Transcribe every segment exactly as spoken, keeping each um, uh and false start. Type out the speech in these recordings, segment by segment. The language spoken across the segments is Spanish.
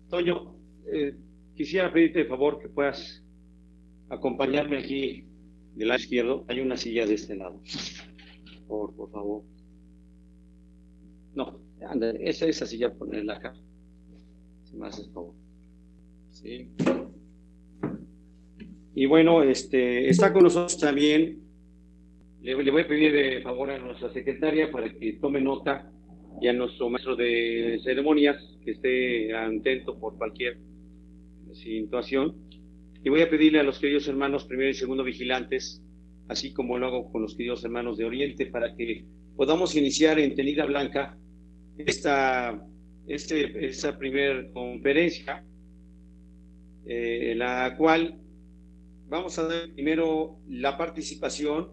Toño, eh, quisiera pedirte de favor que puedas acompañarme aquí del lado izquierdo. Hay una silla de este lado. Por, por favor. No, anda, esa, esa silla ponerla acá. Si me haces favor. Sí. Y bueno, este, está con nosotros también. Le, le voy a pedir de favor a nuestra secretaria para que tome nota y a nuestro maestro de ceremonias que esté atento por cualquier situación. Y voy a pedirle a los queridos hermanos primero y segundo vigilantes, así como lo hago con los queridos hermanos de Oriente, para que podamos iniciar en tenida blanca esta, este, esta primera conferencia, eh, en la cual vamos a dar primero la participación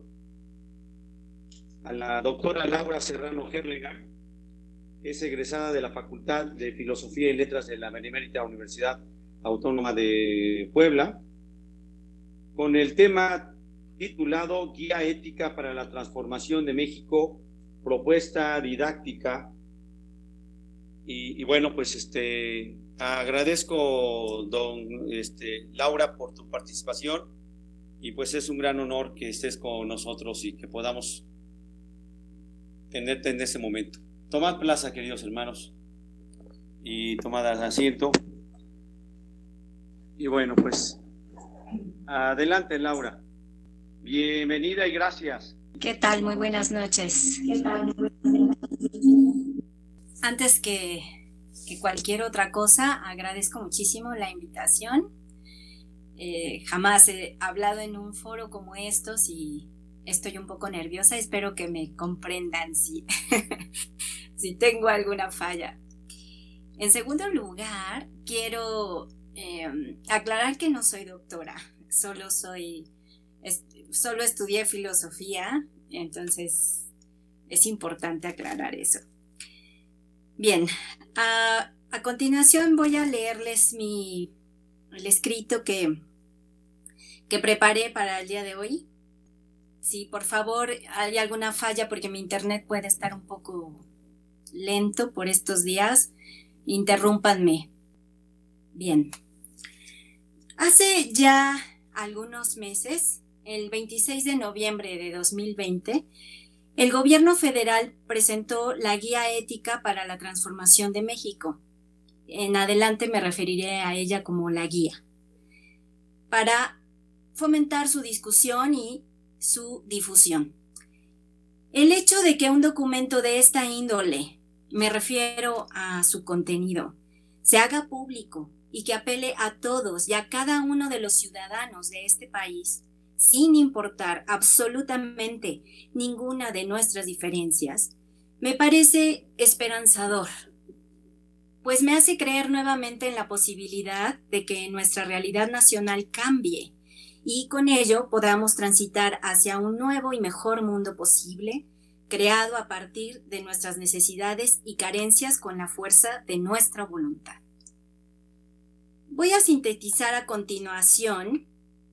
a la doctora Laura Serrano Herlegar, que es egresada de la Facultad de Filosofía y Letras de la Benemérita Universidad Autónoma de Puebla, con el tema titulado Guía Ética para la Transformación de México, propuesta didáctica. Y, y bueno, pues este, agradezco, don este, Laura, por tu participación, y pues es un gran honor que estés con nosotros y que podamos tenerte en ese momento. Tomad plaza, queridos hermanos, y tomad asiento. Y bueno, pues adelante, Laura. Bienvenida y gracias. ¿Qué tal? Muy buenas noches. ¿Qué tal? Antes que, que cualquier otra cosa, agradezco muchísimo la invitación. Eh, jamás he hablado en un foro como estos y estoy un poco nerviosa. Espero que me comprendan si, si tengo alguna falla. En segundo lugar, quiero eh, aclarar que no soy doctora, solo soy, est- solo estudié filosofía, entonces es importante aclarar eso. Bien, a, a continuación voy a leerles mi, el escrito que, que preparé para el día de hoy. Si por favor hay alguna falla porque mi internet puede estar un poco lento por estos días, interrúmpanme. Bien. Hace ya algunos meses, el veintiséis de noviembre de dos mil veinte, el gobierno federal presentó la Guía Ética para la Transformación de México. En adelante me referiré a ella como la guía, para fomentar su discusión y su difusión. El hecho de que un documento de esta índole, me refiero a su contenido, se haga público y que apele a todos y a cada uno de los ciudadanos de este país, sin importar absolutamente ninguna de nuestras diferencias, me parece esperanzador, pues me hace creer nuevamente en la posibilidad de que nuestra realidad nacional cambie y con ello podamos transitar hacia un nuevo y mejor mundo posible, creado a partir de nuestras necesidades y carencias con la fuerza de nuestra voluntad. Voy a sintetizar a continuación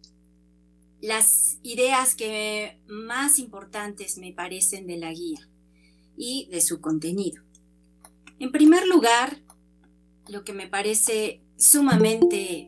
las ideas que más importantes me parecen de la guía y de su contenido. En primer lugar, lo que me parece sumamente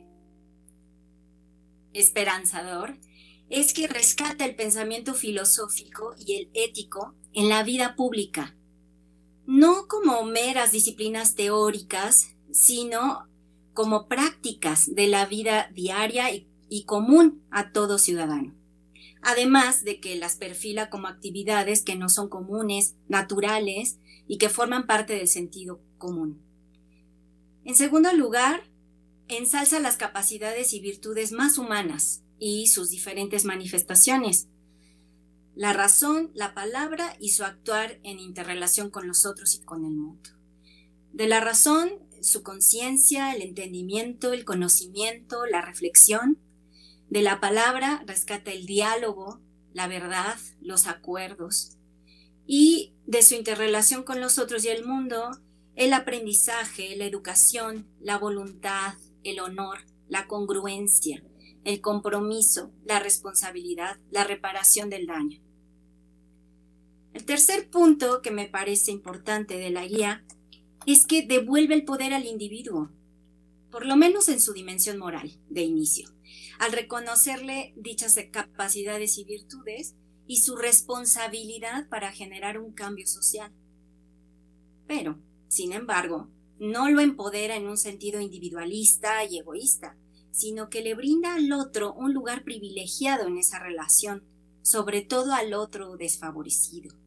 esperanzador es que rescata el pensamiento filosófico y el ético en la vida pública, no como meras disciplinas teóricas, sino como prácticas de la vida diaria y, y común a todo ciudadano. Además de que las perfila como actividades que no son comunes, naturales y que forman parte del sentido común. En segundo lugar, ensalza las capacidades y virtudes más humanas y sus diferentes manifestaciones. La razón, la palabra y su actuar en interrelación con los otros y con el mundo. De la razón, su conciencia, el entendimiento, el conocimiento, la reflexión. De la palabra, rescata el diálogo, la verdad, los acuerdos. Y de su interrelación con los otros y el mundo, el aprendizaje, la educación, la voluntad, el honor, la congruencia, el compromiso, la responsabilidad, la reparación del daño. El tercer punto que me parece importante de la guía es que devuelve el poder al individuo, por lo menos en su dimensión moral de inicio, al reconocerle dichas capacidades y virtudes y su responsabilidad para generar un cambio social. Pero, sin embargo, no lo empodera en un sentido individualista y egoísta, sino que le brinda al otro un lugar privilegiado en esa relación, sobre todo al otro desfavorecido.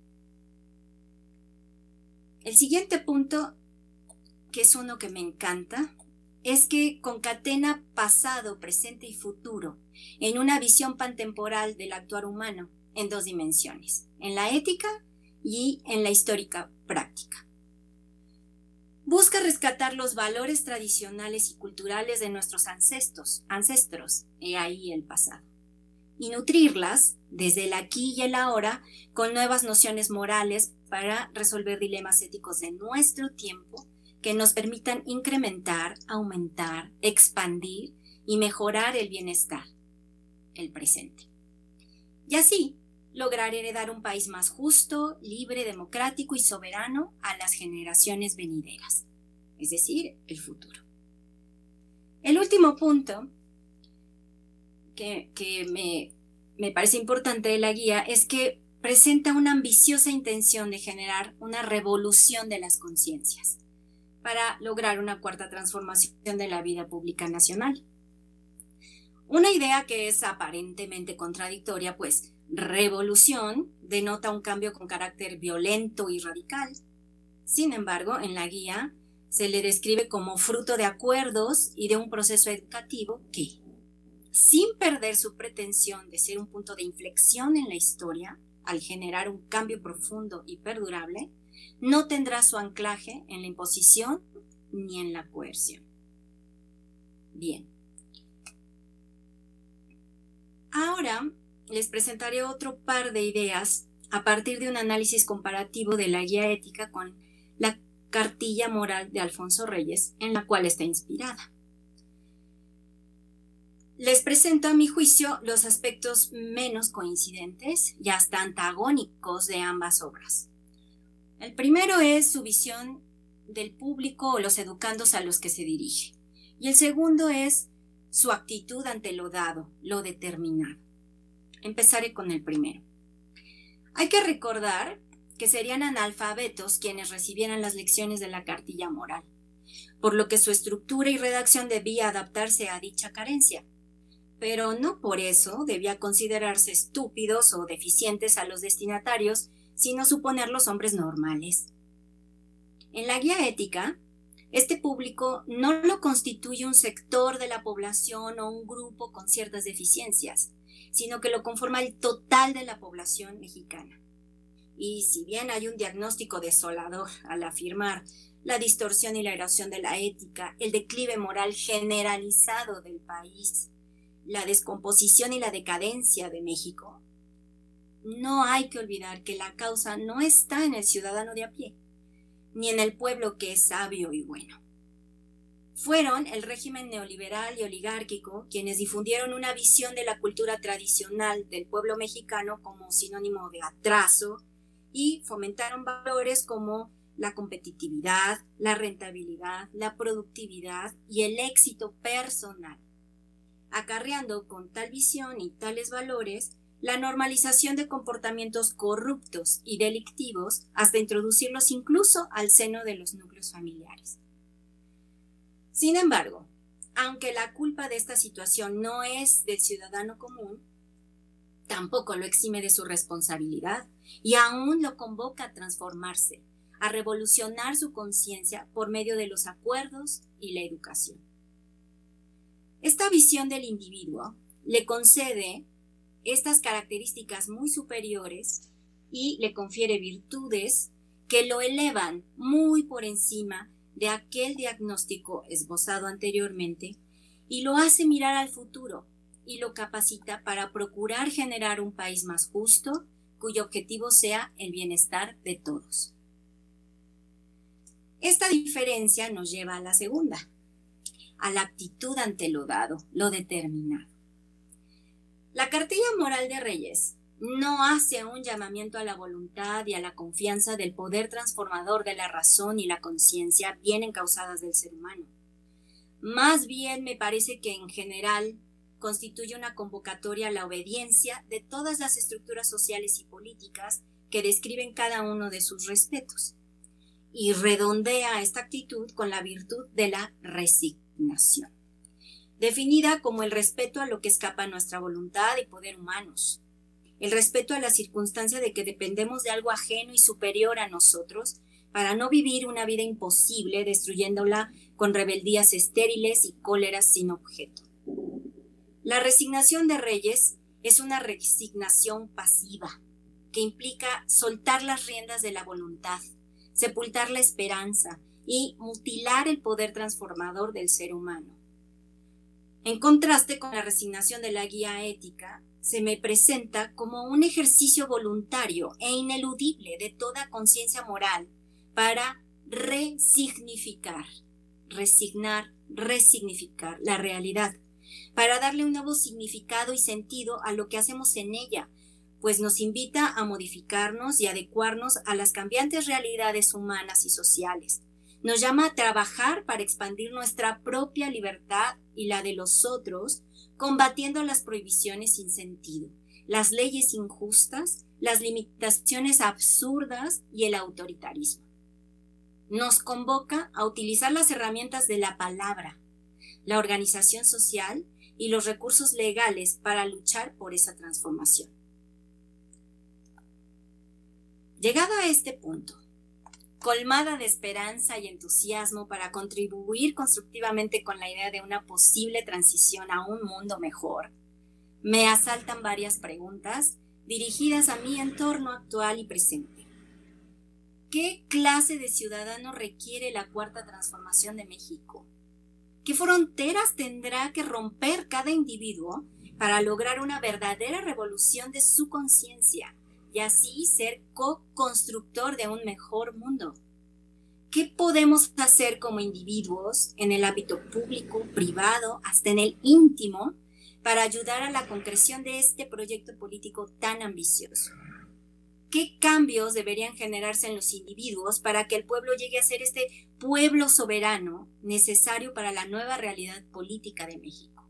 El siguiente punto, que es uno que me encanta, es que concatena pasado, presente y futuro en una visión pantemporal del actuar humano en dos dimensiones, en la ética y en la histórica práctica. Busca rescatar los valores tradicionales y culturales de nuestros ancestros, ancestros, he ahí el pasado, y nutrirlas desde el aquí y el ahora con nuevas nociones morales para resolver dilemas éticos de nuestro tiempo que nos permitan incrementar, aumentar, expandir y mejorar el bienestar, el presente. Y así, lograr heredar un país más justo, libre, democrático y soberano a las generaciones venideras, es decir, el futuro. El último punto que, que me, me parece importante de la guía es que presenta una ambiciosa intención de generar una revolución de las conciencias para lograr una cuarta transformación de la vida pública nacional. Una idea que es aparentemente contradictoria, pues revolución denota un cambio con carácter violento y radical. Sin embargo, en la guía se le describe como fruto de acuerdos y de un proceso educativo que, sin perder su pretensión de ser un punto de inflexión en la historia, al generar un cambio profundo y perdurable, no tendrá su anclaje en la imposición ni en la coerción. Bien. Ahora les presentaré otro par de ideas a partir de un análisis comparativo de la guía ética con la cartilla moral de Alfonso Reyes, en la cual está inspirada. Les presento a mi juicio los aspectos menos coincidentes y hasta antagónicos de ambas obras. El primero es su visión del público o los educandos a los que se dirige. Y el segundo es su actitud ante lo dado, lo determinado. Empezaré con el primero. Hay que recordar que serían analfabetos quienes recibieran las lecciones de la cartilla moral, por lo que su estructura y redacción debía adaptarse a dicha carencia. Pero no por eso debía considerarse estúpidos o deficientes a los destinatarios, sino suponerlos hombres normales. En la guía ética, este público no lo constituye un sector de la población o un grupo con ciertas deficiencias, sino que lo conforma el total de la población mexicana. Y si bien hay un diagnóstico desolador al afirmar la distorsión y la erosión de la ética, el declive moral generalizado del país, la descomposición y la decadencia de México, no hay que olvidar que la causa no está en el ciudadano de a pie, ni en el pueblo que es sabio y bueno. Fueron el régimen neoliberal y oligárquico quienes difundieron una visión de la cultura tradicional del pueblo mexicano como sinónimo de atraso y fomentaron valores como la competitividad, la rentabilidad, la productividad y el éxito personal, acarreando con tal visión y tales valores la normalización de comportamientos corruptos y delictivos hasta introducirlos incluso al seno de los núcleos familiares. Sin embargo, aunque la culpa de esta situación no es del ciudadano común, tampoco lo exime de su responsabilidad y aún lo convoca a transformarse, a revolucionar su conciencia por medio de los acuerdos y la educación. Esta visión del individuo le concede estas características muy superiores y le confiere virtudes que lo elevan muy por encima de aquel diagnóstico esbozado anteriormente y lo hace mirar al futuro y lo capacita para procurar generar un país más justo cuyo objetivo sea el bienestar de todos. Esta diferencia nos lleva a la segunda, a la actitud ante lo dado, lo determinado. La cartilla moral de Reyes no hace un llamamiento a la voluntad y a la confianza del poder transformador de la razón y la conciencia bien encausadas del ser humano. Más bien me parece que en general constituye una convocatoria a la obediencia de todas las estructuras sociales y políticas que describen cada uno de sus respetos, y redondea esta actitud con la virtud de la resignación, definida como el respeto a lo que escapa a nuestra voluntad y poder humanos, el respeto a la circunstancia de que dependemos de algo ajeno y superior a nosotros para no vivir una vida imposible destruyéndola con rebeldías estériles y cóleras sin objeto. La resignación de Reyes es una resignación pasiva que implica soltar las riendas de la voluntad, sepultar la esperanza y mutilar el poder transformador del ser humano. En contraste con la resignación de la guía ética, se me presenta como un ejercicio voluntario e ineludible de toda conciencia moral para resignificar, resignar, resignificar la realidad, para darle un nuevo significado y sentido a lo que hacemos en ella, pues nos invita a modificarnos y adecuarnos a las cambiantes realidades humanas y sociales. Nos llama a trabajar para expandir nuestra propia libertad y la de los otros, combatiendo las prohibiciones sin sentido, las leyes injustas, las limitaciones absurdas y el autoritarismo. Nos convoca a utilizar las herramientas de la palabra, la organización social y los recursos legales para luchar por esa transformación. Llegada a este punto, colmada de esperanza y entusiasmo para contribuir constructivamente con la idea de una posible transición a un mundo mejor, me asaltan varias preguntas dirigidas a mi entorno actual y presente. ¿Qué clase de ciudadano requiere la cuarta transformación de México? ¿Qué fronteras tendrá que romper cada individuo para lograr una verdadera revolución de su conciencia y así ser co-constructor de un mejor mundo? ¿Qué podemos hacer como individuos en el ámbito público, privado, hasta en el íntimo, para ayudar a la concreción de este proyecto político tan ambicioso? ¿Qué cambios deberían generarse en los individuos para que el pueblo llegue a ser este pueblo soberano necesario para la nueva realidad política de México?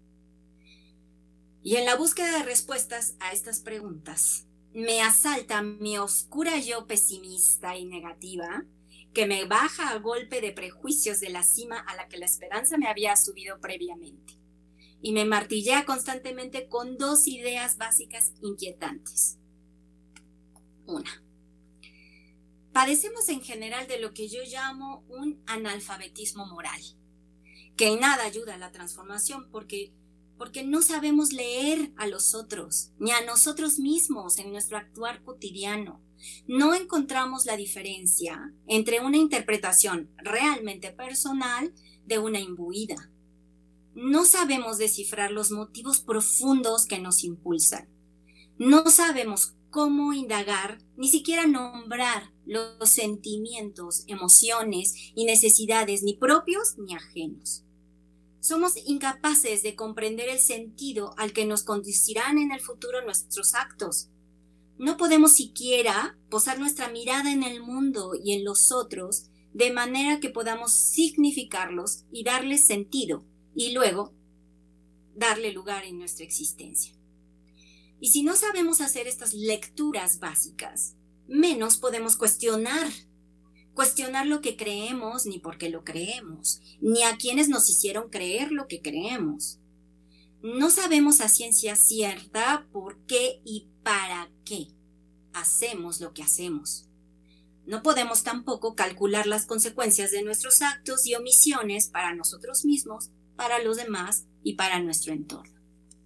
Y en la búsqueda de respuestas a estas preguntas, me asalta mi oscura yo pesimista y negativa, que me baja a golpe de prejuicios de la cima a la que la esperanza me había subido previamente, y me martillea constantemente con dos ideas básicas inquietantes. Una, padecemos en general de lo que yo llamo un analfabetismo moral, que en nada ayuda a la transformación porque porque no sabemos leer a los otros, ni a nosotros mismos en nuestro actuar cotidiano. No encontramos la diferencia entre una interpretación realmente personal de una imbuida. No sabemos descifrar los motivos profundos que nos impulsan. No sabemos cómo indagar, ni siquiera nombrar los sentimientos, emociones y necesidades ni propios ni ajenos. Somos incapaces de comprender el sentido al que nos conducirán en el futuro nuestros actos. No podemos siquiera posar nuestra mirada en el mundo y en los otros de manera que podamos significarlos y darles sentido y luego darle lugar en nuestra existencia. Y si no sabemos hacer estas lecturas básicas, menos podemos cuestionar. Cuestionar lo que creemos, ni por qué lo creemos, ni a quienes nos hicieron creer lo que creemos. No sabemos a ciencia cierta por qué y para qué hacemos lo que hacemos. No podemos tampoco calcular las consecuencias de nuestros actos y omisiones para nosotros mismos, para los demás y para nuestro entorno.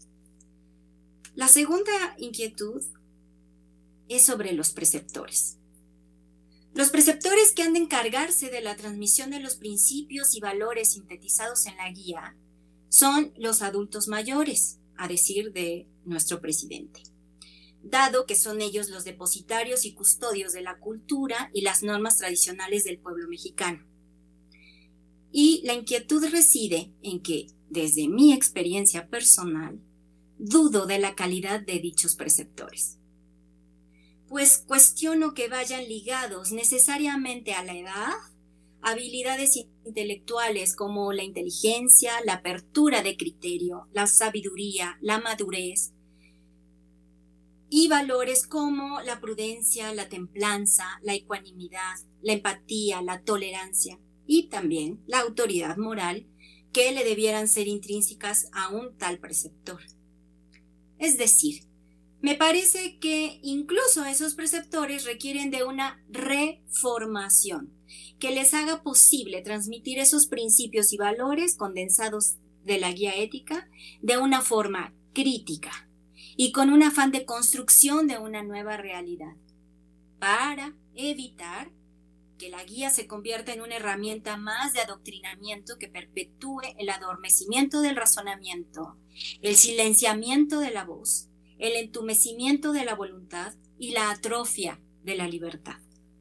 La segunda inquietud es sobre los preceptores. Los preceptores que han de encargarse de la transmisión de los principios y valores sintetizados en la guía son los adultos mayores, a decir de nuestro presidente, dado que son ellos los depositarios y custodios de la cultura y las normas tradicionales del pueblo mexicano. Y la inquietud reside en que, desde mi experiencia personal, dudo de la calidad de dichos preceptores, pues cuestiono que vayan ligados necesariamente a la edad, habilidades intelectuales como la inteligencia, la apertura de criterio, la sabiduría, la madurez, y valores como la prudencia, la templanza, la ecuanimidad, la empatía, la tolerancia y también la autoridad moral que le debieran ser intrínsecas a un tal preceptor. Es decir, me parece que incluso esos preceptores requieren de una reformación que les haga posible transmitir esos principios y valores condensados de la guía ética de una forma crítica y con un afán de construcción de una nueva realidad, para evitar que la guía se convierta en una herramienta más de adoctrinamiento que perpetúe el adormecimiento del razonamiento, el silenciamiento de la voz, el entumecimiento de la voluntad y la atrofia de la libertad.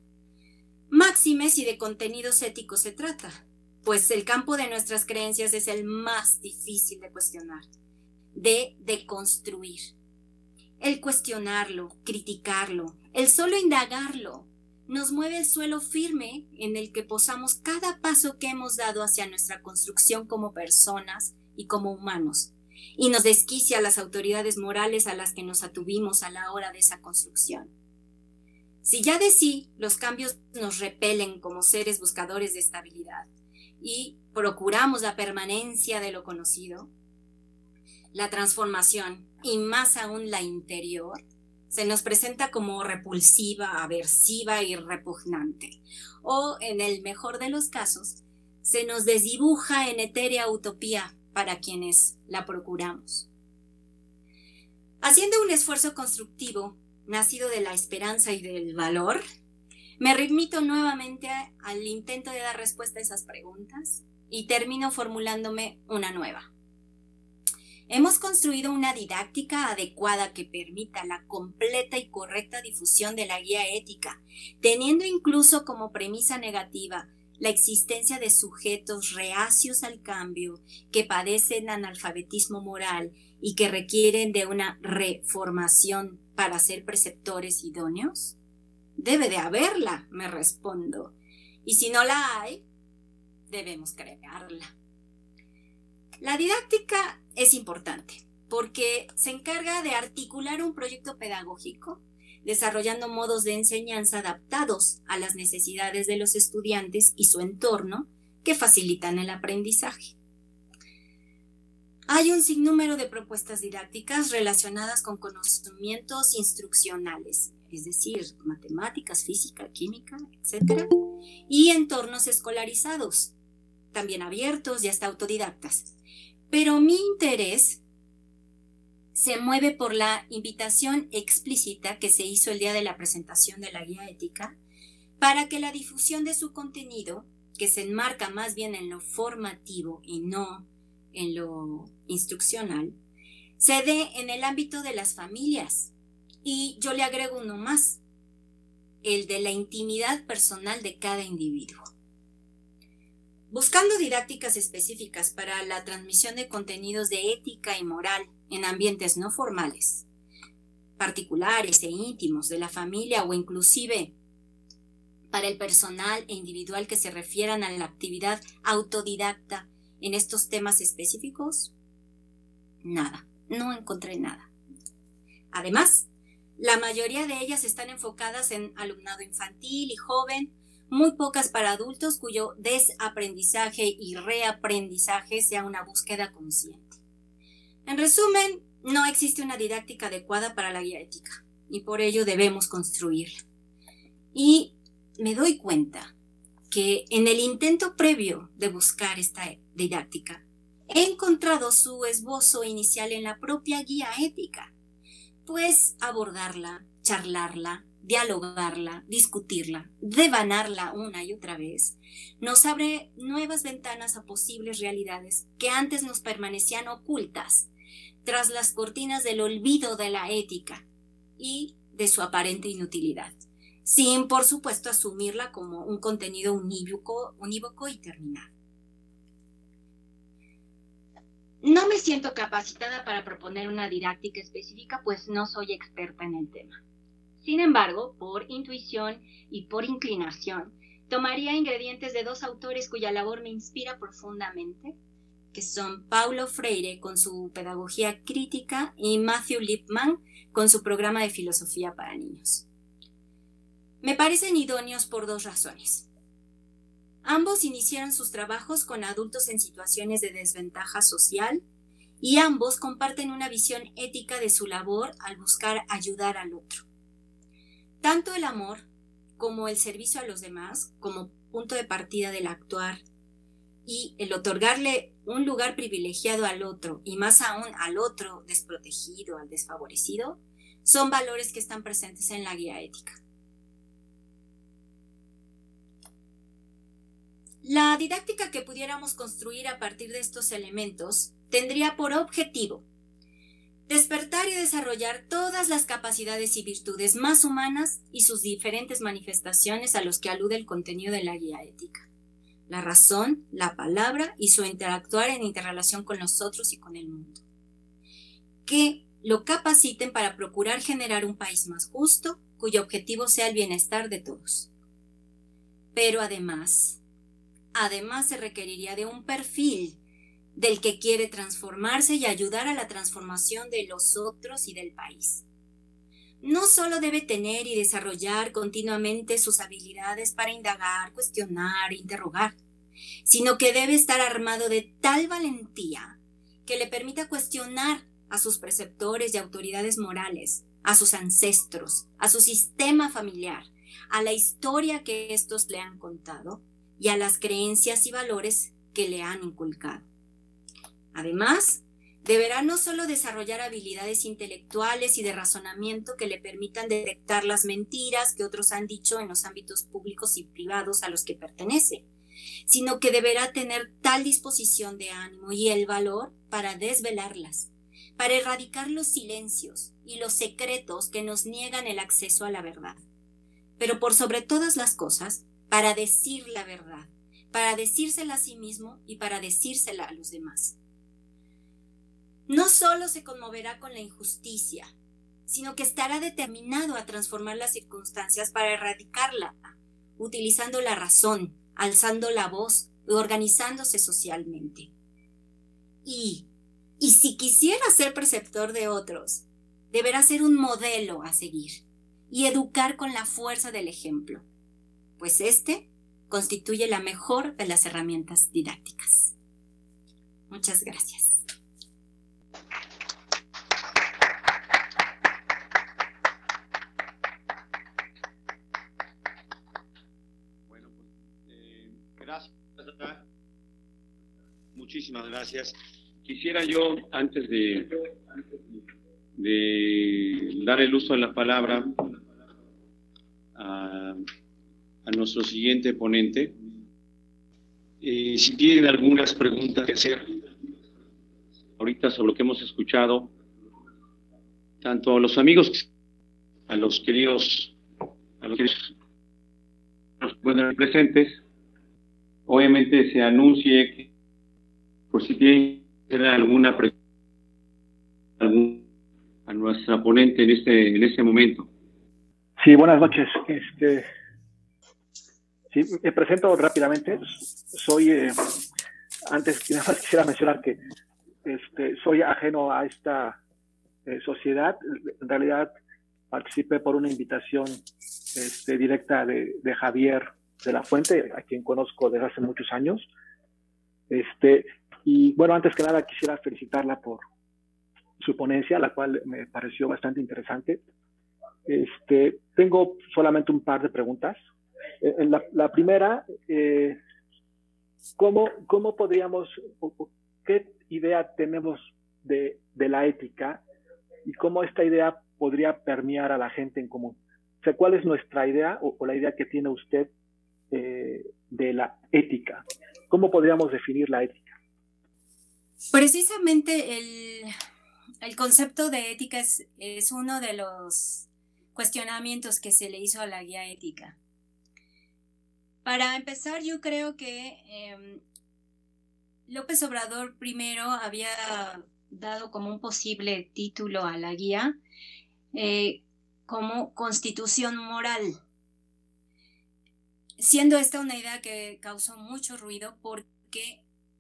Máxime si de contenidos éticos se trata, pues el campo de nuestras creencias es el más difícil de cuestionar, de deconstruir. El cuestionarlo, criticarlo, el solo indagarlo, nos mueve el suelo firme en el que posamos cada paso que hemos dado hacia nuestra construcción como personas y como humanos, y nos desquicia las autoridades morales a las que nos atuvimos a la hora de esa construcción. Si ya de sí los cambios nos repelen como seres buscadores de estabilidad y procuramos la permanencia de lo conocido, la transformación, y más aún la interior, se nos presenta como repulsiva, aversiva y repugnante. O, en el mejor de los casos, se nos desdibuja en etérea utopía para quienes la procuramos. Haciendo un esfuerzo constructivo, nacido de la esperanza y del valor, me remito nuevamente al intento de dar respuesta a esas preguntas y termino formulándome una nueva. Hemos construido una didáctica adecuada que permita la completa y correcta difusión de la guía ética, teniendo incluso como premisa negativa la existencia de sujetos reacios al cambio, que padecen analfabetismo moral y que requieren de una reformación para ser preceptores idóneos. Debe de haberla, me respondo, y si no la hay, debemos crearla. La didáctica es importante porque se encarga de articular un proyecto pedagógico, desarrollando modos de enseñanza adaptados a las necesidades de los estudiantes y su entorno que facilitan el aprendizaje. Hay un sinnúmero de propuestas didácticas relacionadas con conocimientos instruccionales, es decir, matemáticas, física, química, etcétera, y entornos escolarizados, también abiertos y hasta autodidactas. Pero mi interés se mueve por la invitación explícita que se hizo el día de la presentación de la guía ética para que la difusión de su contenido, que se enmarca más bien en lo formativo y no en lo instruccional, se dé en el ámbito de las familias. Y yo le agrego uno más, el de la intimidad personal de cada individuo. Buscando didácticas específicas para la transmisión de contenidos de ética y moral en ambientes no formales, particulares e íntimos de la familia o inclusive para el personal e individual que se refieran a la actividad autodidacta en estos temas específicos, nada, no encontré nada. Además, la mayoría de ellas están enfocadas en alumnado infantil y joven, muy pocas para adultos cuyo desaprendizaje y reaprendizaje sea una búsqueda consciente. En resumen, no existe una didáctica adecuada para la guía ética y por ello debemos construirla. Y me doy cuenta que en el intento previo de buscar esta didáctica, he encontrado su esbozo inicial en la propia guía ética, pues abordarla, charlarla, dialogarla, discutirla, devanarla una y otra vez, nos abre nuevas ventanas a posibles realidades que antes nos permanecían ocultas tras las cortinas del olvido de la ética y de su aparente inutilidad, sin, por supuesto, asumirla como un contenido unívoco, unívoco y terminado. No me siento capacitada para proponer una didáctica específica, pues no soy experta en el tema. Sin embargo, por intuición y por inclinación, tomaría ingredientes de dos autores cuya labor me inspira profundamente, que son Paulo Freire con su pedagogía crítica y Matthew Lipman con su programa de filosofía para niños. Me parecen idóneos por dos razones. Ambos iniciaron sus trabajos con adultos en situaciones de desventaja social y ambos comparten una visión ética de su labor al buscar ayudar al otro. Tanto el amor como el servicio a los demás, como punto de partida del actuar, y el otorgarle un lugar privilegiado al otro, y más aún al otro desprotegido, al desfavorecido, son valores que están presentes en la guía ética. La didáctica que pudiéramos construir a partir de estos elementos tendría por objetivo despertar y desarrollar todas las capacidades y virtudes más humanas y sus diferentes manifestaciones a los que alude el contenido de la guía ética. La razón, la palabra y su interactuar en interrelación con los otros y con el mundo. Que lo capaciten para procurar generar un país más justo, cuyo objetivo sea el bienestar de todos. Pero además, además se requeriría de un perfil del que quiere transformarse y ayudar a la transformación de los otros y del país. No solo debe tener y desarrollar continuamente sus habilidades para indagar, cuestionar e interrogar, sino que debe estar armado de tal valentía que le permita cuestionar a sus preceptores y autoridades morales, a sus ancestros, a su sistema familiar, a la historia que estos le han contado y a las creencias y valores que le han inculcado. Además, deberá no solo desarrollar habilidades intelectuales y de razonamiento que le permitan detectar las mentiras que otros han dicho en los ámbitos públicos y privados a los que pertenece, sino que deberá tener tal disposición de ánimo y el valor para desvelarlas, para erradicar los silencios y los secretos que nos niegan el acceso a la verdad. Pero por sobre todas las cosas, para decir la verdad, para decírsela a sí mismo y para decírsela a los demás. No solo se conmoverá con la injusticia, sino que estará determinado a transformar las circunstancias para erradicarla, utilizando la razón, alzando la voz y organizándose socialmente. Y, y si quisiera ser preceptor de otros, deberá ser un modelo a seguir y educar con la fuerza del ejemplo, pues este constituye la mejor de las herramientas didácticas. Muchas gracias. Gracias, muchísimas gracias. Quisiera yo, antes de, de dar el uso de la palabra a, a nuestro siguiente ponente, eh, si tienen algunas preguntas que hacer ahorita sobre lo que hemos escuchado, tanto a los amigos, a los queridos, a los queridos presentes, obviamente se anuncie que, por si tienen alguna pregunta a nuestra ponente en este en este momento. Sí, buenas noches. Este, sí, me presento rápidamente. Soy, eh, antes nada más quisiera mencionar que este, soy ajeno a esta eh, sociedad. En realidad participé por una invitación este, directa de, de Javier de la Fuente, a quien conozco desde hace muchos años. Este, y bueno, antes que nada quisiera felicitarla por su ponencia, la cual me pareció bastante interesante. Este, tengo solamente un par de preguntas. Eh, la, la primera, eh, ¿cómo, ¿cómo podríamos, o, qué idea tenemos de, de la ética y cómo esta idea podría permear a la gente en común? O sea, ¿cuál es nuestra idea o, o la idea que tiene usted Eh, de la ética? ¿Cómo podríamos definir la ética? Precisamente el, el concepto de ética es, es uno de los cuestionamientos que se le hizo a la guía ética. Para empezar, yo creo que eh, López Obrador primero había dado como un posible título a la guía eh, como Constitución Moral. siendo esta una idea que causó mucho ruido porque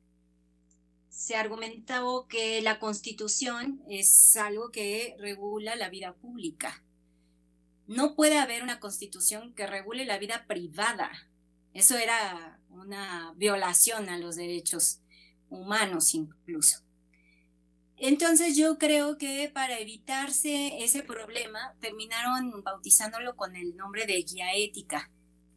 se argumentó que la Constitución es algo que regula la vida pública. No puede haber una Constitución que regule la vida privada. Eso era una violación a los derechos humanos incluso. Entonces yo creo que para evitarse ese problema terminaron bautizándolo con el nombre de guía ética.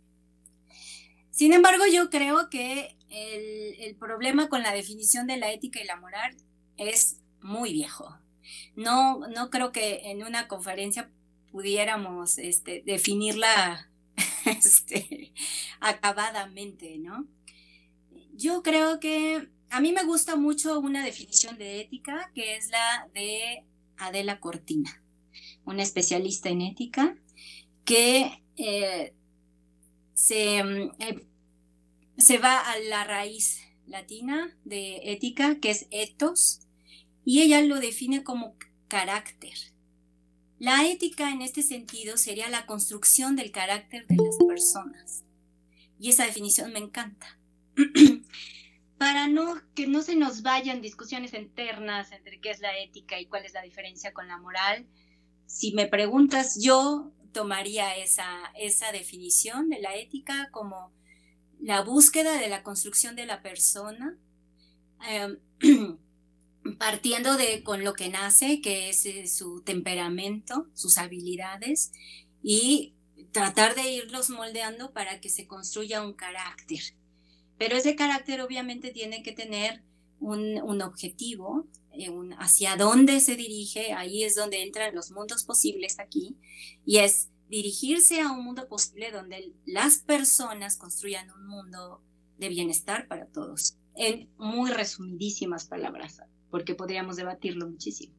Sin embargo, yo creo que el, el problema con la definición de la ética y la moral es muy viejo. No, no creo que en una conferencia pudiéramos este, definirla este, acabadamente, ¿no? Yo creo que a mí me gusta mucho una definición de ética que es la de Adela Cortina, una especialista en ética que eh, se, eh, se va a la raíz latina de ética, que es ethos, y ella lo define como carácter. La ética en este sentido sería la construcción del carácter de las personas. Y esa definición me encanta. Para no, que no se nos vayan discusiones internas entre qué es la ética y cuál es la diferencia con la moral, si me preguntas, yo tomaría esa, esa definición de la ética como la búsqueda de la construcción de la persona, eh, partiendo de con lo que nace, que es eh, su temperamento, sus habilidades, y tratar de irlos moldeando para que se construya un carácter. Pero ese carácter obviamente tiene que tener un, un objetivo, eh, un, hacia dónde se dirige. Ahí es donde entran los mundos posibles aquí, y es dirigirse a un mundo posible donde las personas construyan un mundo de bienestar para todos. En muy resumidísimas palabras, porque podríamos debatirlo muchísimo.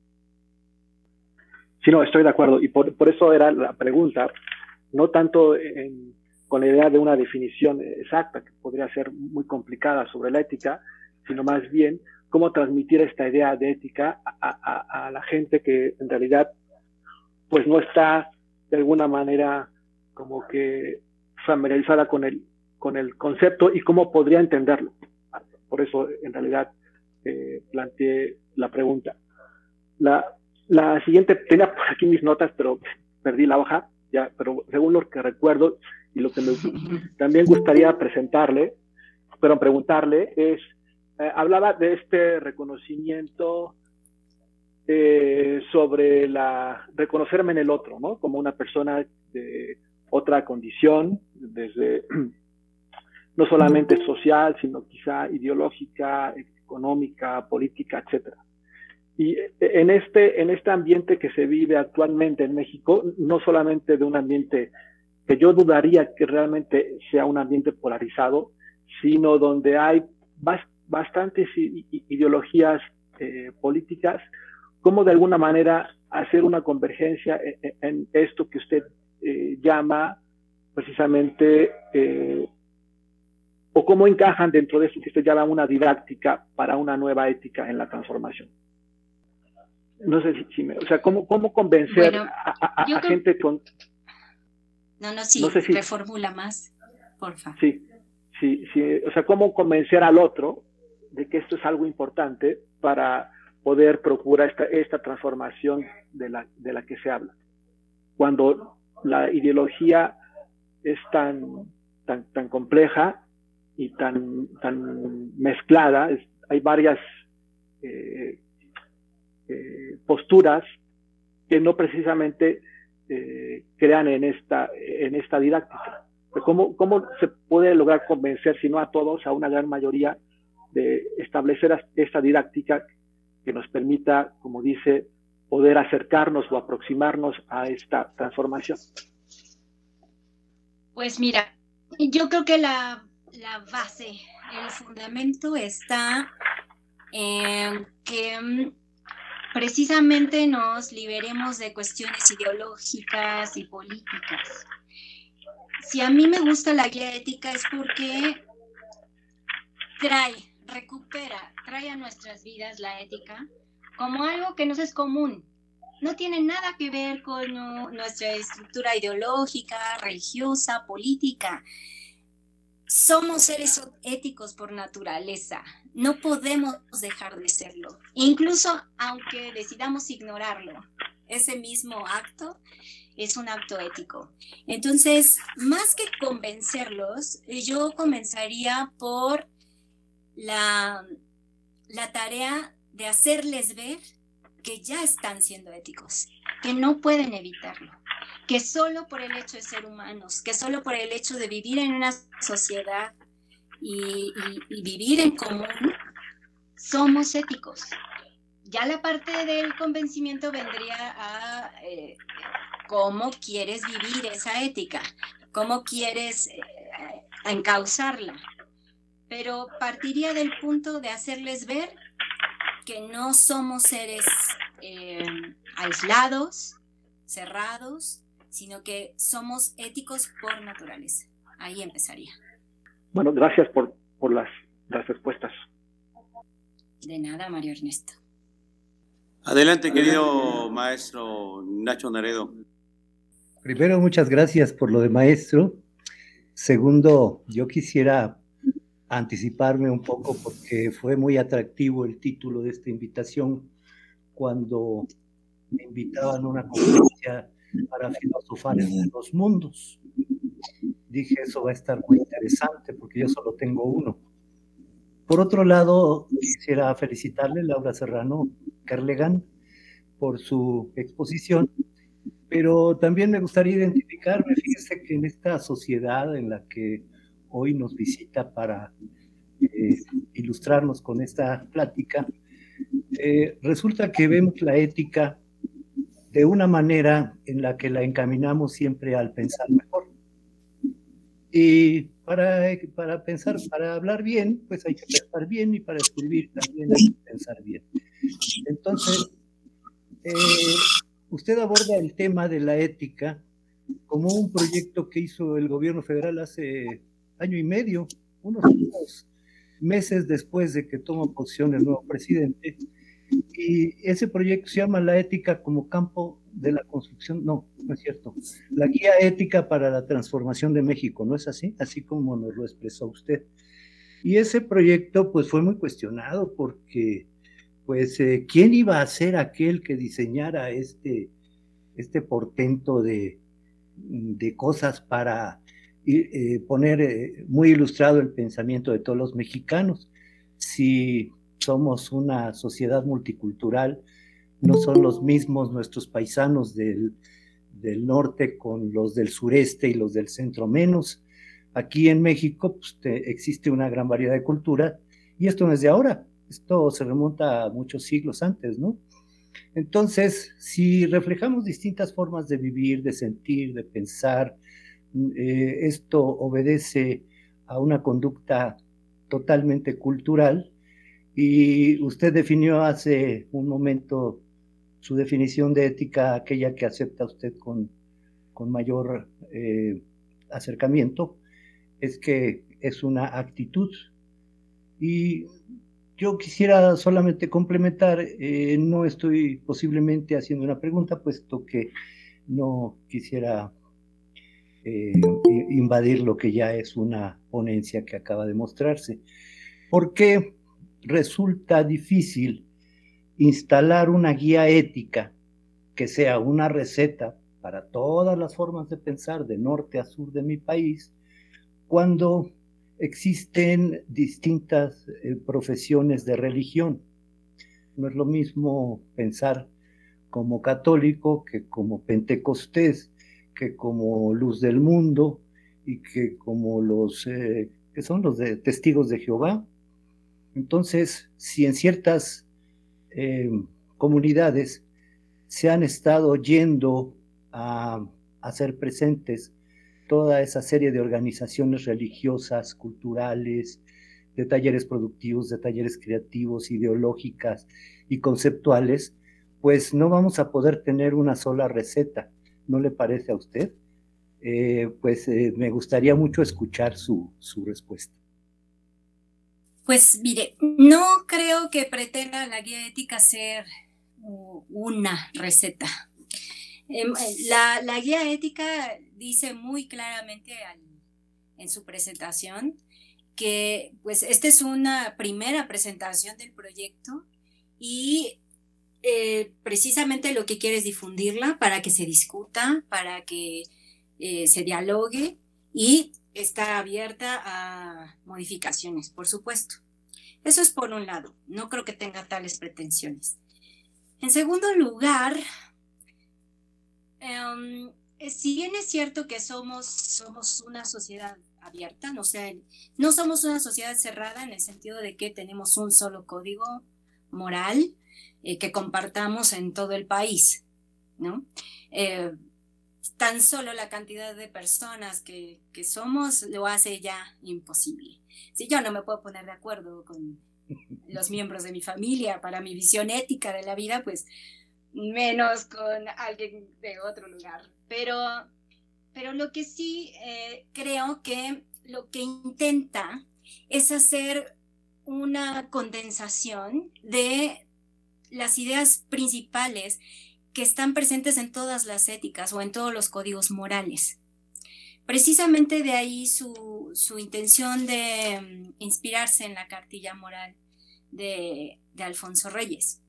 Sí, no, estoy de acuerdo, y por, por eso era la pregunta, no tanto en, con la idea de una definición exacta, que podría ser muy complicada sobre la ética, sino más bien cómo transmitir esta idea de ética a, a, a la gente que en realidad pues no está de alguna manera como que familiarizada con el, con el concepto y cómo podría entenderlo. Por eso en realidad eh, planteé la pregunta. La, la siguiente, tenía por aquí mis notas, pero perdí la hoja, ya, pero según lo que recuerdo y lo que me también gustaría presentarle, pero preguntarle es, eh, hablaba de este reconocimiento eh, sobre la, reconocerme en el otro, ¿no? Como una persona de otra condición, desde no solamente social, sino quizá ideológica, económica, política, etcétera. Y en este, en este ambiente que se vive actualmente en México, no solamente de un ambiente que yo dudaría que realmente sea un ambiente polarizado, sino donde hay bast bastantes ideologías eh, políticas, cómo de alguna manera hacer una convergencia en, en esto que usted eh, llama precisamente, eh, o cómo encajan dentro de eso que usted llama una didáctica para una nueva ética en la transformación. No sé si, si me, o sea, cómo, cómo convencer bueno, a, a, a creo... gente con... No, no, sí, no sé si... reformula más, porfa. Sí, sí, sí, o sea, cómo convencer al otro de que esto es algo importante para poder procurar esta, esta transformación de la, de la que se habla. Cuando la ideología es tan, tan, tan compleja y tan, tan mezclada, es, hay varias eh, eh, posturas que no precisamente eh, crean en esta, en esta didáctica. ¿Cómo, ¿Cómo se puede lograr convencer, si no a todos, a una gran mayoría, de establecer esta didáctica que nos permita, como dice, poder acercarnos o aproximarnos a esta transformación? Pues mira, yo creo que la, la base, el fundamento está en que precisamente nos liberemos de cuestiones ideológicas y políticas. Si a mí me gusta la guía ética es porque trae, recupera, trae a nuestras vidas la ética como algo que nos es común. No tiene nada que ver con no, nuestra estructura ideológica, religiosa, política. somos seres éticos por naturaleza, no podemos dejar de serlo, incluso aunque decidamos ignorarlo. Ese mismo acto es un acto ético. Entonces, más que convencerlos, yo comenzaría por la, la tarea de hacerles ver que ya están siendo éticos, que no pueden evitarlo, que solo por el hecho de ser humanos, que solo por el hecho de vivir en una sociedad y, y, y vivir en común, somos éticos. Ya la parte del convencimiento vendría a eh, cómo quieres vivir esa ética, cómo quieres eh, encauzarla. Pero partiría del punto de hacerles ver que no somos seres eh, aislados, cerrados, sino que somos éticos por naturaleza. Ahí empezaría. Bueno, gracias por, por las, las respuestas. De nada, Mario Ernesto. Adelante, querido maestro Nacho Naredo. Primero, muchas gracias por lo de maestro. Segundo, yo quisiera anticiparme un poco porque fue muy atractivo el título de esta invitación cuando me invitaban a una conferencia para filosofar entre los mundos. Dije, eso va a estar muy interesante porque yo solo tengo uno. Por otro lado, quisiera felicitarle a Laura Serrano Kerlegan por su exposición, pero también me gustaría identificarme. Fíjense que en esta sociedad en la que hoy nos visita para eh, ilustrarnos con esta plática, eh, resulta que vemos la ética de una manera en la que la encaminamos siempre al pensar mejor. Y para, para pensar, para hablar bien, pues hay que pensar bien, y para escribir también hay que pensar bien. Entonces, eh, usted aborda el tema de la ética como un proyecto que hizo el gobierno federal hace año y medio, unos, unos meses después de que tomó posición el nuevo presidente, y ese proyecto se llama La ética como campo de la construcción, no, no es cierto, la guía ética para la transformación de México, ¿no es así? Así como nos lo expresó usted. Y ese proyecto pues fue muy cuestionado porque pues eh, ¿quién iba a ser aquel que diseñara este, este portento de, de cosas para eh, poner eh, muy ilustrado el pensamiento de todos los mexicanos? Si somos una sociedad multicultural, no son los mismos nuestros paisanos del, del norte con los del sureste y los del centro menos. Aquí en México pues, te, existe una gran variedad de culturas, y esto no es de ahora, esto se remonta a muchos siglos antes, ¿no? Entonces, si reflejamos distintas formas de vivir, de sentir, de pensar, eh, esto obedece a una conducta totalmente cultural, y usted definió hace un momento su definición de ética, aquella que acepta usted con, con mayor eh, acercamiento, es que es una actitud. Y yo quisiera solamente complementar, eh, no estoy posiblemente haciendo una pregunta, puesto que no quisiera eh, invadir lo que ya es una ponencia que acaba de mostrarse. ¿Por qué resulta difícil instalar una guía ética que sea una receta para todas las formas de pensar de norte a sur de mi país, cuando existen distintas eh, profesiones de religión? No es lo mismo pensar como católico que como pentecostés, que como luz del mundo, y que como los eh, que son los de testigos de Jehová. Entonces, si en ciertas eh, comunidades se han estado yendo a hacer presentes toda esa serie de organizaciones religiosas, culturales, de talleres productivos, de talleres creativos, ideológicas y conceptuales, pues no vamos a poder tener una sola receta. ¿No le parece a usted? Eh, pues eh, me gustaría mucho escuchar su, su respuesta. Pues mire, no creo que pretenda la guía ética ser una receta. La, la guía ética dice muy claramente al, en su presentación, que pues esta es una primera presentación del proyecto y eh, precisamente lo que quiere es difundirla para que se discuta, para que eh, se dialogue y está abierta a modificaciones, por supuesto. Eso es por un lado, no creo que tenga tales pretensiones. En segundo lugar, um, si bien es cierto que somos, somos una sociedad abierta, no, o sea, no somos una sociedad cerrada en el sentido de que tenemos un solo código moral eh, que compartamos en todo el país, ¿no? Eh, tan solo la cantidad de personas que, que somos lo hace ya imposible. Si yo no me puedo poner de acuerdo con los miembros de mi familia para mi visión ética de la vida, pues menos con alguien de otro lugar. Pero, pero lo que sí eh, creo que lo que intenta es hacer una condensación de las ideas principales que están presentes en todas las éticas o en todos los códigos morales. Precisamente de ahí su, su intención de um, inspirarse en la cartilla moral de, de Alfonso Reyes.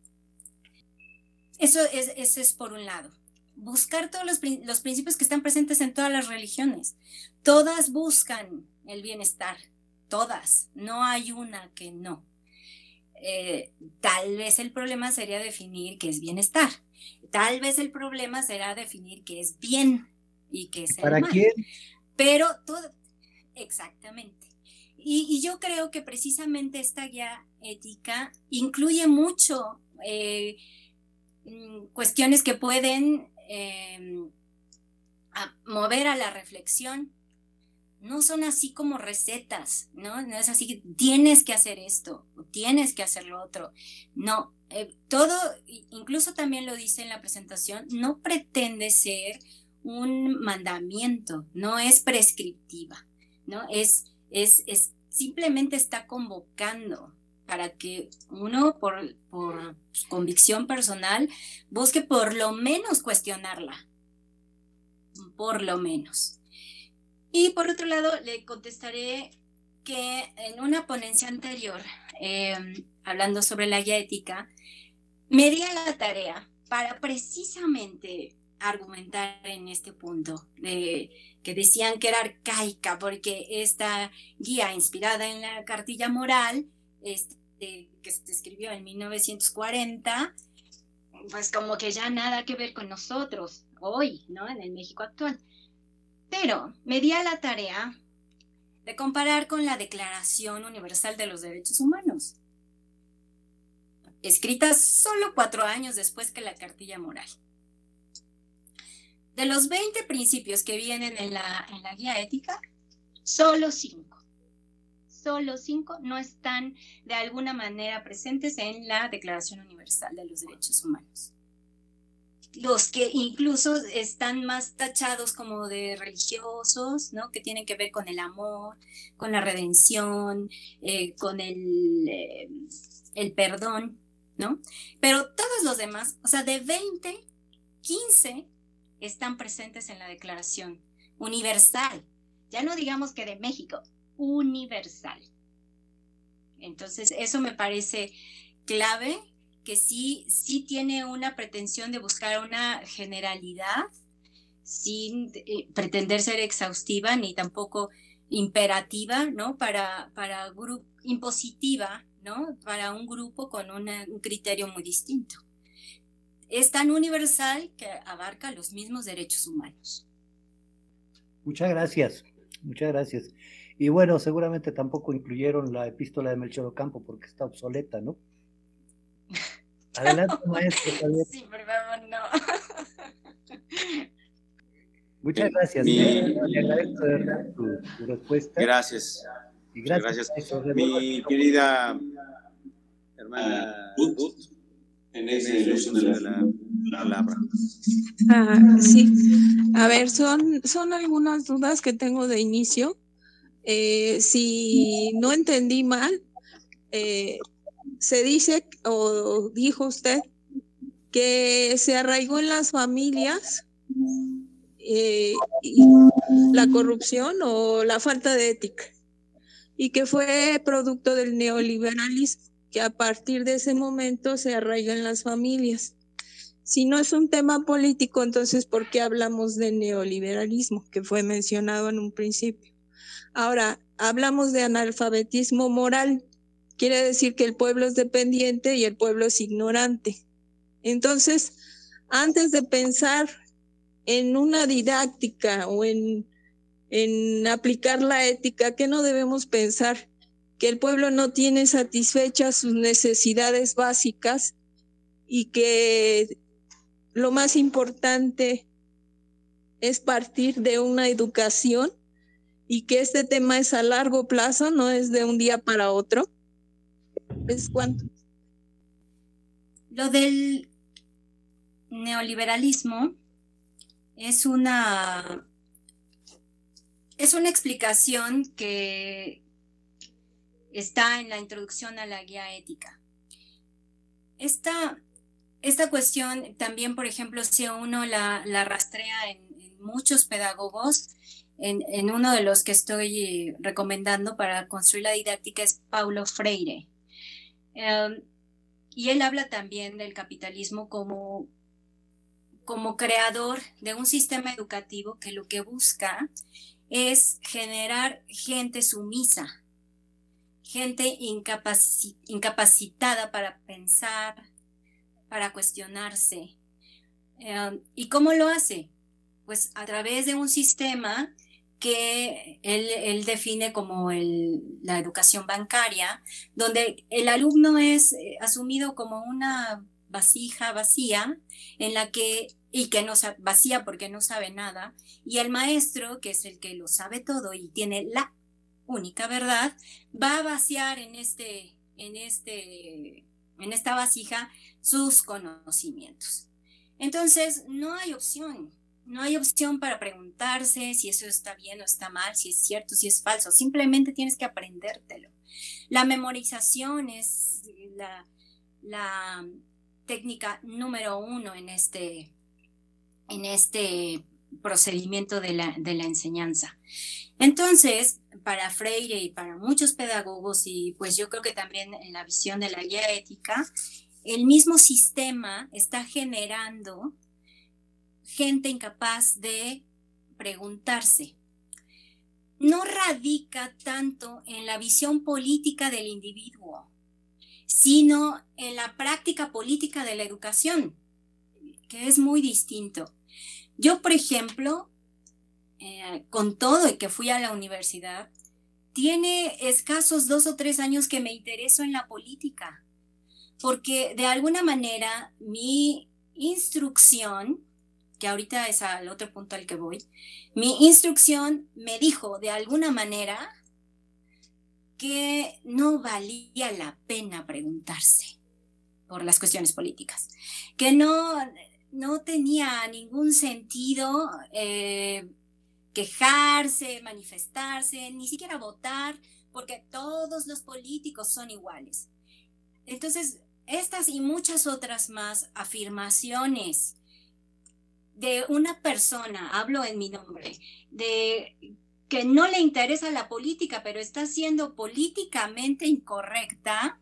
Eso es, eso es por un lado. Buscar todos los, los principios que están presentes en todas las religiones. Todas buscan el bienestar, todas. No hay una que no. Eh, tal vez el problema sería definir qué es bienestar. Tal vez el problema será definir qué es bien y qué es el ¿Para mal. quién? Pero todo, exactamente. Y, y yo creo que precisamente esta guía ética incluye mucho eh, cuestiones que pueden eh, a mover a la reflexión. No son así como recetas, ¿no? No es así que tienes que hacer esto o tienes que hacer lo otro. No, eh, todo, incluso también lo dice en la presentación, no pretende ser un mandamiento, no es prescriptiva, ¿no? Es, es, es simplemente está convocando para que uno, por, por convicción personal, busque por lo menos cuestionarla, por lo menos. Y por otro lado, le contestaré que en una ponencia anterior, eh, hablando sobre la guía ética, me di a la tarea para precisamente argumentar en este punto, de, que decían que era arcaica, porque esta guía inspirada en la cartilla moral, este, que se escribió en mil novecientos cuarenta, pues como que ya nada que ver con nosotros hoy, ¿no? En el México actual. Pero me di a la tarea de comparar con la Declaración Universal de los Derechos Humanos, escrita solo cuatro años después que la Cartilla Moral. De los veinte principios que vienen en la, en la guía ética, solo cinco, solo cinco no están de alguna manera presentes en la Declaración Universal de los Derechos Humanos. Los que incluso están más tachados como de religiosos, ¿no? Que tienen que ver con el amor, con la redención, eh, con el, eh, el perdón, ¿no? Pero todos los demás, o sea, de veinte, quince están presentes en la Declaración Universal. Ya no digamos que de México, universal. Entonces, eso me parece clave, que sí, sí tiene una pretensión de buscar una generalidad sin eh, pretender ser exhaustiva ni tampoco imperativa, ¿no? Para, para grupo, impositiva, ¿no? Para un grupo con una, un criterio muy distinto. Es tan universal que abarca los mismos derechos humanos. Muchas gracias, muchas gracias. Y bueno, seguramente tampoco incluyeron la epístola de Melchor Ocampo porque está obsoleta, ¿no? Adelante, maestro. Javier. Sí, por favor, no. Muchas gracias. Mi... Le agradezco de verdad tu, tu respuesta. Gracias. Y gracias. gracias. Maestro, Mi querida hermana Ruth, en ese uso de la palabra. Ah, sí. A ver, son, son algunas dudas que tengo de inicio. Eh, si no entendí mal, eh, se dice o dijo usted que se arraigó en las familias eh, y la corrupción o la falta de ética, y que fue producto del neoliberalismo, que a partir de ese momento se arraiga en las familias. Si no es un tema político, entonces ¿por qué hablamos de neoliberalismo, que fue mencionado en un principio? Ahora, hablamos de analfabetismo moral. Quiere decir que el pueblo es dependiente y el pueblo es ignorante. Entonces, antes de pensar en una didáctica o en, en aplicar la ética, ¿qué no debemos pensar? Que el pueblo no tiene satisfechas sus necesidades básicas y que lo más importante es partir de una educación, y que este tema es a largo plazo, no es de un día para otro. ¿Es cuánto? Lo del neoliberalismo es una, es una explicación que está en la introducción a la guía ética. Esta, esta cuestión también, por ejemplo, si uno la, la rastrea en, en muchos pedagogos, en, en uno de los que estoy recomendando para construir la didáctica es Paulo Freire. Um, y él habla también del capitalismo como, como creador de un sistema educativo que lo que busca es generar gente sumisa, gente incapaci- incapacitada para pensar, para cuestionarse. Um, ¿Y cómo lo hace? Pues a través de un sistema que él, él define como el, la educación bancaria, donde el alumno es eh, asumido como una vasija vacía, en la que, y que no sabe, vacía porque no sabe nada, y el maestro, que es el que lo sabe todo y tiene la única verdad, va a vaciar en, este, en, este, en esta vasija sus conocimientos. Entonces, no hay opción. No hay opción para preguntarse si eso está bien o está mal, si es cierto, si es falso. Simplemente tienes que aprendértelo. La memorización es la, la técnica número uno en este, en este procedimiento de la, de la enseñanza. Entonces, para Freire y para muchos pedagogos, y pues yo creo que también en la visión de la guía ética, el mismo sistema está generando gente incapaz de preguntarse. No radica tanto en la visión política del individuo, sino en la práctica política de la educación, que es muy distinto. Yo, por ejemplo, eh, con todo y que fui a la universidad, tiene escasos dos o tres años que me intereso en la política, porque de alguna manera mi instrucción, que ahorita es al otro punto al que voy, mi instrucción me dijo de alguna manera que no valía la pena preguntarse por las cuestiones políticas, que no, no tenía ningún sentido eh, quejarse, manifestarse, ni siquiera votar, porque todos los políticos son iguales. Entonces, estas y muchas otras más afirmaciones de una persona, hablo en mi nombre, de que no le interesa la política, pero está siendo políticamente incorrecta,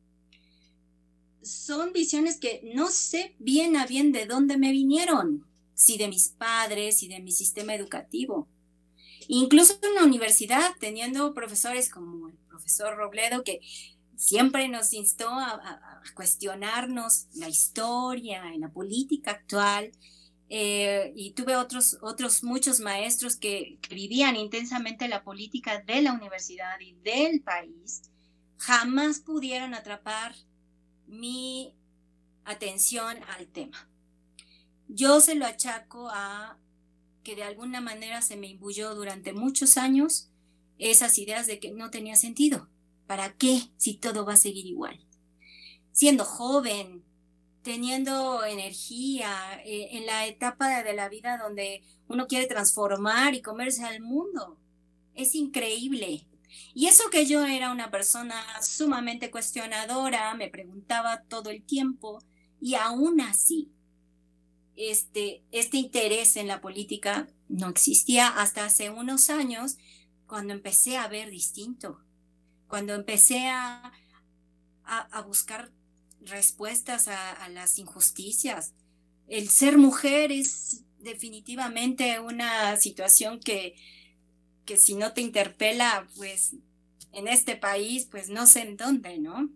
son visiones que no sé bien a bien de dónde me vinieron, si de mis padres, si de mi sistema educativo. Incluso en la universidad, teniendo profesores como el profesor Robledo, que siempre nos instó a, a, a cuestionarnos la historia, en la política actual, Eh, y tuve otros, otros muchos maestros que, que vivían intensamente la política de la universidad y del país, jamás pudieron atrapar mi atención al tema. Yo se lo achaco a que de alguna manera se me imbuyó durante muchos años esas ideas de que no tenía sentido. ¿Para qué si todo va a seguir igual? Siendo joven, teniendo energía, eh, en la etapa de la vida donde uno quiere transformar y comerse al mundo. Es increíble. Y eso que yo era una persona sumamente cuestionadora, me preguntaba todo el tiempo, y aún así, este, este interés en la política no existía hasta hace unos años, cuando empecé a ver distinto, cuando empecé a, a, a buscar respuestas a, a las injusticias. El ser mujer es definitivamente una situación que, que si no te interpela, pues en este país, pues no sé en dónde, ¿no?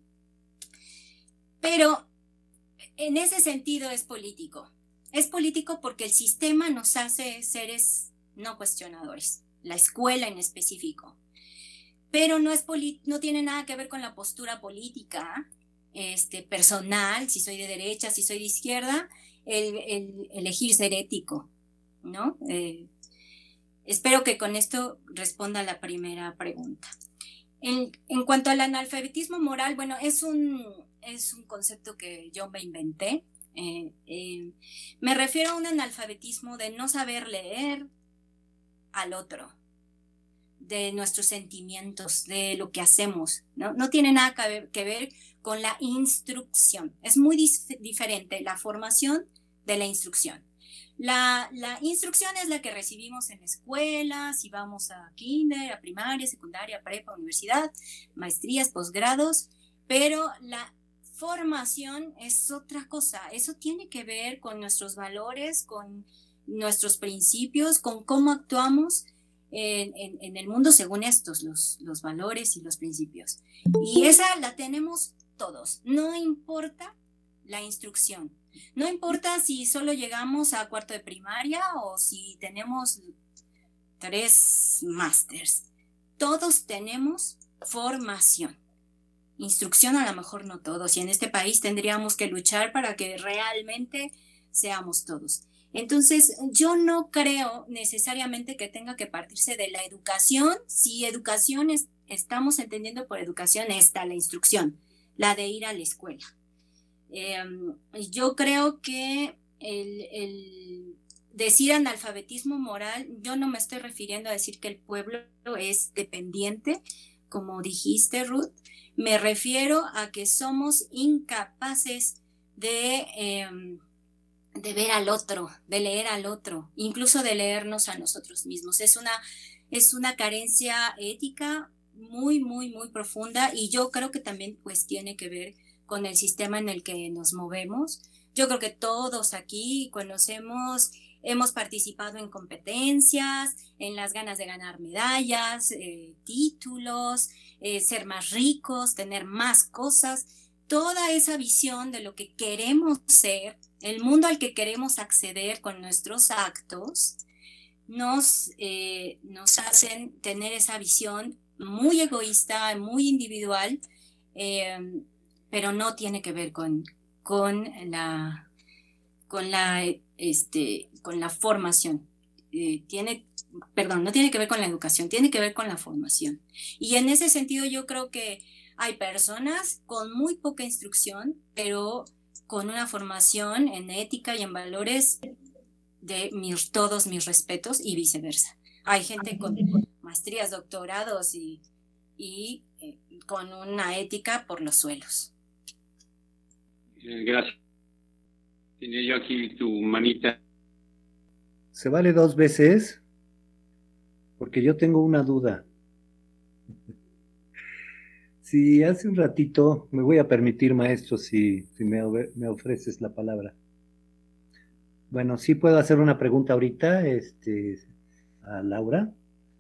Pero en ese sentido es político. Es político porque el sistema nos hace seres no cuestionadores, la escuela en específico. Pero no, es no tiene nada que ver con la postura política, este, personal, si soy de derecha, si soy de izquierda, el, el elegir ser ético, ¿no? Eh, espero que con esto responda a la primera pregunta. En, en cuanto al analfabetismo moral, bueno, es un, es un concepto que yo me inventé. Eh, eh, me refiero a un analfabetismo de no saber leer al otro, de nuestros sentimientos, de lo que hacemos, ¿no? No tiene nada que ver, que ver con la instrucción. Es muy dif- diferente la formación de la instrucción. La, la instrucción es la que recibimos en la escuela, si vamos a kinder, a primaria, secundaria, prepa, universidad, maestrías, posgrados, pero la formación es otra cosa. Eso tiene que ver con nuestros valores, con nuestros principios, con cómo actuamos en, en, en el mundo según estos, los, los valores y los principios. Y esa la tenemos todos, no importa la instrucción. No importa si solo llegamos a cuarto de primaria o si tenemos tres másters. Todos tenemos formación. Instrucción a lo mejor no todos. Y en este país tendríamos que luchar para que realmente seamos todos. Entonces, yo no creo necesariamente que tenga que partirse de la educación. Si educación es, estamos entendiendo por educación esta, la instrucción, la de ir a la escuela. Eh, yo creo que el, el decir analfabetismo moral, yo no me estoy refiriendo a decir que el pueblo es dependiente, como dijiste, Ruth. Me refiero a que somos incapaces de, eh, de ver al otro, de leer al otro, incluso de leernos a nosotros mismos. Es una, es una carencia ética muy, muy, muy profunda, y yo creo que también pues tiene que ver con el sistema en el que nos movemos. Yo creo que todos aquí conocemos, hemos participado en competencias, en las ganas de ganar medallas, eh, títulos, eh, ser más ricos, tener más cosas. Toda esa visión de lo que queremos ser, el mundo al que queremos acceder con nuestros actos, nos, eh, nos hacen tener esa visión muy egoísta, muy individual, eh, pero no tiene que ver con, con, la, con, la, este, con la formación. Eh, tiene, perdón, no tiene que ver con la educación, tiene que ver con la formación. Y en ese sentido yo creo que hay personas con muy poca instrucción, pero con una formación en ética y en valores de mis, todos mis respetos, y viceversa. Hay gente con maestrías, doctorados y, y eh, con una ética por los suelos. Gracias. Tiene yo aquí tu manita. ¿Se vale dos veces? Porque yo tengo una duda. Si hace un ratito, me voy a permitir, maestro, si, si me, me ofreces la palabra. Bueno, sí puedo hacer una pregunta ahorita, este, a Laura.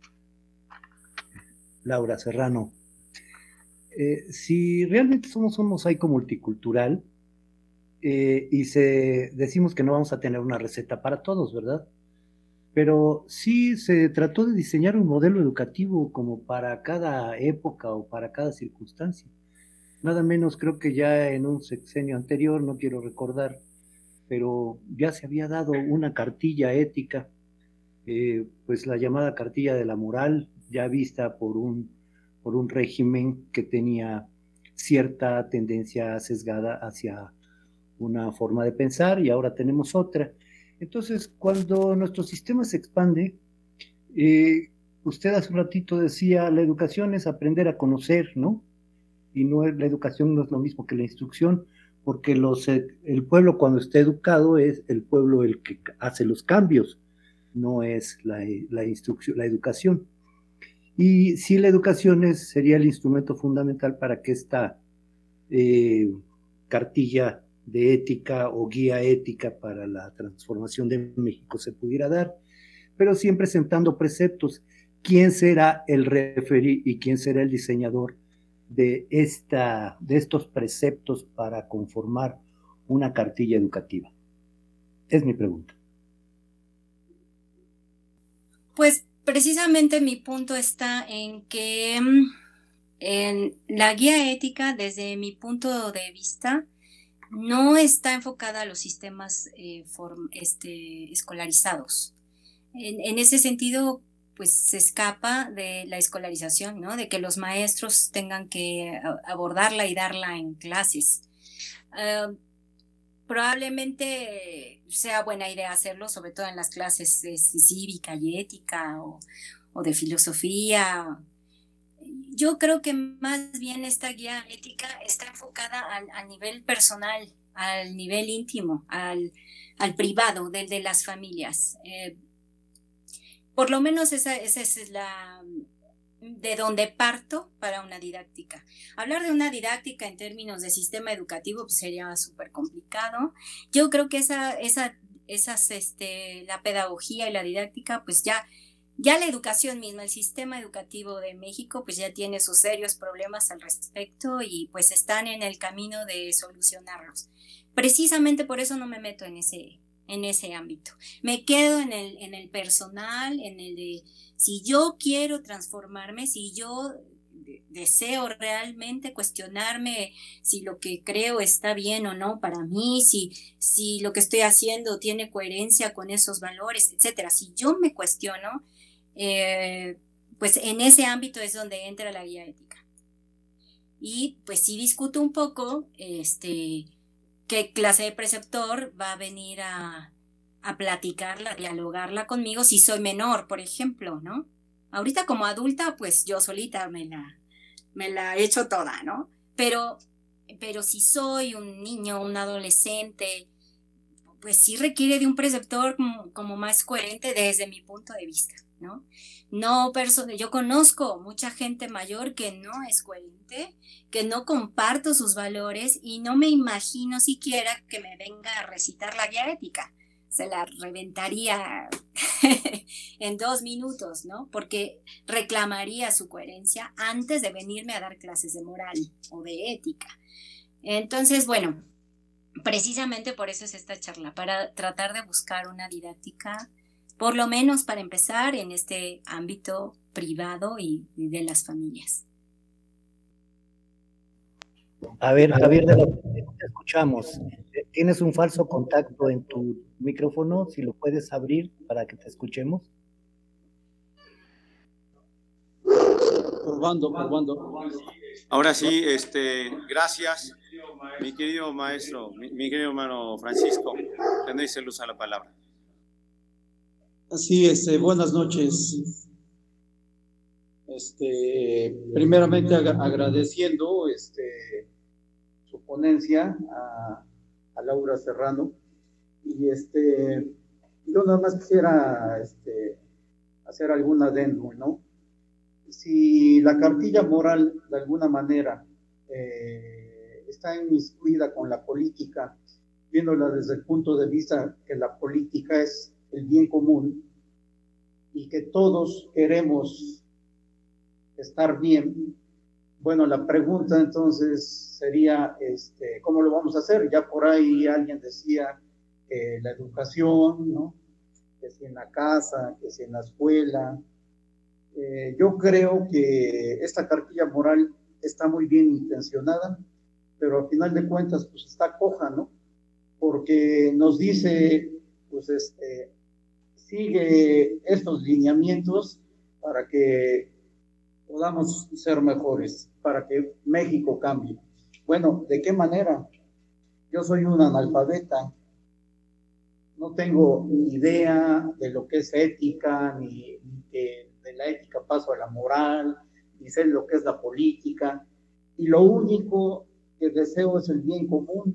Laura Serrano. Eh, si realmente somos un mosaico multicultural, Eh, y se, decimos que no vamos a tener una receta para todos, ¿verdad? Pero sí se trató de diseñar un modelo educativo como para cada época o para cada circunstancia. Nada menos, creo que ya en un sexenio anterior, no quiero recordar, pero ya se había dado una cartilla ética, eh, pues la llamada cartilla de la moral, ya vista por un, por un régimen que tenía cierta tendencia sesgada hacia una forma de pensar, y ahora tenemos otra. Entonces, cuando nuestro sistema se expande, eh, usted hace un ratito decía, la educación es aprender a conocer, ¿no? Y no es, la educación no es lo mismo que la instrucción, porque los, el pueblo cuando está educado es el pueblo el que hace los cambios, no es la, la instrucción, la educación. Y sí, la educación es, sería el instrumento fundamental para que esta eh, cartilla de ética o guía ética para la transformación de México se pudiera dar, pero siempre sentando preceptos. ¿Quién será el referí y quién será el diseñador de, esta, de estos preceptos para conformar una cartilla educativa? Es mi pregunta. Pues precisamente mi punto está en que en la guía ética, desde mi punto de vista, no está enfocada a los sistemas eh, form, este, escolarizados. En, en ese sentido, pues se escapa de la escolarización, ¿no? De que los maestros tengan que abordarla y darla en clases. Uh, probablemente sea buena idea hacerlo, sobre todo en las clases de cívica y ética o, o de filosofía. Yo creo que más bien esta guía ética está enfocada al, al nivel personal, al nivel íntimo, al, al privado del de las familias. Eh, por lo menos esa, esa es la de donde parto para una didáctica. Hablar de una didáctica en términos de sistema educativo pues sería súper complicado. Yo creo que esa, esa, esas, este, la pedagogía y la didáctica, pues ya, ya la educación misma, el sistema educativo de México, pues ya tiene sus serios problemas al respecto y pues están en el camino de solucionarlos. Precisamente por eso no me meto en ese, en ese ámbito. Me quedo en el, en el personal, en el de si yo quiero transformarme, si yo deseo realmente cuestionarme si lo que creo está bien o no para mí, si, si lo que estoy haciendo tiene coherencia con esos valores, etcétera. Si yo me cuestiono, eh, pues en ese ámbito es donde entra la guía ética. Y pues sí discuto un poco este, qué clase de preceptor va a venir a a platicarla, a dialogarla conmigo si soy menor, por ejemplo, ¿no? Ahorita como adulta, pues yo solita me la, me la he hecho toda, ¿no? Pero, pero si soy un niño, un adolescente, pues sí requiere de un preceptor como, como más coherente desde mi punto de vista, ¿no? No perso- yo conozco mucha gente mayor que no es coherente, que no comparto sus valores y no me imagino siquiera que me venga a recitar la guía ética. Se la reventaría en dos minutos, ¿no? Porque reclamaría su coherencia antes de venirme a dar clases de moral o de ética. Entonces, bueno, precisamente por eso es esta charla, para tratar de buscar una didáctica, por lo menos para empezar en este ámbito privado y, y de las familias. A ver, Javier, de la, te escuchamos. Tienes un falso contacto en tu micrófono, si lo puedes abrir para que te escuchemos. Probando, probando. Ahora sí, este, gracias, mi querido maestro, mi, mi querido hermano Francisco, tendréis el uso de la palabra. Así es, este, buenas noches. Este, primeramente ag agradeciendo este, su ponencia a, a Laura Serrano y este, yo nada más quisiera este, hacer algún adendo, ¿no? Si la cartilla moral de alguna manera eh, está inmiscuida con la política, viéndola desde el punto de vista que la política es el bien común y que todos queremos estar bien, bueno, la pregunta entonces sería, este, ¿cómo lo vamos a hacer? Ya por ahí alguien decía que la educación, ¿no? Que si en la casa, que si en la escuela. Eh, yo creo que esta cartilla moral está muy bien intencionada, pero al final de cuentas, pues está coja, ¿no? Porque nos dice, pues, este, sigue estos lineamientos para que podamos ser mejores, para que México cambie. Bueno, ¿de qué manera? Yo soy un analfabeta, no tengo ni idea de lo que es ética, ni, ni que de la ética paso a la moral, ni sé lo que es la política, y lo único que deseo es el bien común,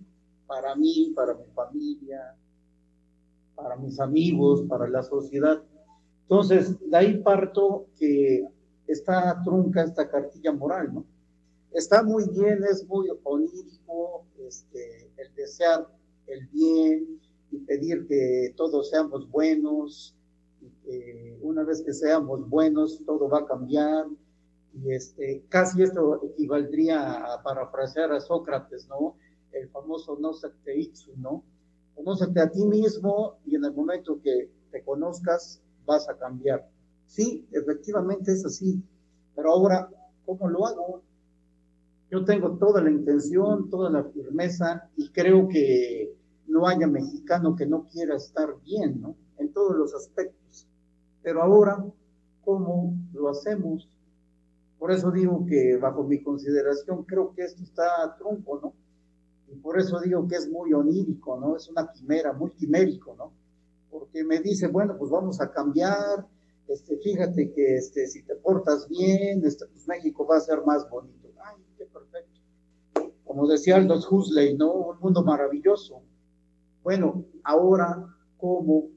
para mí, para mi familia, para mis amigos, para la sociedad. Entonces, de ahí parto que está trunca esta cartilla moral, ¿no? Está muy bien, es muy onírico, este, el desear el bien y pedir que todos seamos buenos, y que una vez que seamos buenos todo va a cambiar, y este, casi esto equivaldría a parafrasear a Sócrates, ¿no? El famoso nosete itsu, ¿no? Conócete a ti mismo y en el momento que te conozcas vas a cambiar. Sí, efectivamente es así, pero ahora, ¿cómo lo hago? Yo tengo toda la intención, toda la firmeza y creo que no haya mexicano que no quiera estar bien, ¿no? En todos los aspectos. Pero ahora, ¿cómo lo hacemos? Por eso digo que bajo mi consideración creo que esto está a trunco, ¿no? Y por eso digo que es muy onírico, ¿no? Es una quimera, muy quimérico, ¿no? Porque me dice, bueno, pues vamos a cambiar, este, fíjate que este, si te portas bien, este, pues México va a ser más bonito. Ay, qué perfecto. Como decía Aldous Huxley, ¿no? Un mundo maravilloso. Bueno, ahora, ¿cómo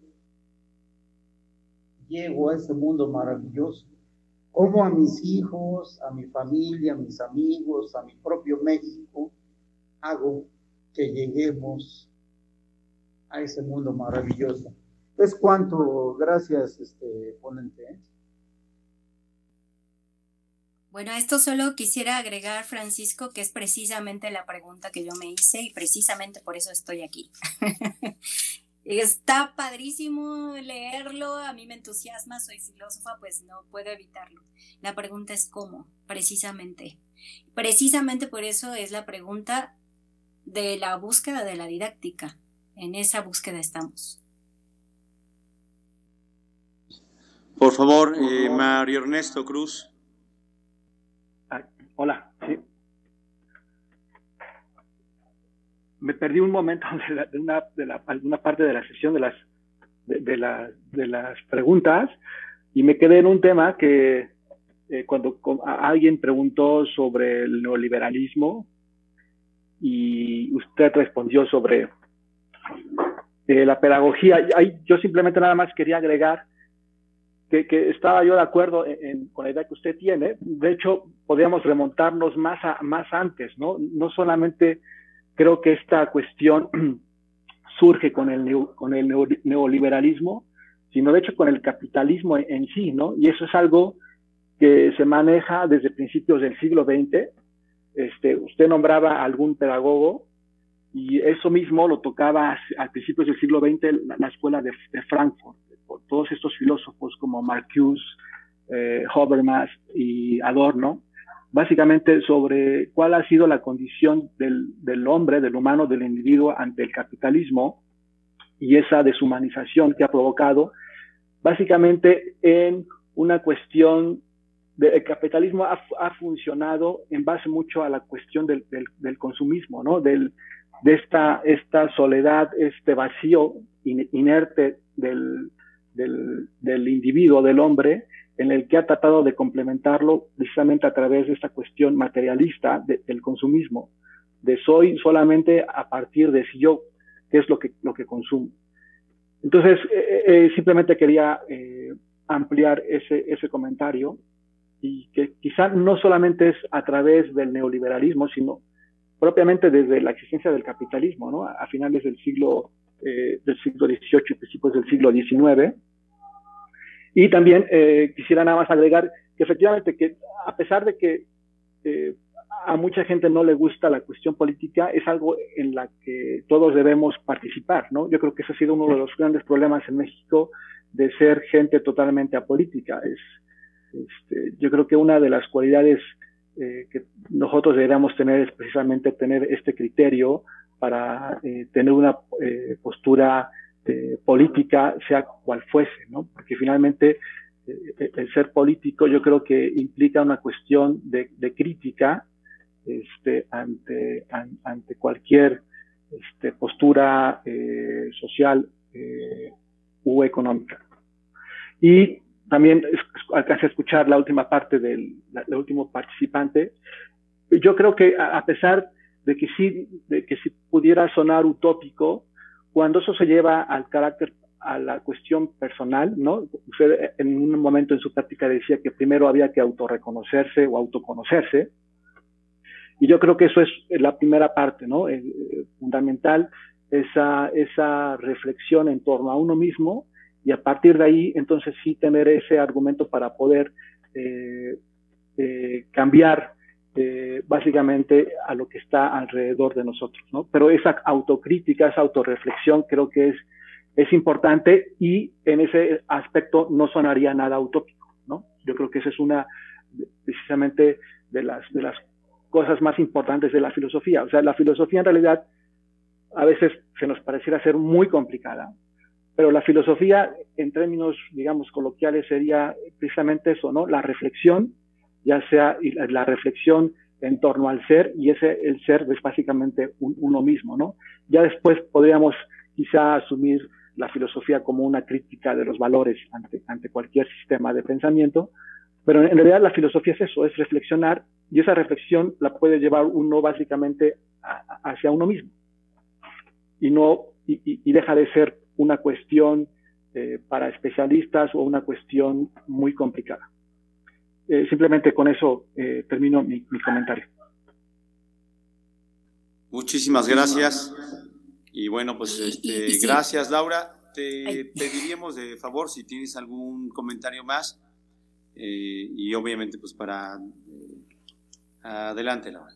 llego a ese mundo maravilloso? ¿Cómo a mis hijos, a mi familia, a mis amigos, a mi propio México, hago que lleguemos a ese mundo maravilloso? Es cuanto, gracias, este, ponente. Bueno, a esto solo quisiera agregar, Francisco, que es precisamente la pregunta que yo me hice y precisamente por eso estoy aquí. Está padrísimo leerlo, a mí me entusiasma, soy filósofa, pues no puedo evitarlo. La pregunta es cómo, precisamente. Precisamente por eso es la pregunta de la búsqueda de la didáctica. En esa búsqueda estamos. Por favor, eh, Mario Ernesto Cruz. Ah, hola, sí. Me perdí un momento de, la, de, una, de la, alguna parte de la sesión de las, de, de, la, de las preguntas y me quedé en un tema que eh, cuando con, a, alguien preguntó sobre el neoliberalismo y usted respondió sobre eh, la pedagogía. Ahí yo simplemente nada más quería agregar que, que estaba yo de acuerdo en, en, con la idea que usted tiene. De hecho, podríamos remontarnos más, a, más antes, ¿no? No solamente creo que esta cuestión surge con el, neo, con el neo, neoliberalismo, sino de hecho con el capitalismo en, en sí, ¿no? Y eso es algo que se maneja desde principios del siglo veinte. Este, usted nombraba a algún pedagogo y eso mismo lo tocaba a principios del siglo veinte la, la escuela de, de Frankfurt, por todos estos filósofos como Marcuse, eh, Habermas y Adorno, básicamente sobre cuál ha sido la condición del, del hombre, del humano, del individuo ante el capitalismo y esa deshumanización que ha provocado, básicamente en una cuestión de, el capitalismo ha, ha funcionado en base mucho a la cuestión del, del, del consumismo, ¿no? Del, de esta, esta soledad, este vacío inerte del, del, del individuo, del hombre, en el que ha tratado de complementarlo precisamente a través de esta cuestión materialista de, del consumismo, de soy solamente a partir de si yo, qué es lo que, lo que consumo. Entonces, eh, eh, simplemente quería eh, ampliar ese, ese comentario y que quizá no solamente es a través del neoliberalismo, sino propiamente desde la existencia del capitalismo, ¿no? A finales del siglo, eh, del siglo dieciocho y principios del siglo diecinueve. Y también eh, quisiera nada más agregar que efectivamente que a pesar de que eh, a mucha gente no le gusta la cuestión política, es algo en la que todos debemos participar, ¿no? Yo creo que ese ha sido uno de los grandes problemas en México de ser gente totalmente apolítica. Es, este, yo creo que una de las cualidades eh, que nosotros deberíamos tener es precisamente tener este criterio para eh, tener una eh, postura Eh, política, sea cual fuese, ¿no? Porque finalmente eh, el ser político yo creo que implica una cuestión de, de crítica este, ante, an, ante cualquier este, postura eh, social eh, u económica. Y también alcancé a escuchar la última parte del la, el último participante. Yo creo que a, a pesar de que sí, de que sí pudiera sonar utópico cuando eso se lleva al carácter, a la cuestión personal, ¿no? Usted en un momento en su práctica decía que primero había que autorreconocerse o autoconocerse, y yo creo que eso es la primera parte, ¿no? Eh, fundamental, esa, esa reflexión en torno a uno mismo, y a partir de ahí, entonces sí tener ese argumento para poder eh, eh, cambiar eh, básicamente a lo que está alrededor de nosotros, ¿no? Pero esa autocrítica, esa autorreflexión creo que es, es importante, y en ese aspecto no sonaría nada utópico, ¿no? Yo creo que esa es una, precisamente, de las, de las cosas más importantes de la filosofía. O sea, la filosofía en realidad a veces se nos pareciera ser muy complicada, pero la filosofía, en términos, digamos, coloquiales, sería precisamente eso, ¿no? La reflexión, ya sea la reflexión en torno al ser, y ese, el ser es básicamente un, uno mismo, ¿no? Ya después podríamos quizá asumir la filosofía como una crítica de los valores ante, ante cualquier sistema de pensamiento, pero en realidad la filosofía es eso, es reflexionar, y esa reflexión la puede llevar uno básicamente a, hacia uno mismo, y no y, y, y deja de ser una cuestión eh, para especialistas o una cuestión muy complicada. Eh, simplemente con eso eh, termino mi, mi comentario. Muchísimas gracias. Y bueno, pues este, y, y sí. gracias, Laura. Te Ay. pediríamos de favor si tienes algún comentario más, eh, y obviamente pues para eh, adelante, Laura.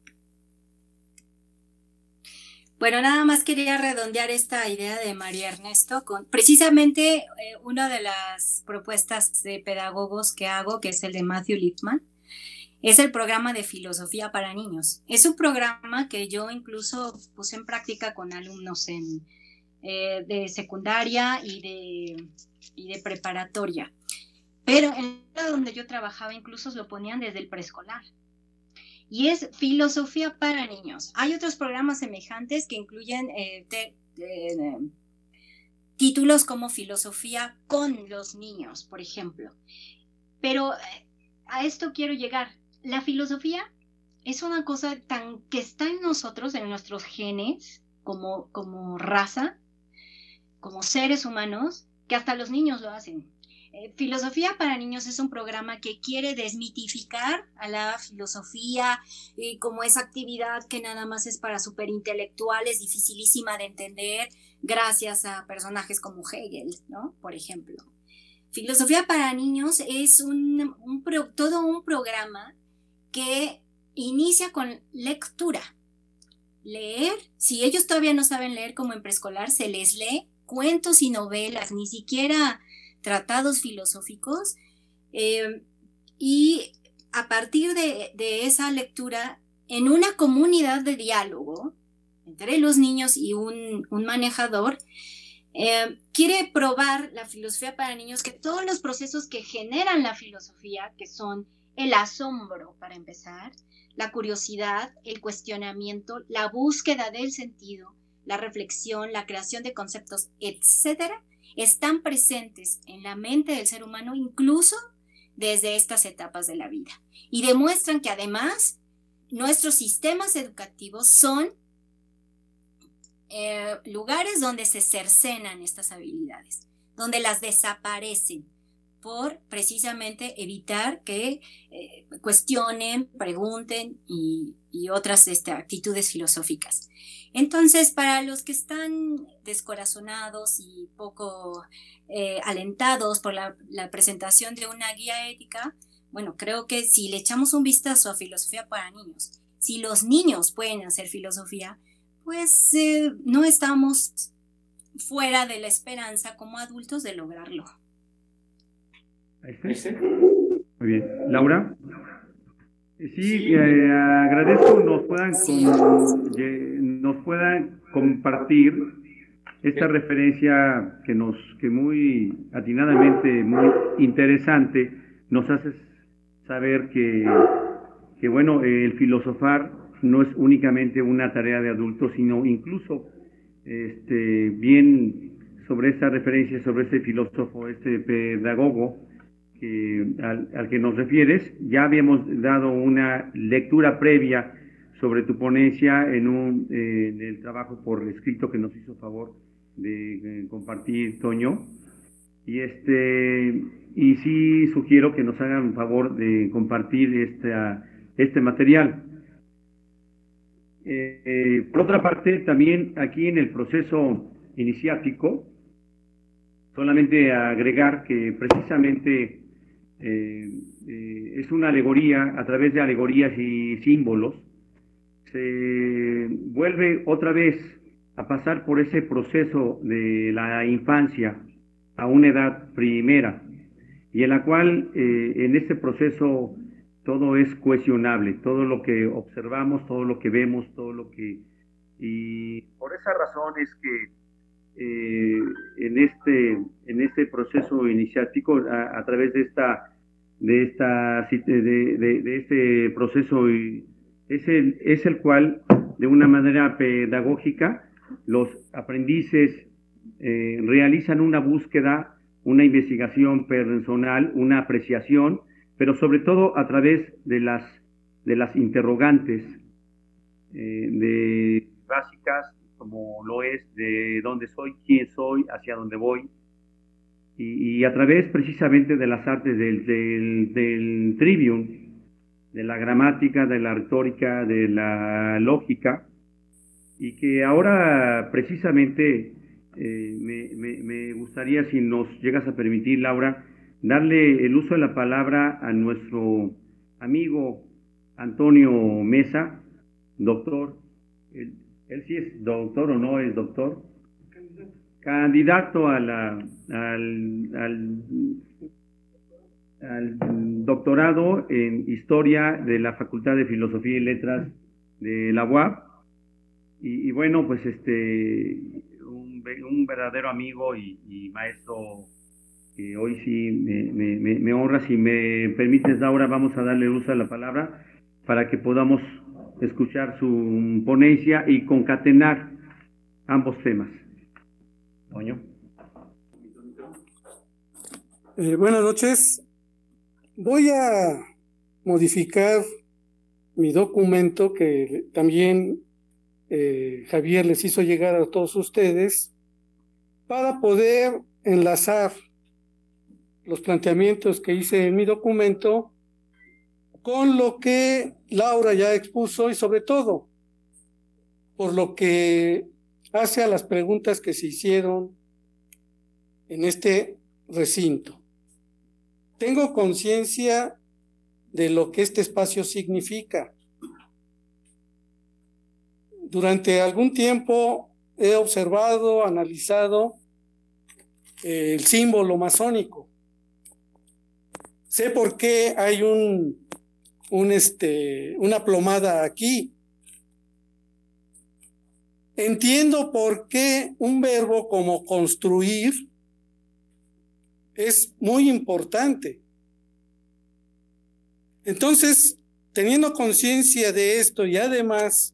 Bueno, nada más quería redondear esta idea de María Ernesto con precisamente eh, una de las propuestas de pedagogos que hago, que es el de Matthew Lipman, es el programa de filosofía para niños. Es un programa que yo incluso puse en práctica con alumnos en, eh, de secundaria y de, y de preparatoria. Pero en la donde yo trabajaba incluso lo ponían desde el preescolar. Y es filosofía para niños. Hay otros programas semejantes que incluyen eh, te, eh, títulos como filosofía con los niños, por ejemplo. Pero eh, a esto quiero llegar. La filosofía es una cosa tan que está en nosotros, en nuestros genes, como, como raza, como seres humanos, que hasta los niños lo hacen. Eh, Filosofía para Niños es un programa que quiere desmitificar a la filosofía eh, como esa actividad que nada más es para superintelectuales, dificilísima de entender, gracias a personajes como Hegel, ¿no? Por ejemplo. Filosofía para Niños es un, un pro, todo un programa que inicia con lectura. Leer, si ellos todavía no saben leer como en preescolar, se les lee cuentos y novelas, ni siquiera tratados filosóficos, eh, y a partir de, de esa lectura, en una comunidad de diálogo entre los niños y un, un manejador, eh, quiere probar la filosofía para niños, que todos los procesos que generan la filosofía, que son el asombro para empezar, la curiosidad, el cuestionamiento, la búsqueda del sentido, la reflexión, la creación de conceptos, etcétera, están presentes en la mente del ser humano incluso desde estas etapas de la vida, y demuestran que además nuestros sistemas educativos son eh, lugares donde se cercenan estas habilidades, donde las desaparecen por precisamente evitar que eh, cuestionen, pregunten y, y otras este, actitudes filosóficas. Entonces, para los que están descorazonados y poco eh, alentados por la, la presentación de una guía ética, bueno, creo que si le echamos un vistazo a filosofía para niños, si los niños pueden hacer filosofía, pues eh, no estamos fuera de la esperanza como adultos de lograrlo. Ahí está. Muy bien. ¿Laura? Sí, eh, agradezco nos puedan, con, eh, nos puedan compartir esta referencia que nos que muy atinadamente, muy interesante, nos hace saber que, que bueno, el filosofar no es únicamente una tarea de adultos, sino incluso este, bien sobre esta referencia, sobre este filósofo, este pedagogo, Que, al, al que nos refieres, ya habíamos dado una lectura previa sobre tu ponencia en, un, eh, en el trabajo por escrito que nos hizo favor de eh, compartir Toño. Y, este, y sí sugiero que nos hagan favor de compartir esta, este material. Eh, eh, por otra parte, también aquí en el proceso iniciático, solamente agregar que precisamente eh, eh, es una alegoría, a través de alegorías y símbolos, se vuelve otra vez a pasar por ese proceso de la infancia a una edad primera, y en la cual eh, en este proceso todo es cuestionable, todo lo que observamos, todo lo que vemos, todo lo que... Y por esa razón es que eh, en, este, en este proceso iniciático, a, a través de esta, de, esta, de, de, de este proceso, es el, es el cual, de una manera pedagógica, los aprendices eh, realizan una búsqueda, una investigación personal, una apreciación, pero sobre todo a través de las, de las interrogantes eh, de básicas, como lo es de dónde soy, quién soy, hacia dónde voy, y, y a través precisamente de las artes del, del, del trivium, de la gramática, de la retórica, de la lógica, y que ahora precisamente eh, me, me, me gustaría, si nos llegas a permitir, Laura, darle el uso de la palabra a nuestro amigo Antonio Mesa, doctor. Él, él sí es doctor o no es doctor. Candidato, Candidato a la, al, al, al doctorado en Historia de la Facultad de Filosofía y Letras de la U A P. Y, y bueno, pues este, un, un verdadero amigo y, y maestro que hoy sí me, me, me honra. Si me permites, Laura, vamos a darle uso a la palabra para que podamos escuchar su ponencia y concatenar ambos temas. Toño. Eh, buenas noches. Voy a modificar mi documento que también eh, Javier les hizo llegar a todos ustedes para poder enlazar los planteamientos que hice en mi documento con lo que Laura ya expuso y sobre todo por lo que hace a las preguntas que se hicieron en este recinto. Tengo conciencia de lo que este espacio significa. Durante algún tiempo he observado, analizado el símbolo masónico. Sé por qué hay un, un este, una plomada aquí. Entiendo por qué un verbo como construir es muy importante. Entonces, teniendo conciencia de esto y además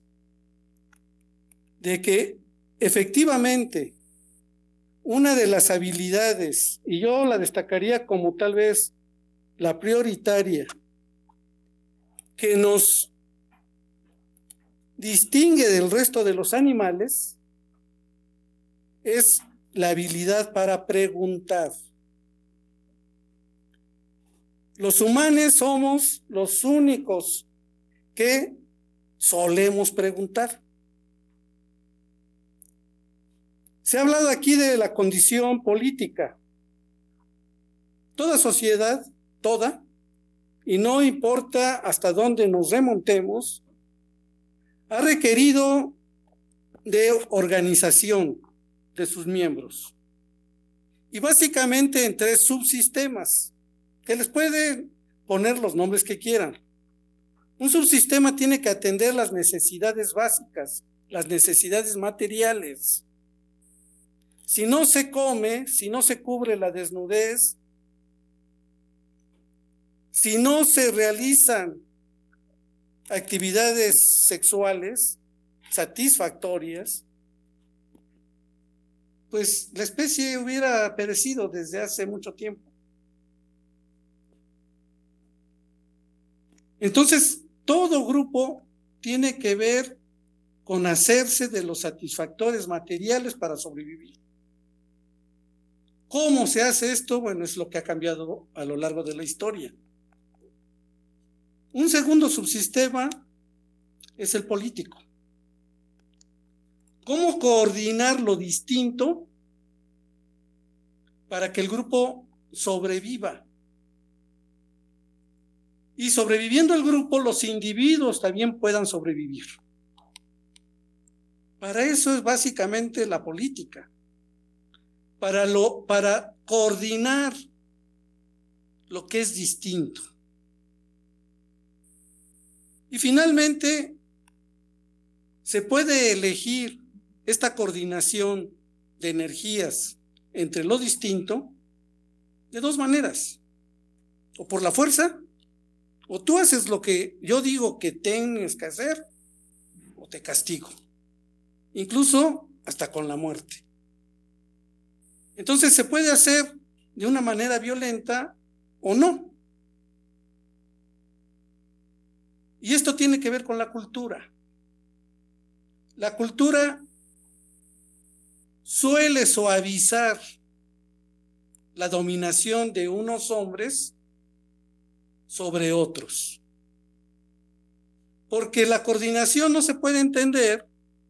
de que efectivamente una de las habilidades, y yo la destacaría como tal vez la prioritaria, que nos distingue del resto de los animales, es la habilidad para preguntar. Los humanos somos los únicos que solemos preguntar. Se ha hablado aquí de la condición política. Toda sociedad, toda, y no importa hasta dónde nos remontemos, ha requerido de organización de sus miembros. Y básicamente en tres subsistemas, que les pueden poner los nombres que quieran. Un subsistema tiene que atender las necesidades básicas, las necesidades materiales. Si no se come, si no se cubre la desnudez, si no se realizan actividades sexuales satisfactorias, pues la especie hubiera perecido desde hace mucho tiempo. Entonces, todo grupo tiene que ver con hacerse de los satisfactores materiales para sobrevivir. ¿Cómo se hace esto? Bueno, es lo que ha cambiado a lo largo de la historia. Un segundo subsistema es el político. ¿Cómo coordinar lo distinto para que el grupo sobreviva? Y sobreviviendo el grupo, los individuos también puedan sobrevivir. Para eso es básicamente la política. Para, lo, para coordinar lo que es distinto. Y finalmente, se puede elegir esta coordinación de energías entre lo distinto de dos maneras. O por la fuerza, o tú haces lo que yo digo que tienes que hacer, o te castigo. Incluso hasta con la muerte. Entonces se puede hacer de una manera violenta o no. Y esto tiene que ver con la cultura. La cultura suele suavizar la dominación de unos hombres sobre otros. Porque la coordinación no se puede entender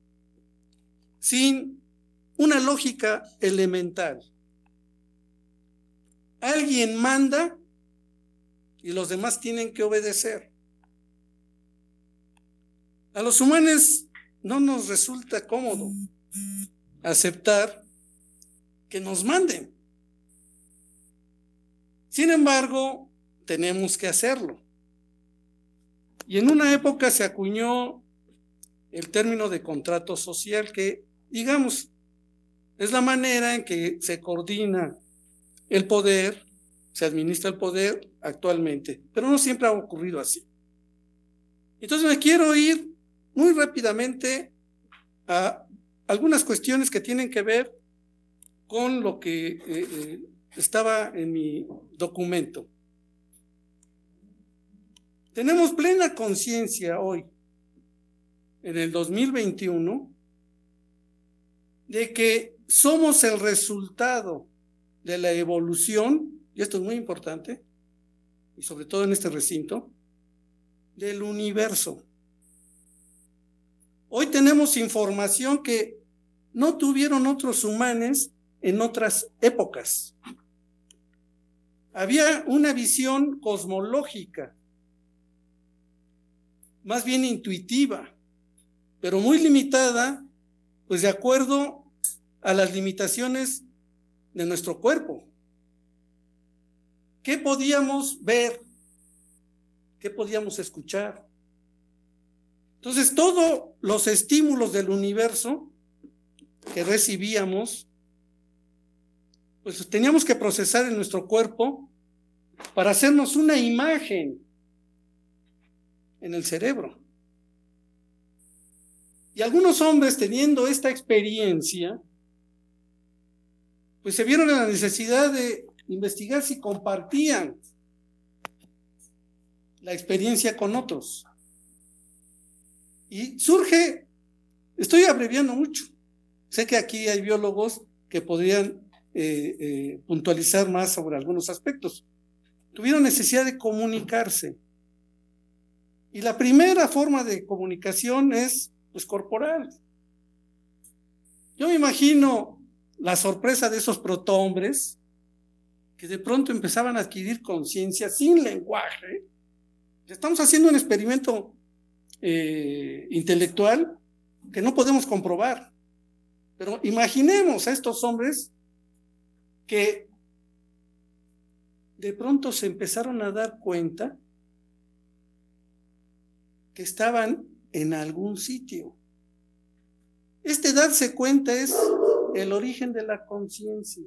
sin una lógica elemental. Alguien manda y los demás tienen que obedecer. A los humanos no nos resulta cómodo aceptar que nos manden. Sin embargo, tenemos que hacerlo. Y en una época se acuñó el término de contrato social que, digamos, es la manera en que se coordina el poder, se administra el poder actualmente, pero no siempre ha ocurrido así. Entonces me quiero ir muy rápidamente a algunas cuestiones que tienen que ver con lo que eh, eh, estaba en mi documento. Tenemos plena conciencia hoy, en el dos mil veintiuno, de que somos el resultado de la evolución, y esto es muy importante, y sobre todo en este recinto, del universo. Hoy tenemos información que no tuvieron otros humanos en otras épocas. Había una visión cosmológica, más bien intuitiva, pero muy limitada, pues de acuerdo a las limitaciones de nuestro cuerpo. ¿Qué podíamos ver? ¿Qué podíamos escuchar? Entonces, todos los estímulos del universo que recibíamos, pues teníamos que procesar en nuestro cuerpo para hacernos una imagen en el cerebro. Y algunos hombres, teniendo esta experiencia, pues se vieron en la necesidad de investigar si compartían la experiencia con otros. Y surge, estoy abreviando mucho, sé que aquí hay biólogos que podrían eh, eh, puntualizar más sobre algunos aspectos. Tuvieron necesidad de comunicarse. Y la primera forma de comunicación es, pues, corporal. Yo me imagino la sorpresa de esos protohombres que de pronto empezaban a adquirir conciencia sin lenguaje. Estamos haciendo un experimento eh, intelectual que no podemos comprobar. Pero imaginemos a estos hombres que de pronto se empezaron a dar cuenta que estaban en algún sitio. Este darse cuenta es el origen de la conciencia.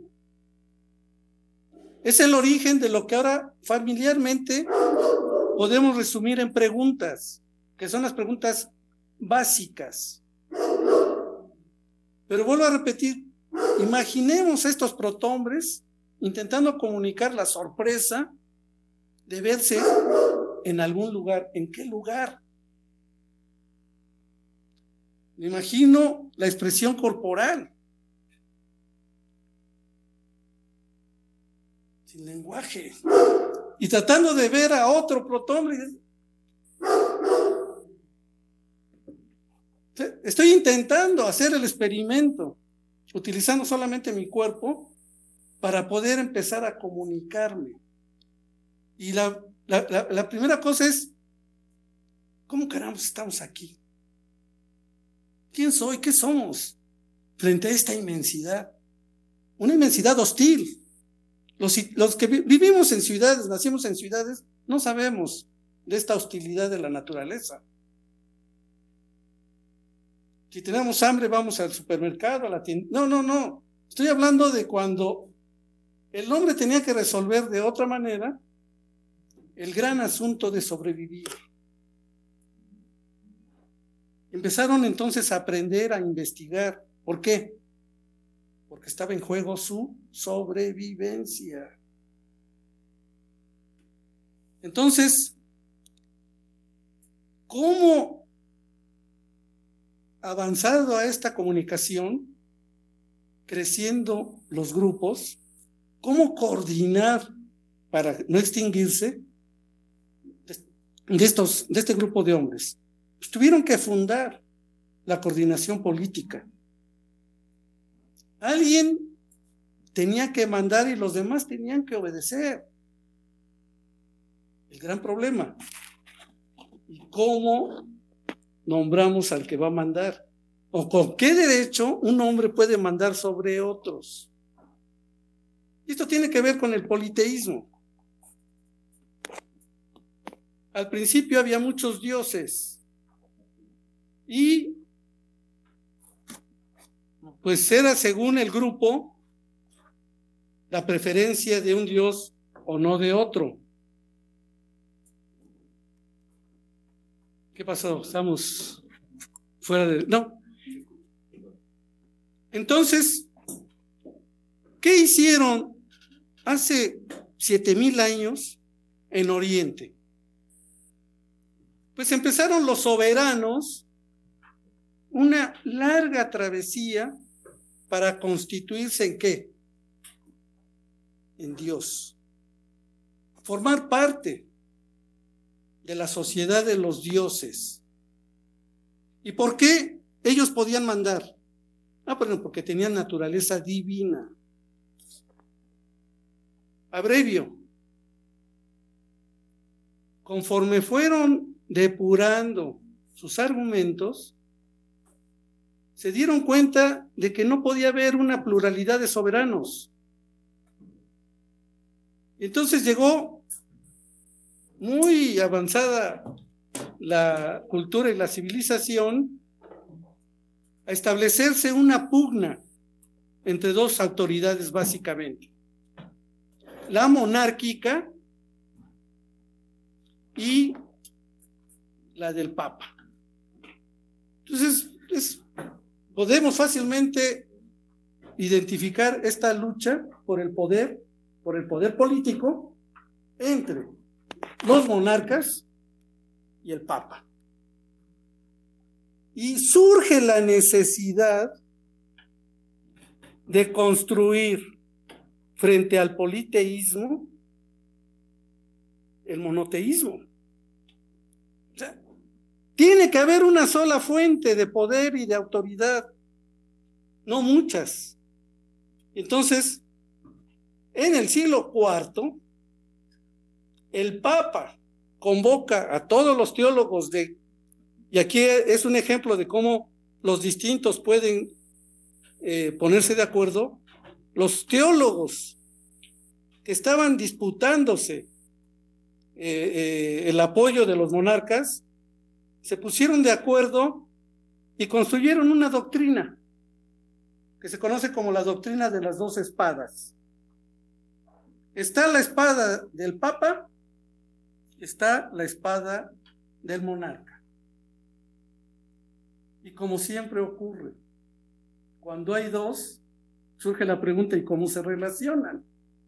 Es el origen de lo que ahora familiarmente podemos resumir en preguntas, que son las preguntas básicas. Pero vuelvo a repetir, imaginemos a estos protohombres intentando comunicar la sorpresa de verse en algún lugar. ¿En qué lugar? Me imagino la expresión corporal. Sin lenguaje. Y tratando de ver a otro protombre. Estoy intentando hacer el experimento, utilizando solamente mi cuerpo para poder empezar a comunicarme. Y la, la, la, la primera cosa es, ¿cómo caramba estamos aquí? ¿Quién soy? ¿Qué somos? Frente a esta inmensidad. Una inmensidad hostil. Los, los que vivimos en ciudades, nacimos en ciudades, no sabemos de esta hostilidad de la naturaleza. Si tenemos hambre, vamos al supermercado, a la tienda. No, no, no. Estoy hablando de cuando el hombre tenía que resolver de otra manera el gran asunto de sobrevivir. Empezaron entonces a aprender, a investigar. ¿Por qué? Porque estaba en juego su sobrevivencia. Entonces, ¿cómo avanzado a esta comunicación, creciendo los grupos, cómo coordinar para no extinguirse de, estos, de este grupo de hombres? Pues tuvieron que fundar la coordinación política. Alguien tenía que mandar y los demás tenían que obedecer. El gran problema. ¿Y cómo nombramos al que va a mandar? ¿O con qué derecho un hombre puede mandar sobre otros? Esto tiene que ver con el politeísmo. Al principio había muchos dioses y pues era según el grupo la preferencia de un dios o no de otro. ¿Qué pasó? Estamos fuera de... No. Entonces, ¿qué hicieron hace siete mil años en Oriente? Pues empezaron los soberanos una larga travesía para constituirse ¿en qué? En Dios. Formar parte de la sociedad de los dioses. ¿Y por qué ellos podían mandar? Ah, bueno, porque tenían naturaleza divina. Abrevio. Conforme fueron depurando sus argumentos, se dieron cuenta de que no podía haber una pluralidad de soberanos. Entonces llegó muy avanzada la cultura y la civilización a establecerse una pugna entre dos autoridades básicamente, la monárquica y la del Papa. Entonces, es, podemos fácilmente identificar esta lucha por el poder, por el poder político entre los monarcas y el Papa. Y surge la necesidad de construir frente al politeísmo el monoteísmo. O sea, tiene que haber una sola fuente de poder y de autoridad, no muchas. Entonces, en el siglo cuarto, el Papa convoca a todos los teólogos de, y aquí es un ejemplo de cómo los distintos pueden eh, ponerse de acuerdo, los teólogos que estaban disputándose eh, eh, el apoyo de los monarcas, se pusieron de acuerdo y construyeron una doctrina que se conoce como la doctrina de las dos espadas. Está la espada del Papa, está la espada del monarca. Y como siempre ocurre, cuando hay dos, surge la pregunta, ¿y cómo se relacionan?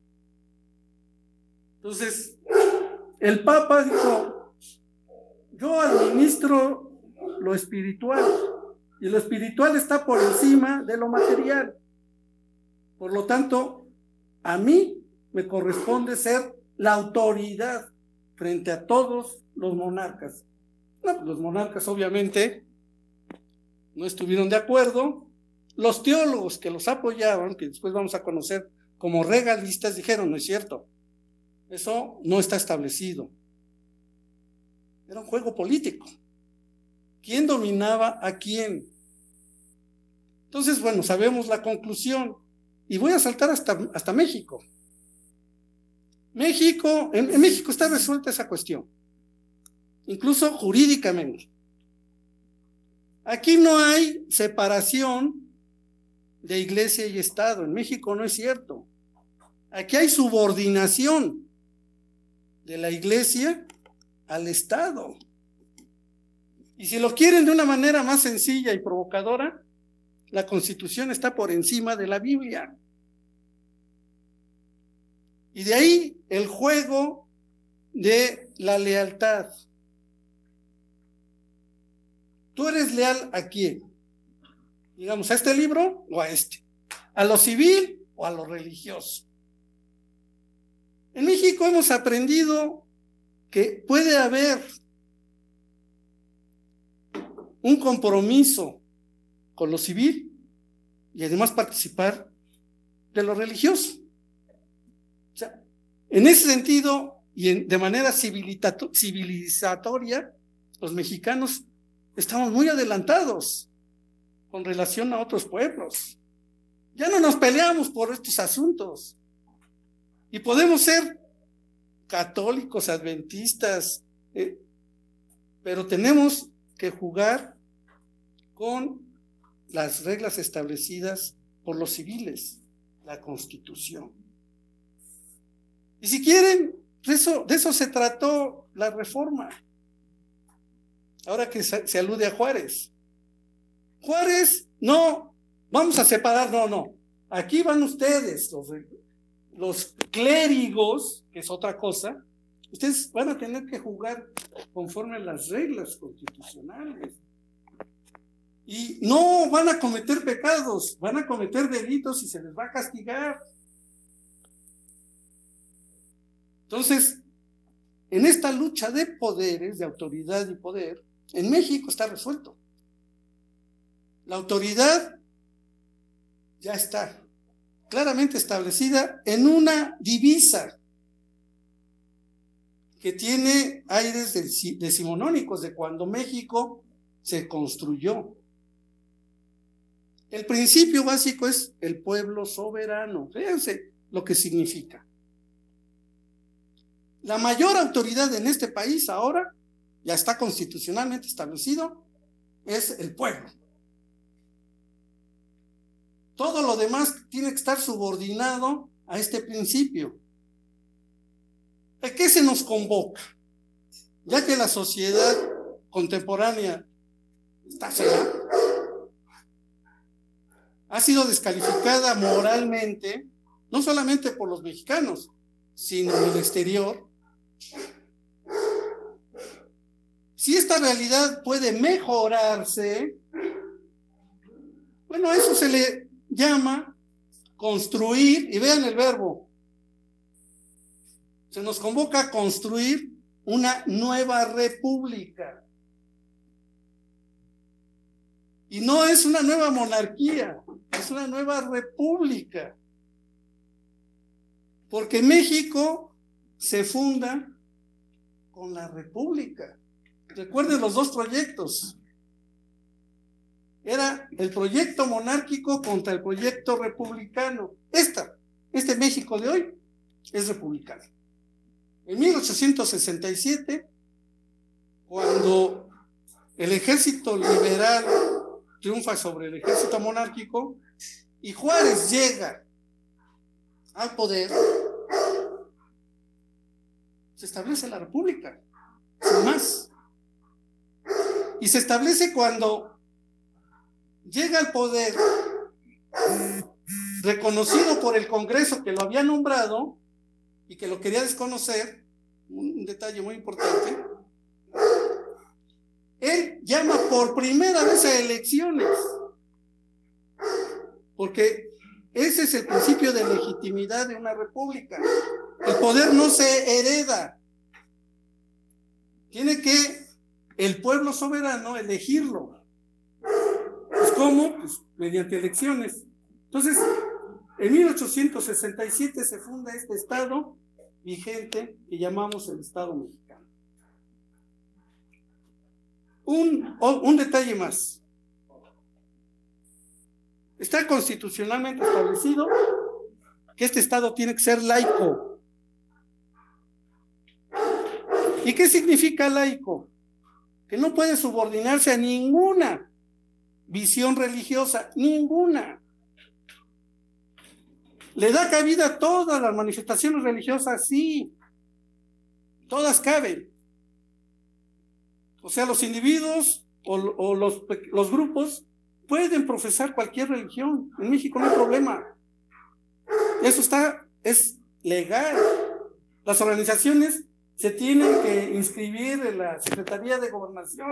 Entonces, el Papa dijo, yo administro lo espiritual, y lo espiritual está por encima de lo material. Por lo tanto, a mí me corresponde ser la autoridad frente a todos los monarcas. No, pues los monarcas obviamente no estuvieron de acuerdo. Los teólogos que los apoyaban, que después vamos a conocer como regalistas, dijeron, no es cierto, eso no está establecido. Era un juego político. ¿Quién dominaba a quién? Entonces, bueno, sabemos la conclusión. Y voy a saltar hasta, hasta México. México, en, en México está resuelta esa cuestión, incluso jurídicamente. Aquí no hay separación de iglesia y Estado. En México no es cierto. Aquí hay subordinación de la iglesia al Estado. Y si lo quieren de una manera más sencilla y provocadora, la Constitución está por encima de la Biblia. Y de ahí el juego de la lealtad. ¿Tú eres leal a quién? Digamos, ¿a este libro o a este? ¿A lo civil o a lo religioso? En México hemos aprendido que puede haber un compromiso con lo civil y además participar de lo religioso. O sea, en ese sentido y en, de manera civilizatoria, los mexicanos estamos muy adelantados con relación a otros pueblos. Ya no nos peleamos por estos asuntos y podemos ser católicos, adventistas, eh, pero tenemos que jugar con las reglas establecidas por los civiles, la Constitución. Y si quieren, de eso, de eso se trató la reforma. Ahora que se alude a Juárez. Juárez, no, vamos a separar, no, no. Aquí van ustedes, los, los clérigos, que es otra cosa, ustedes van a tener que jugar conforme a las reglas constitucionales. Y no van a cometer pecados, van a cometer delitos y se les va a castigar. Entonces, en esta lucha de poderes, de autoridad y poder, en México está resuelto. La autoridad ya está claramente establecida en una divisa que tiene aires decimonónicos de cuando México se construyó. El principio básico es el pueblo soberano. Fíjense lo que significa. La mayor autoridad en este país ahora, ya está constitucionalmente establecido, es el pueblo. Todo lo demás tiene que estar subordinado a este principio. ¿A qué se nos convoca? Ya que la sociedad contemporánea está fea, ha sido descalificada moralmente, no solamente por los mexicanos, sino en el exterior. Si esta realidad puede mejorarse, bueno, a eso se le llama construir, y vean el verbo, se nos convoca a construir una nueva república. Y no es una nueva monarquía, es una nueva república. Porque México se funda con la república. Recuerden los dos proyectos. Era el proyecto monárquico contra el proyecto republicano. Esta, este México de hoy es republicano. En mil ochocientos sesenta y siete, cuando el ejército liberal triunfa sobre el ejército monárquico y Juárez llega al poder, se establece la república, sin más. Y se establece cuando llega al poder, reconocido por el Congreso que lo había nombrado y que lo quería desconocer, un detalle muy importante, él llama por primera vez a elecciones, porque ese es el principio de legitimidad de una república. El poder no se hereda, tiene que el pueblo soberano elegirlo. Pues ¿cómo? Pues mediante elecciones. Entonces, en mil ochocientos sesenta y siete se funda este estado vigente que llamamos el Estado mexicano. Un, un detalle más. Está constitucionalmente establecido que este estado tiene que ser laico. ¿Y qué significa laico? Que no puede subordinarse a ninguna visión religiosa, ninguna. ¿Le da cabida a todas las manifestaciones religiosas? Sí, todas caben. O sea, los individuos o, o los, los grupos pueden profesar cualquier religión. En México no hay problema. Eso está, es legal. Las organizaciones se tienen que inscribir en la Secretaría de Gobernación.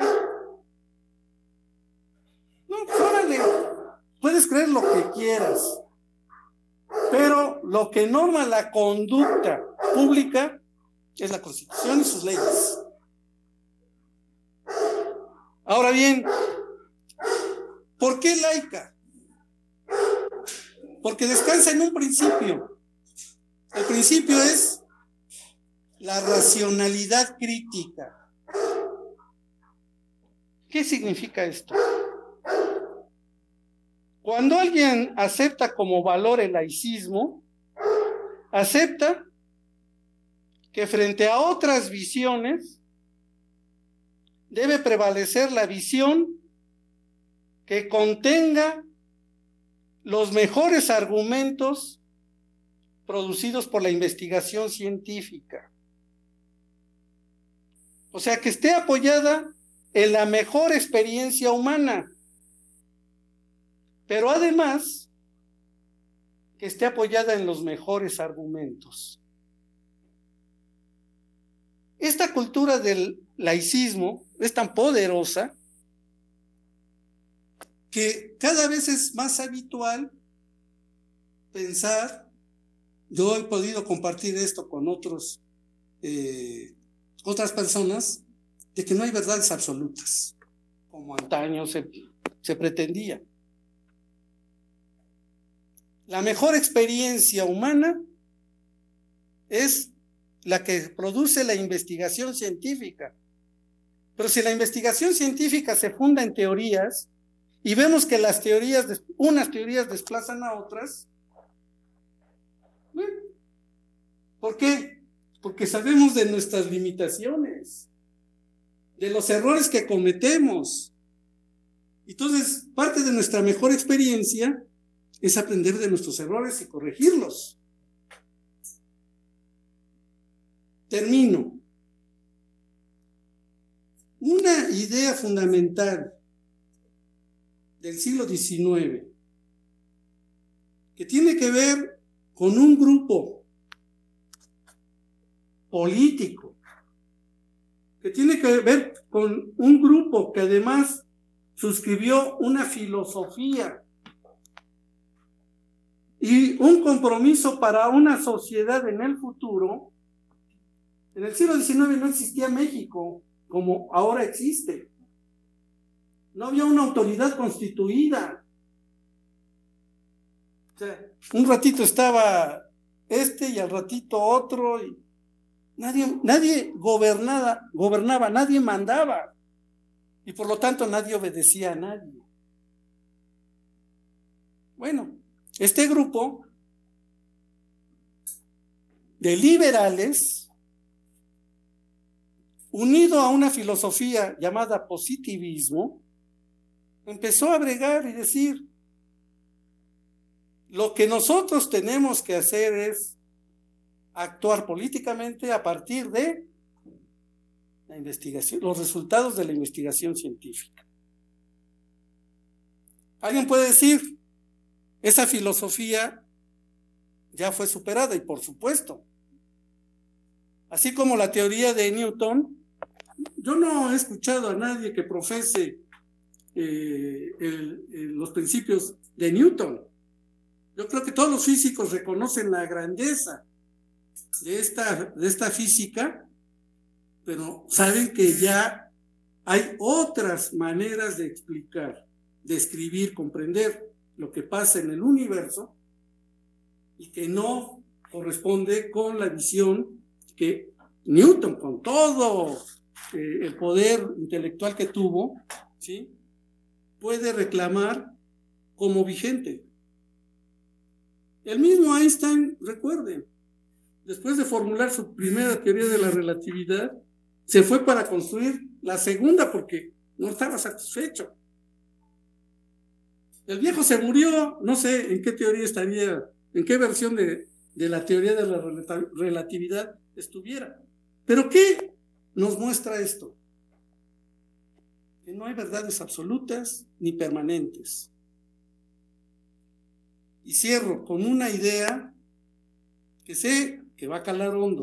No, pues órale, puedes creer lo que quieras, pero lo que norma la conducta pública es la Constitución y sus leyes. Ahora bien, ¿por qué laica? Porque descansa en un principio. El principio es la racionalidad crítica. ¿Qué significa esto? Cuando alguien acepta como valor el laicismo, acepta que frente a otras visiones debe prevalecer la visión que contenga los mejores argumentos producidos por la investigación científica. O sea, que esté apoyada en la mejor experiencia humana, pero además que esté apoyada en los mejores argumentos. Esta cultura del laicismo es tan poderosa que cada vez es más habitual pensar, yo he podido compartir esto con otros, eh, otras personas, de que no hay verdades absolutas, como antaño se, se pretendía. La mejor experiencia humana es la que produce la investigación científica. Pero si la investigación científica se funda en teorías, y vemos que las teorías, unas teorías desplazan a otras, bueno, ¿por qué? Porque sabemos de nuestras limitaciones, de los errores que cometemos. Entonces, parte de nuestra mejor experiencia es aprender de nuestros errores y corregirlos. Termino. Una idea fundamental del siglo diecinueve que tiene que ver con un grupo político, que tiene que ver con un grupo que además suscribió una filosofía y un compromiso para una sociedad en el futuro. En el siglo diecinueve no existía México como ahora existe. No había una autoridad constituida. O sea, un ratito estaba este y al ratito otro. Y nadie, nadie gobernaba, gobernaba, nadie mandaba. Y por lo tanto nadie obedecía a nadie. Bueno, este grupo de liberales, unido a una filosofía llamada positivismo, empezó a bregar y decir, lo que nosotros tenemos que hacer es actuar políticamente a partir de la investigación, los resultados de la investigación científica. Alguien puede decir, esa filosofía ya fue superada, y por supuesto, así como la teoría de Newton yo no he escuchado a nadie que profese eh, el, el, los principios de Newton. Yo creo que todos los físicos reconocen la grandeza de esta, de esta física, pero saben que ya hay otras maneras de explicar, de escribir, comprender lo que pasa en el universo y que no corresponde con la visión que Newton, con todo eh, el poder intelectual que tuvo, ¿sí?, puede reclamar como vigente. El mismo Einstein, recuerden, después de formular su primera teoría de la relatividad, se fue para construir la segunda porque no estaba satisfecho. El viejo se murió, no sé en qué teoría estaría, en qué versión de, de la teoría de la relatividad estuviera. ¿Pero qué nos muestra esto? Que no hay verdades absolutas ni permanentes. Y cierro con una idea que sé que va a calar hondo.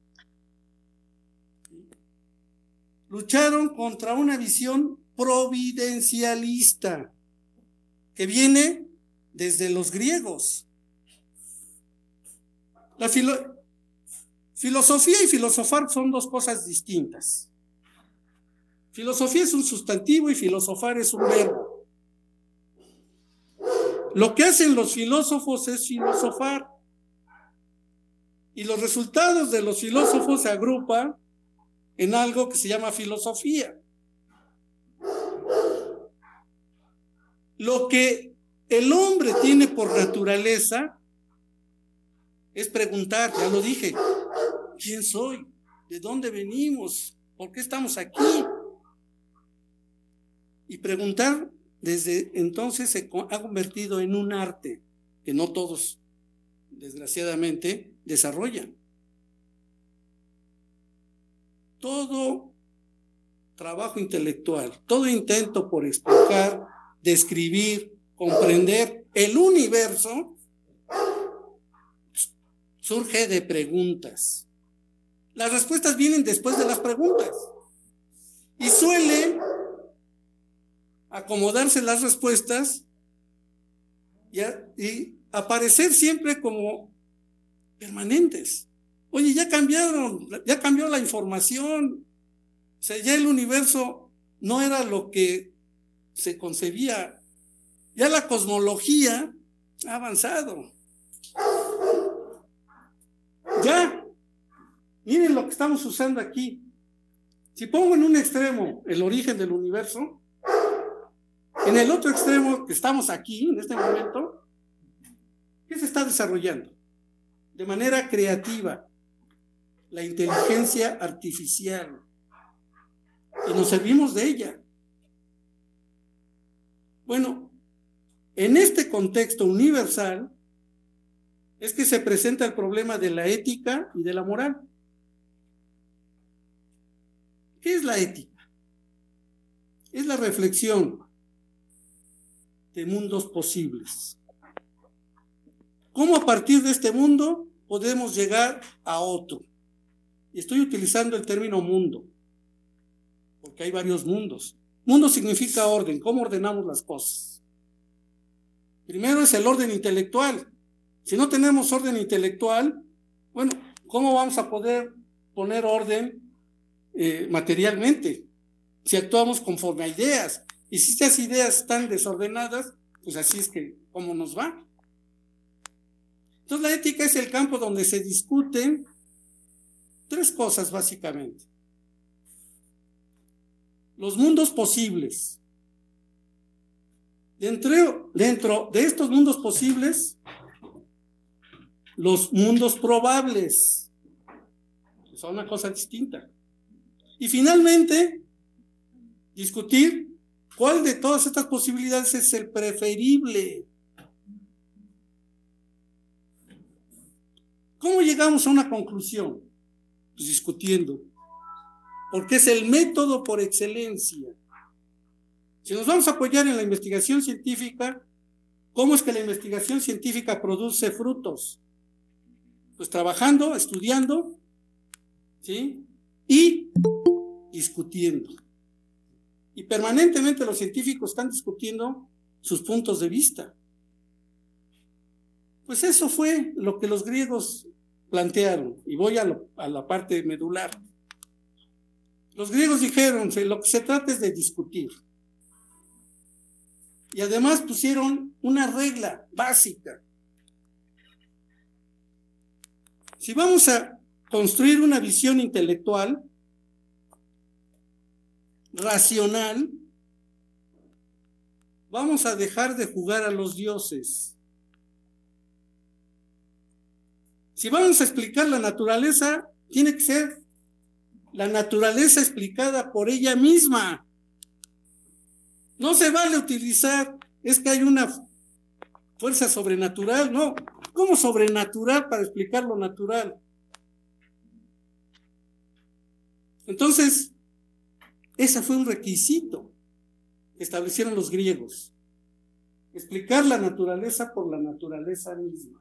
Lucharon contra una visión providencialista que viene desde los griegos. La filo- filosofía y filosofar son dos cosas distintas. Filosofía es un sustantivo y filosofar es un verbo. Lo que hacen los filósofos es filosofar. Y los resultados de los filósofos se agrupan en algo que se llama filosofía. Lo que el hombre tiene por naturaleza es preguntar, ya lo dije, ¿quién soy? ¿De dónde venimos? ¿Por qué estamos aquí? Y preguntar desde entonces se ha convertido en un arte que no todos, desgraciadamente, desarrollan. Todo trabajo intelectual, todo intento por explicar, describir, comprender el universo surge de preguntas. Las respuestas vienen después de las preguntas y suele acomodarse las respuestas y, a, y aparecer siempre como permanentes. Oye, ya cambiaron, ya cambió la información, o sea, ya el universo no era lo que se concebía, ya la cosmología ha avanzado. Ya, miren lo que estamos usando aquí. Si pongo en un extremo el origen del universo, en el otro extremo que estamos aquí, en este momento, ¿qué se está desarrollando? De manera creativa, la inteligencia artificial. Y nos servimos de ella. Bueno, en este contexto universal es que se presenta el problema de la ética y de la moral. ¿Qué es la ética? Es la reflexión de mundos posibles. ¿Cómo a partir de este mundo podemos llegar a otro? Y estoy utilizando el término mundo, porque hay varios mundos. Mundo significa orden, ¿cómo ordenamos las cosas? Primero es el orden intelectual. Si no tenemos orden intelectual, bueno, ¿cómo vamos a poder poner orden eh, materialmente? Si actuamos conforme a ideas. Y si estas ideas están desordenadas, pues así es que, ¿cómo nos va? Entonces la ética es el campo donde se discuten tres cosas básicamente. Los mundos posibles. Dentro, dentro de estos mundos posibles, los mundos probables. Son una cosa distinta. Y finalmente, discutir cuál de todas estas posibilidades es el preferible. ¿Cómo llegamos a una conclusión? Pues discutiendo. Porque es el método por excelencia. Si nos vamos a apoyar en la investigación científica, ¿cómo es que la investigación científica produce frutos? Pues trabajando, estudiando, ¿sí? Y discutiendo. Y permanentemente los científicos están discutiendo sus puntos de vista. Pues eso fue lo que los griegos plantearon. Y voy a, lo, a la parte medular. Los griegos dijeron, lo que se trata es de discutir. Y además pusieron una regla básica. Si vamos a construir una visión intelectual, racional, vamos a dejar de jugar a los dioses. Si vamos a explicar la naturaleza, tiene que ser la naturaleza explicada por ella misma. No se vale utilizar, es que hay una fuerza sobrenatural, no. ¿Cómo sobrenatural para explicar lo natural? Entonces, ese fue un requisito que establecieron los griegos. Explicar la naturaleza por la naturaleza misma.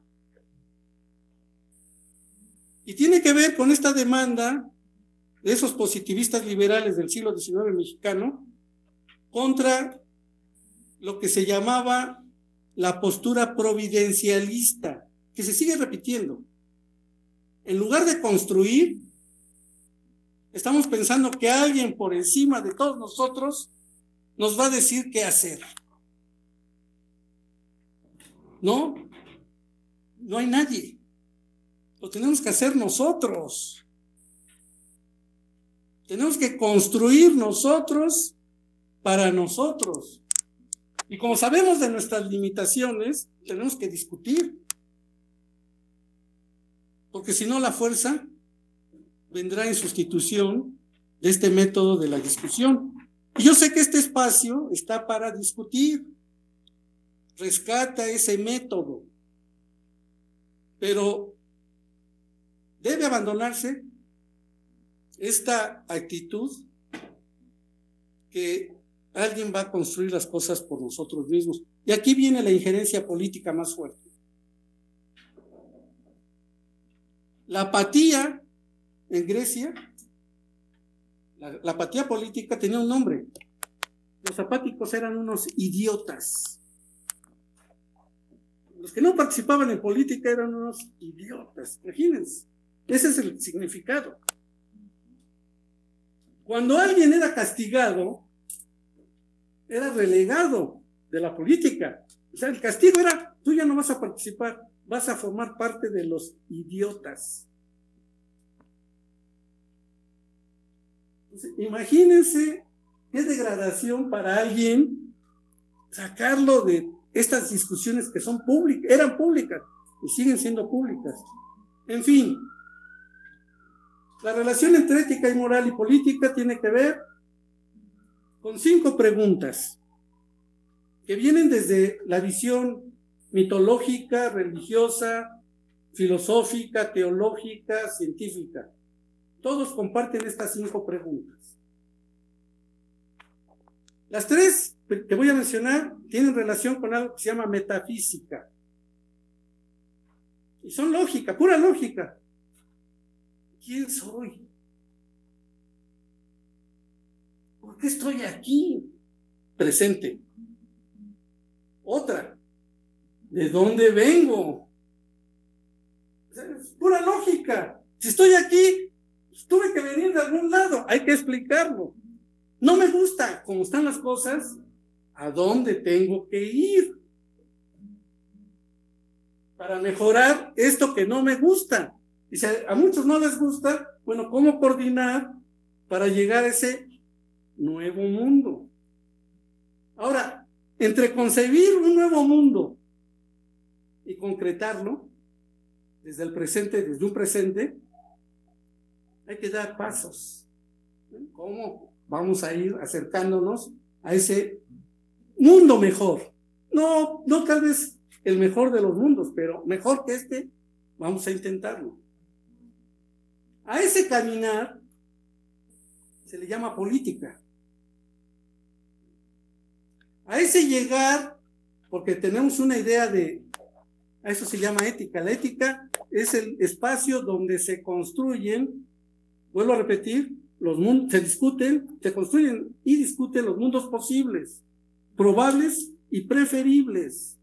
Y tiene que ver con esta demanda de esos positivistas liberales del siglo diecinueve mexicano contra lo que se llamaba la postura providencialista, que se sigue repitiendo. En lugar de construir, estamos pensando que alguien por encima de todos nosotros nos va a decir qué hacer. No, no hay nadie. Lo tenemos que hacer nosotros. Tenemos que construir nosotros para nosotros. Y como sabemos de nuestras limitaciones, tenemos que discutir. Porque si no, la fuerza vendrá en sustitución de este método de la discusión. Y yo sé que este espacio está para discutir. Rescata ese método. Pero debe abandonarse esta actitud que alguien va a construir las cosas por nosotros mismos. Y aquí viene la injerencia política más fuerte. La apatía en Grecia, la, la apatía política tenía un nombre. Los apáticos eran unos idiotas. Los que no participaban en política eran unos idiotas. Imagínense, ese es el significado. Cuando alguien era castigado, era relegado de la política. O sea, el castigo era, tú ya no vas a participar, vas a formar parte de los idiotas. Entonces, imagínense qué degradación para alguien sacarlo de estas discusiones que son públicas, eran públicas y siguen siendo públicas. En fin, la relación entre ética y moral y política tiene que ver con cinco preguntas que vienen desde la visión mitológica, religiosa, filosófica, teológica, científica. Todos comparten estas cinco preguntas. Las tres que voy a mencionar tienen relación con algo que se llama metafísica. Y son lógica, pura lógica. ¿Quién soy? ¿Por qué estoy aquí? Presente. Otra. ¿De dónde vengo? Es pura lógica. Si estoy aquí, pues tuve que venir de algún lado. Hay que explicarlo. No me gusta cómo están las cosas. ¿A dónde tengo que ir? Para mejorar esto que no me gusta. Y si a muchos no les gusta, bueno, ¿cómo coordinar para llegar a ese nuevo mundo? Ahora, entre concebir un nuevo mundo y concretarlo, desde el presente, desde un presente, hay que dar pasos. ¿Cómo vamos a ir acercándonos a ese mundo mejor? No, no tal vez el mejor de los mundos, pero mejor que este, vamos a intentarlo. A ese caminar se le llama política. A ese llegar, porque tenemos una idea de, a eso se llama ética. La ética es el espacio donde se construyen, vuelvo a repetir, los mundos, se discuten, se construyen y discuten los mundos posibles, probables y preferibles.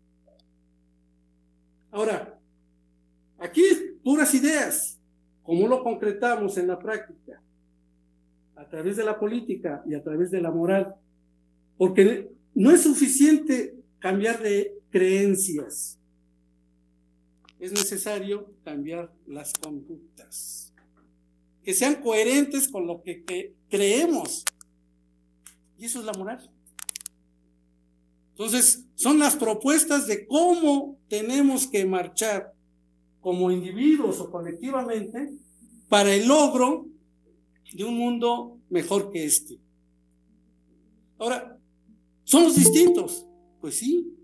Ahora, aquí puras ideas. ¿Cómo lo concretamos en la práctica? A través de la política y a través de la moral. Porque no es suficiente cambiar de creencias. Es necesario cambiar las conductas. Que sean coherentes con lo que, que creemos. Y eso es la moral. Entonces, son las propuestas de cómo tenemos que marchar como individuos o colectivamente para el logro de un mundo mejor que este. Ahora, ¿somos distintos? Pues sí.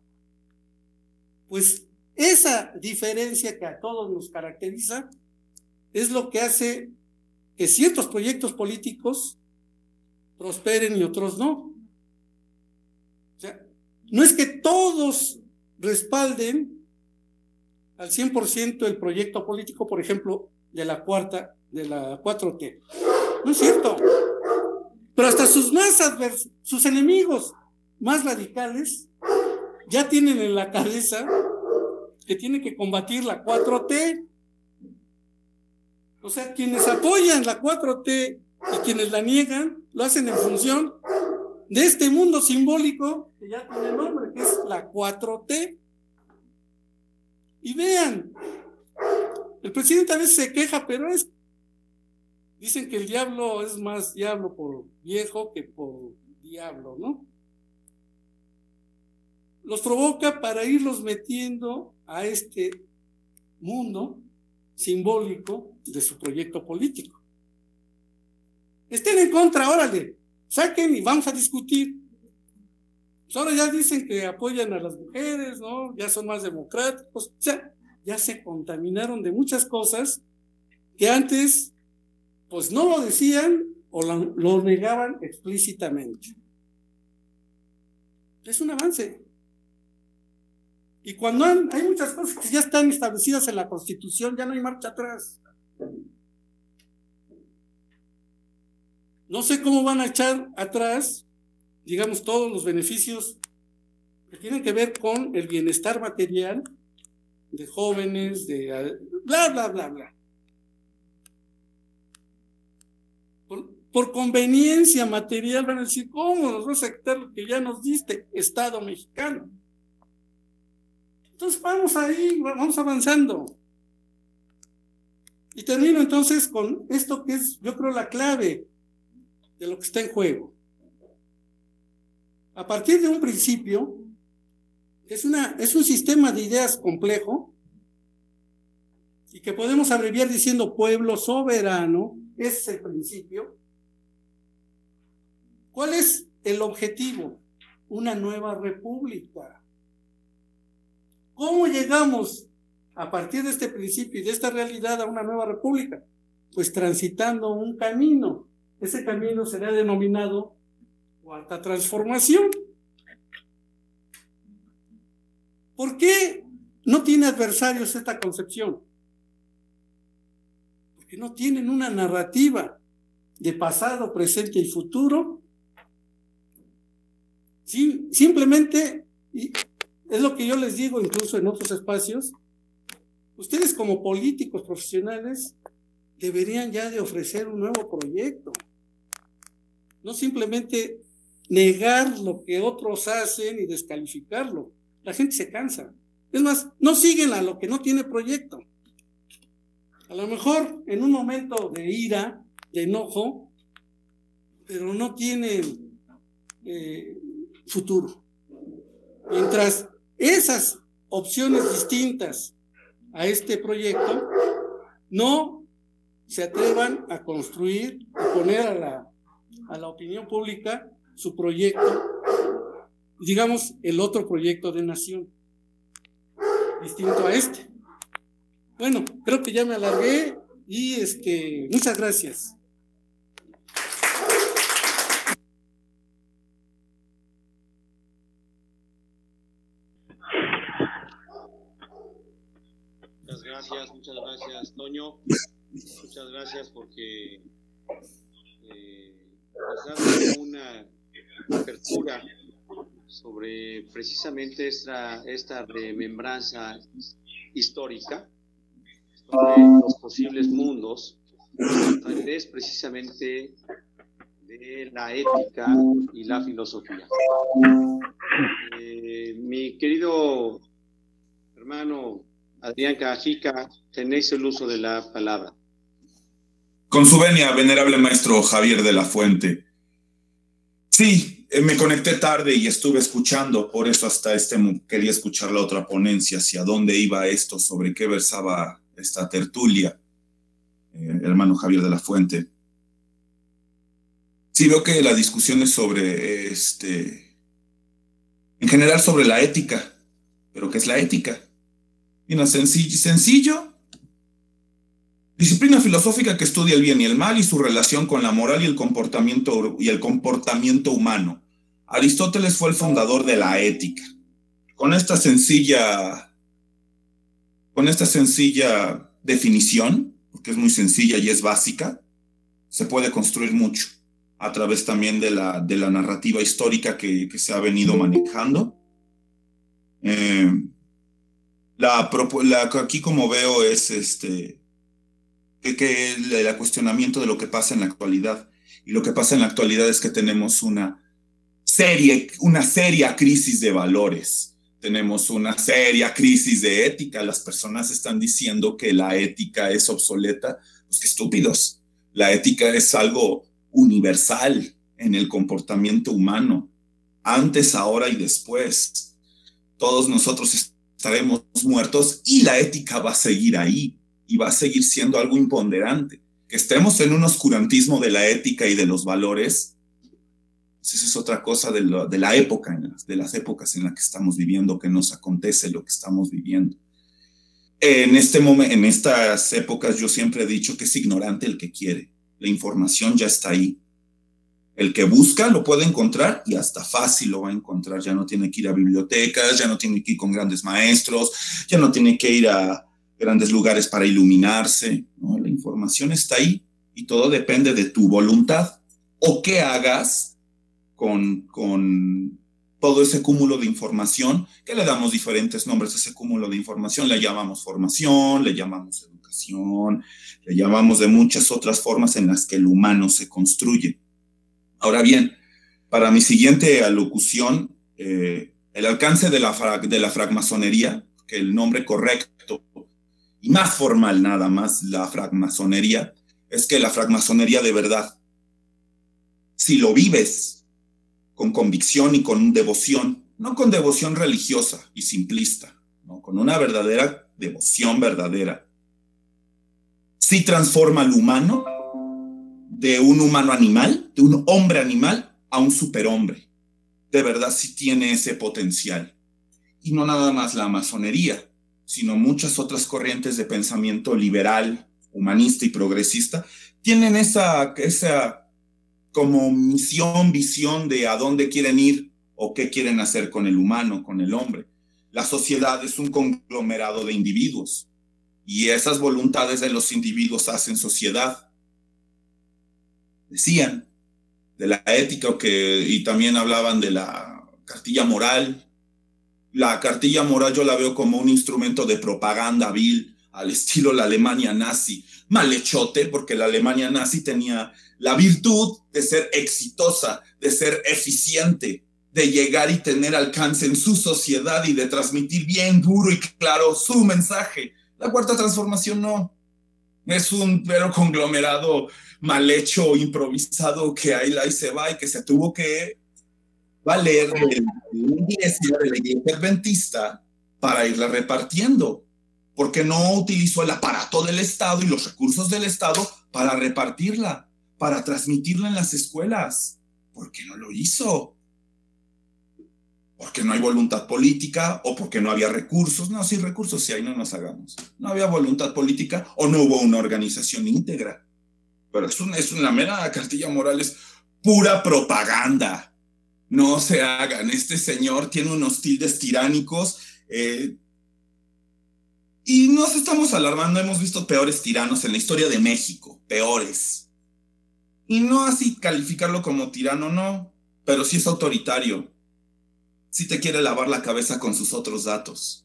Pues esa diferencia que a todos nos caracteriza es lo que hace que ciertos proyectos políticos prosperen y otros no. O sea, no es que todos respalden al cien por ciento el proyecto político, por ejemplo, de la cuarta, de la cuatro T. No es cierto. Pero hasta sus más advers- sus enemigos más radicales ya tienen en la cabeza que tienen que combatir la cuatro T. O sea, quienes apoyan la cuatro T y quienes la niegan, lo hacen en función de este mundo simbólico que ya tiene nombre, que es la cuatro T. Y vean, el presidente a veces se queja, pero es, dicen que el diablo es más diablo por viejo que por diablo, ¿no? Los provoca para irlos metiendo a este mundo simbólico de su proyecto político. Estén en contra, órale, saquen y vamos a discutir. Pues ahora ya dicen que apoyan a las mujeres, ¿no? Ya son más democráticos. O sea, ya se contaminaron de muchas cosas que antes, pues no lo decían o lo, lo negaban explícitamente. Es un avance. Y cuando han, hay muchas cosas que ya están establecidas en la Constitución, ya no hay marcha atrás. No sé cómo van a echar atrás, digamos, todos los beneficios que tienen que ver con el bienestar material de jóvenes, de bla, bla, bla, bla. Por, por conveniencia material van a decir, ¿cómo nos vas a quitar lo que ya nos diste, Estado mexicano? Entonces vamos ahí, vamos avanzando. Y termino entonces con esto que es, yo creo, la clave de lo que está en juego. A partir de un principio, es, una, es un sistema de ideas complejo y que podemos abreviar diciendo pueblo soberano, ese es el principio. ¿Cuál es el objetivo? Una nueva república. ¿Cómo llegamos a partir de este principio y de esta realidad a una nueva república? Pues transitando un camino. Ese camino será denominado cuarta transformación. ¿Por qué no tiene adversarios esta concepción? Porque no tienen una narrativa de pasado, presente y futuro. Sí, simplemente, y es lo que yo les digo incluso en otros espacios, ustedes como políticos profesionales deberían ya de ofrecer un nuevo proyecto. No simplemente negar lo que otros hacen y descalificarlo. La gente se cansa. Es más, no siguen a lo que no tiene proyecto. A lo mejor en un momento de ira, de enojo, pero no tienen eh, futuro. Mientras esas opciones distintas a este proyecto no se atrevan a construir y poner a la, a la opinión pública su proyecto, digamos, el otro proyecto de nación, distinto a este. Bueno, creo que ya me alargué y este, muchas gracias. Muchas gracias, muchas gracias, Toño. Muchas gracias porque eh, nos da una apertura sobre precisamente esta, esta remembranza histórica sobre los posibles mundos a través precisamente de la ética y la filosofía. Eh, mi querido hermano Adrián Cajica, tenéis el uso de la palabra. Con su venia, venerable maestro Javier de la Fuente. Sí, me conecté tarde y estuve escuchando, por eso hasta este quería escuchar la otra ponencia, hacia dónde iba esto, sobre qué versaba esta tertulia, eh, hermano Javier de la Fuente. Sí, veo que la discusión es sobre, este, en general sobre la ética, pero ¿qué es la ética? Mira, sencillo, sencillo. Disciplina filosófica que estudia el bien y el mal y su relación con la moral y el comportamiento, y el comportamiento humano. Aristóteles fue el fundador de la ética. Con esta sencilla, con esta sencilla definición, porque es muy sencilla y es básica, se puede construir mucho a través también de la, de la narrativa histórica que, que se ha venido manejando. Eh, la, la, aquí como veo es este... que, que el cuestionamiento de lo que pasa en la actualidad. Y lo que pasa en la actualidad es que tenemos una serie, una seria crisis de valores. Tenemos una seria crisis de ética. Las personas están diciendo que la ética es obsoleta. Pues qué estúpidos. La ética es algo universal en el comportamiento humano. Antes, ahora y después. Todos nosotros estaremos muertos y la ética va a seguir ahí. Y va a seguir siendo algo imponderante. Que estemos en un oscurantismo de la ética y de los valores, pues esa es otra cosa de, lo, de la época, en las, de las épocas en las que estamos viviendo, que nos acontece lo que estamos viviendo. En, este momen, en estas épocas yo siempre he dicho que es ignorante el que quiere. La información ya está ahí. El que busca lo puede encontrar y hasta fácil lo va a encontrar. Ya no tiene que ir a bibliotecas, ya no tiene que ir con grandes maestros, ya no tiene que ir a grandes lugares para iluminarse, ¿no? La información está ahí y todo depende de tu voluntad o qué hagas con, con todo ese cúmulo de información, que le damos diferentes nombres a ese cúmulo de información. Le llamamos formación, le llamamos educación, le llamamos de muchas otras formas en las que el humano se construye. Ahora bien, para mi siguiente alocución, eh, el alcance de la, fra de la francmasonería, que el nombre correcto y más formal nada más, la francmasonería, es que la francmasonería de verdad, si lo vives con convicción y con devoción, no con devoción religiosa y simplista, ¿no? Con una verdadera devoción verdadera, sí transforma al humano de un humano animal, de un hombre animal, a un superhombre. De verdad sí tiene ese potencial. Y no nada más la masonería, sino muchas otras corrientes de pensamiento liberal, humanista y progresista, tienen esa, esa como misión, visión de a dónde quieren ir o qué quieren hacer con el humano, con el hombre. La sociedad es un conglomerado de individuos y esas voluntades de los individuos hacen sociedad. Decían de la ética que, y también hablaban de la cartilla moral. La cartilla moral yo la veo como un instrumento de propaganda vil al estilo la Alemania nazi. Malhechote, porque la Alemania nazi tenía la virtud de ser exitosa, de ser eficiente, de llegar y tener alcance en su sociedad y de transmitir bien duro y claro su mensaje. La cuarta transformación no. Es un mero conglomerado mal hecho, improvisado, que ahí, ahí se va y que se tuvo que valer de la iglesia, de la iglesia adventista para irla repartiendo, porque no utilizó el aparato del Estado y los recursos del Estado para repartirla, para transmitirla en las escuelas. ¿Por qué no lo hizo? Porque no hay voluntad política o porque no había recursos. No, sí, recursos sí hay, no nos hagamos. No había voluntad política o no hubo una organización íntegra. Pero es una, es una mera cartilla moral, es pura propaganda. No se hagan. Este señor tiene unos tildes tiránicos eh, y nos estamos alarmando. Hemos visto peores tiranos en la historia de México, peores. Y no así calificarlo como tirano, no, pero sí es autoritario. Sí te quiere lavar la cabeza con sus otros datos.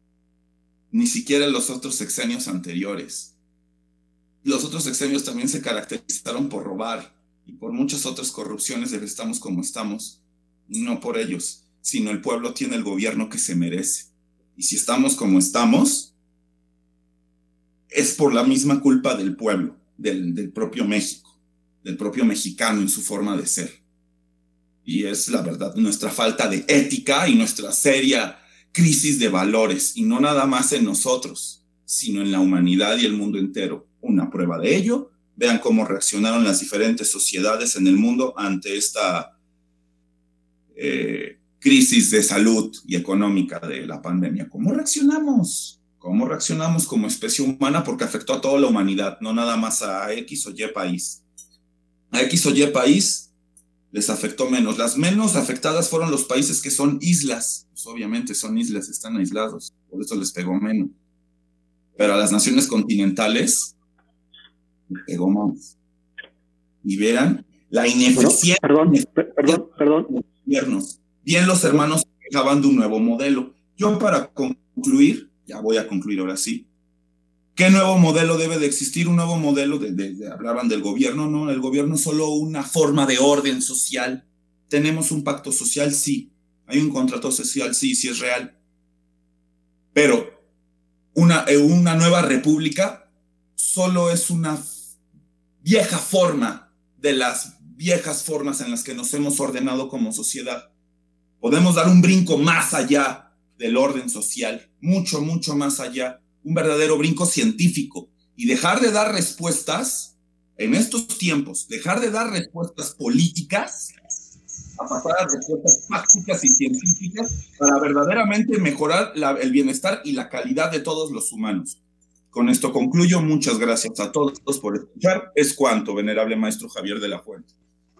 Ni siquiera los otros sexenios anteriores. Los otros sexenios también se caracterizaron por robar y por muchas otras corrupciones de que estamos como estamos. Y no por ellos, sino el pueblo tiene el gobierno que se merece. Y si estamos como estamos, es por la misma culpa del pueblo, del, del propio México, del propio mexicano en su forma de ser. Y es la verdad, nuestra falta de ética y nuestra seria crisis de valores, y no nada más en nosotros, sino en la humanidad y el mundo entero. Una prueba de ello, vean cómo reaccionaron las diferentes sociedades en el mundo ante esta eh, crisis de salud y económica de la pandemia. ¿Cómo reaccionamos? ¿Cómo reaccionamos como especie humana? Porque afectó a toda la humanidad, no nada más a X o Y país. A X o Y país les afectó menos. Las menos afectadas fueron los países que son islas. Pues obviamente son islas, están aislados, por eso les pegó menos. Pero a las naciones continentales les pegó más. Y vean la ineficiencia. Perdón, perdón, perdón. De los gobiernos. Bien, los hermanos acaban de un nuevo modelo. Yo, para concluir, ya voy a concluir ahora sí. ¿Qué nuevo modelo debe de existir? Un nuevo modelo, de, de, de, hablaban del gobierno, ¿no? El gobierno es solo una forma de orden social. ¿Tenemos un pacto social? Sí. ¿Hay un contrato social? Sí, sí es real. Pero una, una nueva república solo es una vieja forma de las viejas formas en las que nos hemos ordenado como sociedad. Podemos dar un brinco más allá del orden social, mucho, mucho más allá. Un verdadero brinco científico y dejar de dar respuestas en estos tiempos, dejar de dar respuestas políticas a pasar a respuestas prácticas y científicas para verdaderamente mejorar la, el bienestar y la calidad de todos los humanos. Con esto concluyo. Muchas gracias a todos por escuchar. Es cuanto, venerable maestro Javier de la Fuente.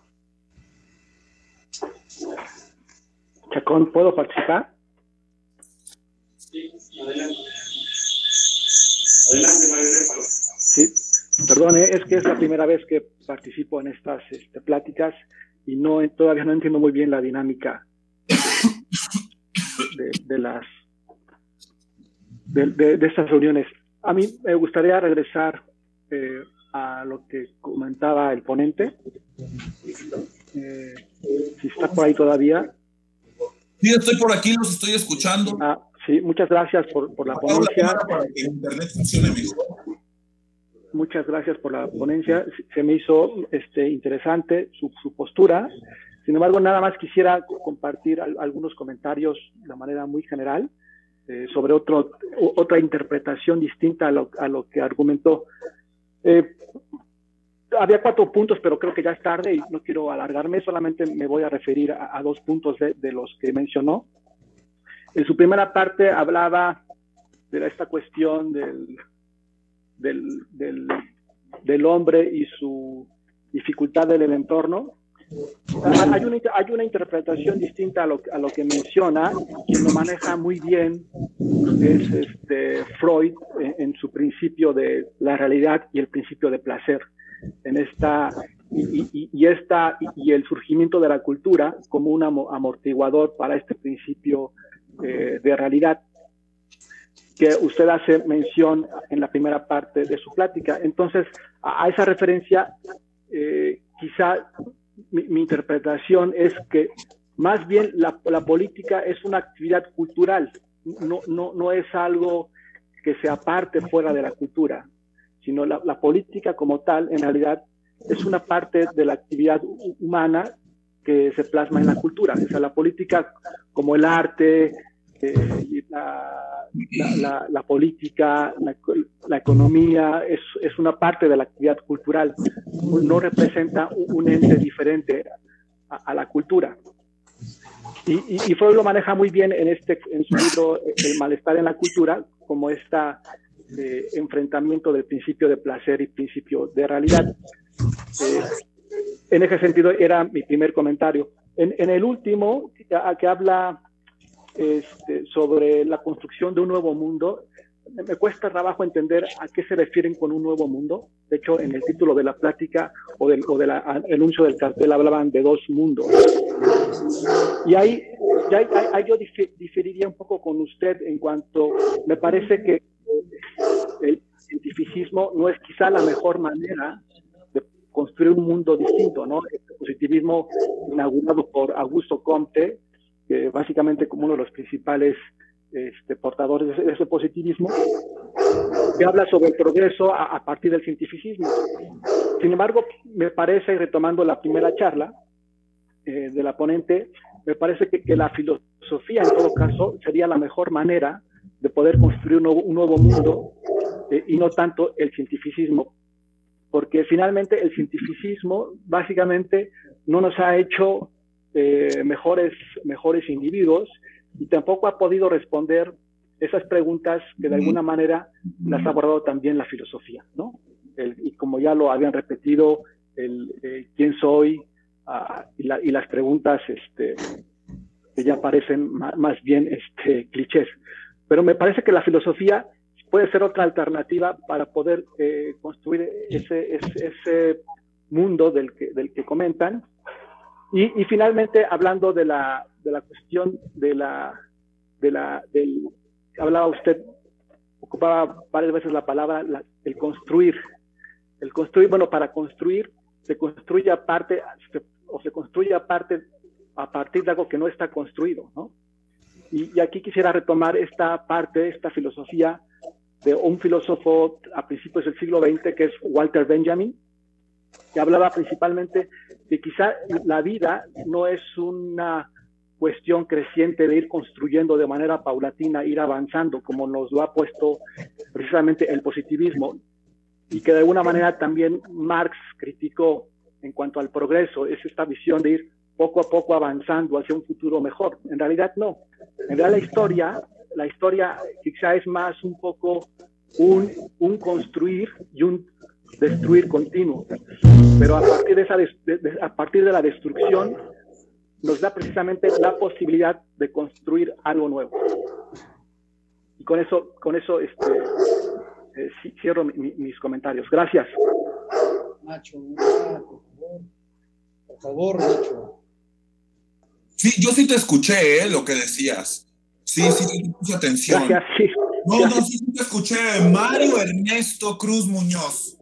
Chacón, ¿puedo participar? Sí, adelante. Adelante, maestro. Sí, perdone, es que es la primera vez que participo en estas este, pláticas y no todavía no entiendo muy bien la dinámica de, de las de, de, de estas reuniones. A mí me gustaría regresar eh, a lo que comentaba el ponente. Eh, si está por ahí todavía. Sí, estoy por aquí, los estoy escuchando. Ah, sí, muchas gracias por, por la ponencia. Para que el internet funcione mejor. Muchas gracias por la ponencia. Se me hizo este, interesante su, su postura. Sin embargo, nada más quisiera compartir al, algunos comentarios de manera muy general eh, sobre otro, otra interpretación distinta a lo, a lo que argumentó. Eh, había cuatro puntos, pero creo que ya es tarde y no quiero alargarme. Solamente me voy a referir a, a dos puntos de, de los que mencionó. En su primera parte hablaba de esta cuestión del, del, del, del hombre y su dificultad del entorno. Hay una, hay una interpretación distinta a lo, a lo que menciona, quien lo maneja muy bien es este Freud en, en su principio de la realidad y el principio de placer. En esta, y, y, y, esta, y el surgimiento de la cultura como un amortiguador para este principio Eh, de realidad que usted hace mención en la primera parte de su plática. Entonces, a, a esa referencia, eh, quizá mi, mi interpretación es que más bien la, la política es una actividad cultural, no, no, no es algo que se aparte fuera de la cultura, sino la, la política como tal, en realidad, es una parte de la actividad humana que se plasma en la cultura. O sea, la política como el arte, eh, la, la, la, la política, la, la economía, es, es una parte de la actividad cultural. No representa un, un ente diferente a, a la cultura. Y, y, y Freud lo maneja muy bien en, este, en su libro El malestar en la cultura, como este eh, enfrentamiento del principio de placer y principio de realidad. Eh, En ese sentido era mi primer comentario. En, en el último, que, que habla este, sobre la construcción de un nuevo mundo, me cuesta trabajo entender a qué se refieren con un nuevo mundo. De hecho, en el título de la plática o del o de la, anuncio del cartel hablaban de dos mundos. Y ahí, ya, ahí, ahí yo diferiría un poco con usted en cuanto, me parece que el cientificismo no es quizá la mejor manera de construir un mundo distinto, ¿no? Este positivismo inaugurado por Augusto Comte, que básicamente como uno de los principales este, portadores de ese, de ese positivismo, que habla sobre el progreso a, a partir del cientificismo. Sin embargo, me parece, y retomando la primera charla eh, de la ponente, me parece que, que la filosofía, en todo caso, sería la mejor manera de poder construir un nuevo, un nuevo mundo, eh, y no tanto el cientificismo, porque finalmente el cientificismo básicamente no nos ha hecho eh, mejores, mejores individuos, y tampoco ha podido responder esas preguntas que de alguna manera las ha abordado también la filosofía, ¿no? El, y como ya lo habían repetido, el, eh, quién soy, uh, y, la, y las preguntas este, que ya parecen más, más bien este, clichés. Pero me parece que la filosofía puede ser otra alternativa para poder eh, construir ese, ese, ese mundo del que, del que comentan. Y, y finalmente, hablando de la, de la cuestión de la, de la, del, hablaba usted, ocupaba varias veces la palabra, la, el construir. El construir, bueno, para construir, se construye aparte, se, o se construye aparte, a partir de algo que no está construido, ¿no? Y, y aquí quisiera retomar esta parte, esta filosofía de un filósofo a principios del siglo veinte, que es Walter Benjamin, que hablaba principalmente de quizá la vida no es una cuestión creciente de ir construyendo de manera paulatina, ir avanzando, como nos lo ha puesto precisamente el positivismo, y que de alguna manera también Marx criticó en cuanto al progreso, es esta visión de ir poco a poco avanzando hacia un futuro mejor. En realidad no. En realidad la historia, la historia quizá es más un poco un, un construir y un destruir continuo, pero a partir de, esa de, de, a partir de la destrucción nos da precisamente la posibilidad de construir algo nuevo. Y con eso, con eso este, eh, cierro mi, mis comentarios. Gracias. Nacho, por favor, por favor, Nacho. Sí, yo sí te escuché, ¿eh? Lo que decías. Sí, sí, sí, puse atención. Gracias, sí. No, no, sí, sí te escuché. Mario Ernesto Cruz Muñoz.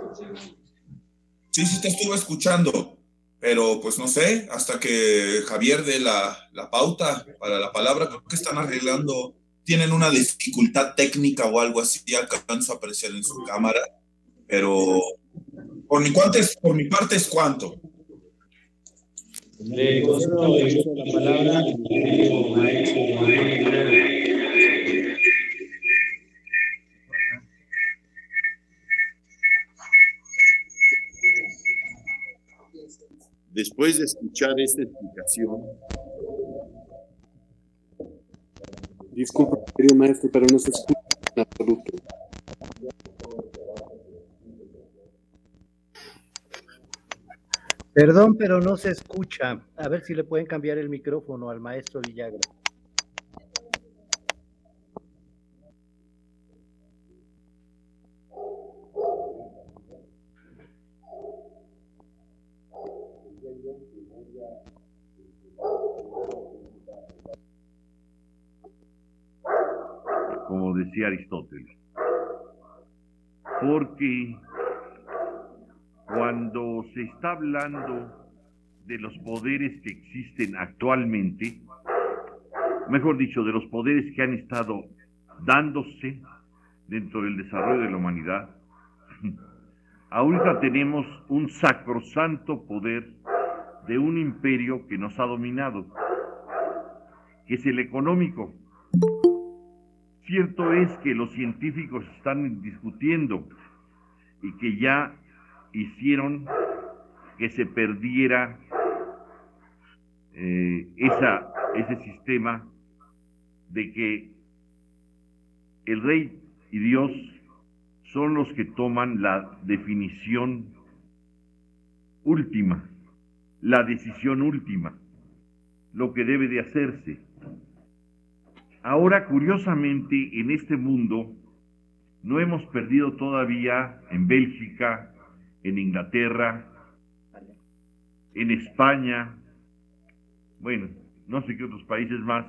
Sí, sí te estuve escuchando, pero pues no sé, hasta que Javier dé la, la pauta para la palabra, creo que están arreglando, tienen una dificultad técnica o algo así, alcanzo a apreciar en su cámara, pero por mi, es, por mi parte es cuanto. Le concedo la palabra al querido maestro. Después de escuchar esta explicación. Disculpa, querido maestro, pero no se escucha en absoluto. Perdón, pero no se escucha. A ver si le pueden cambiar el micrófono al maestro Villagra. Como decía Aristóteles, porque cuando se está hablando de los poderes que existen actualmente, mejor dicho, de los poderes que han estado dándose dentro del desarrollo de la humanidad, ahorita tenemos un sacrosanto poder de un imperio que nos ha dominado, que es el económico. Cierto es que los científicos están discutiendo y que ya hicieron que se perdiera eh, esa, ese sistema de que el rey y Dios son los que toman la definición última, la decisión última, lo que debe de hacerse. Ahora, curiosamente, en este mundo no hemos perdido todavía en Bélgica, en Inglaterra, en España, bueno, no sé qué otros países más,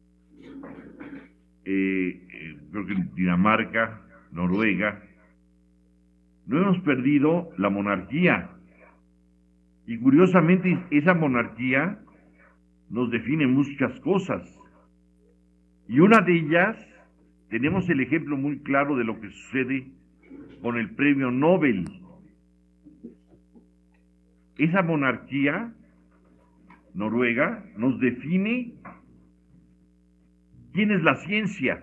eh, eh, creo que en Dinamarca, Noruega, no hemos perdido la monarquía. Y curiosamente esa monarquía nos define muchas cosas. Y una de ellas, tenemos el ejemplo muy claro de lo que sucede con el premio Nobel. Esa monarquía noruega nos define quién es la ciencia.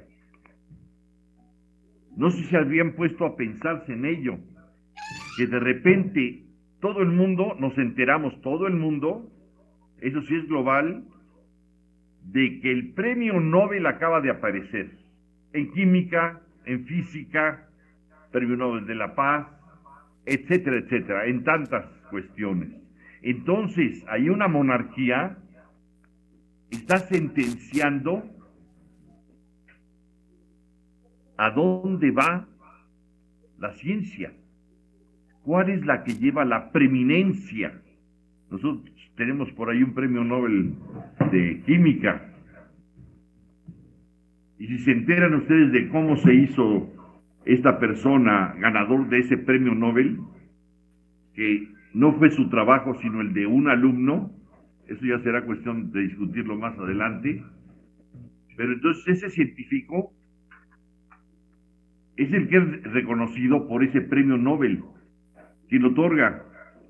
No sé si se habían puesto a pensarse en ello, que de repente todo el mundo, nos enteramos, todo el mundo, eso sí es global, de que el premio Nobel acaba de aparecer en química, en física, premio Nobel de la Paz, etcétera, etcétera, en tantas cuestiones. Entonces, hay una monarquía, está sentenciando a dónde va la ciencia, cuál es la que lleva la preeminencia. Nosotros tenemos por ahí un premio Nobel de química, y si se enteran ustedes de cómo se hizo esta persona ganador de ese premio Nobel, que no fue su trabajo sino el de un alumno, eso ya será cuestión de discutirlo más adelante, pero entonces ese científico es el que es reconocido por ese premio Nobel, quien lo otorga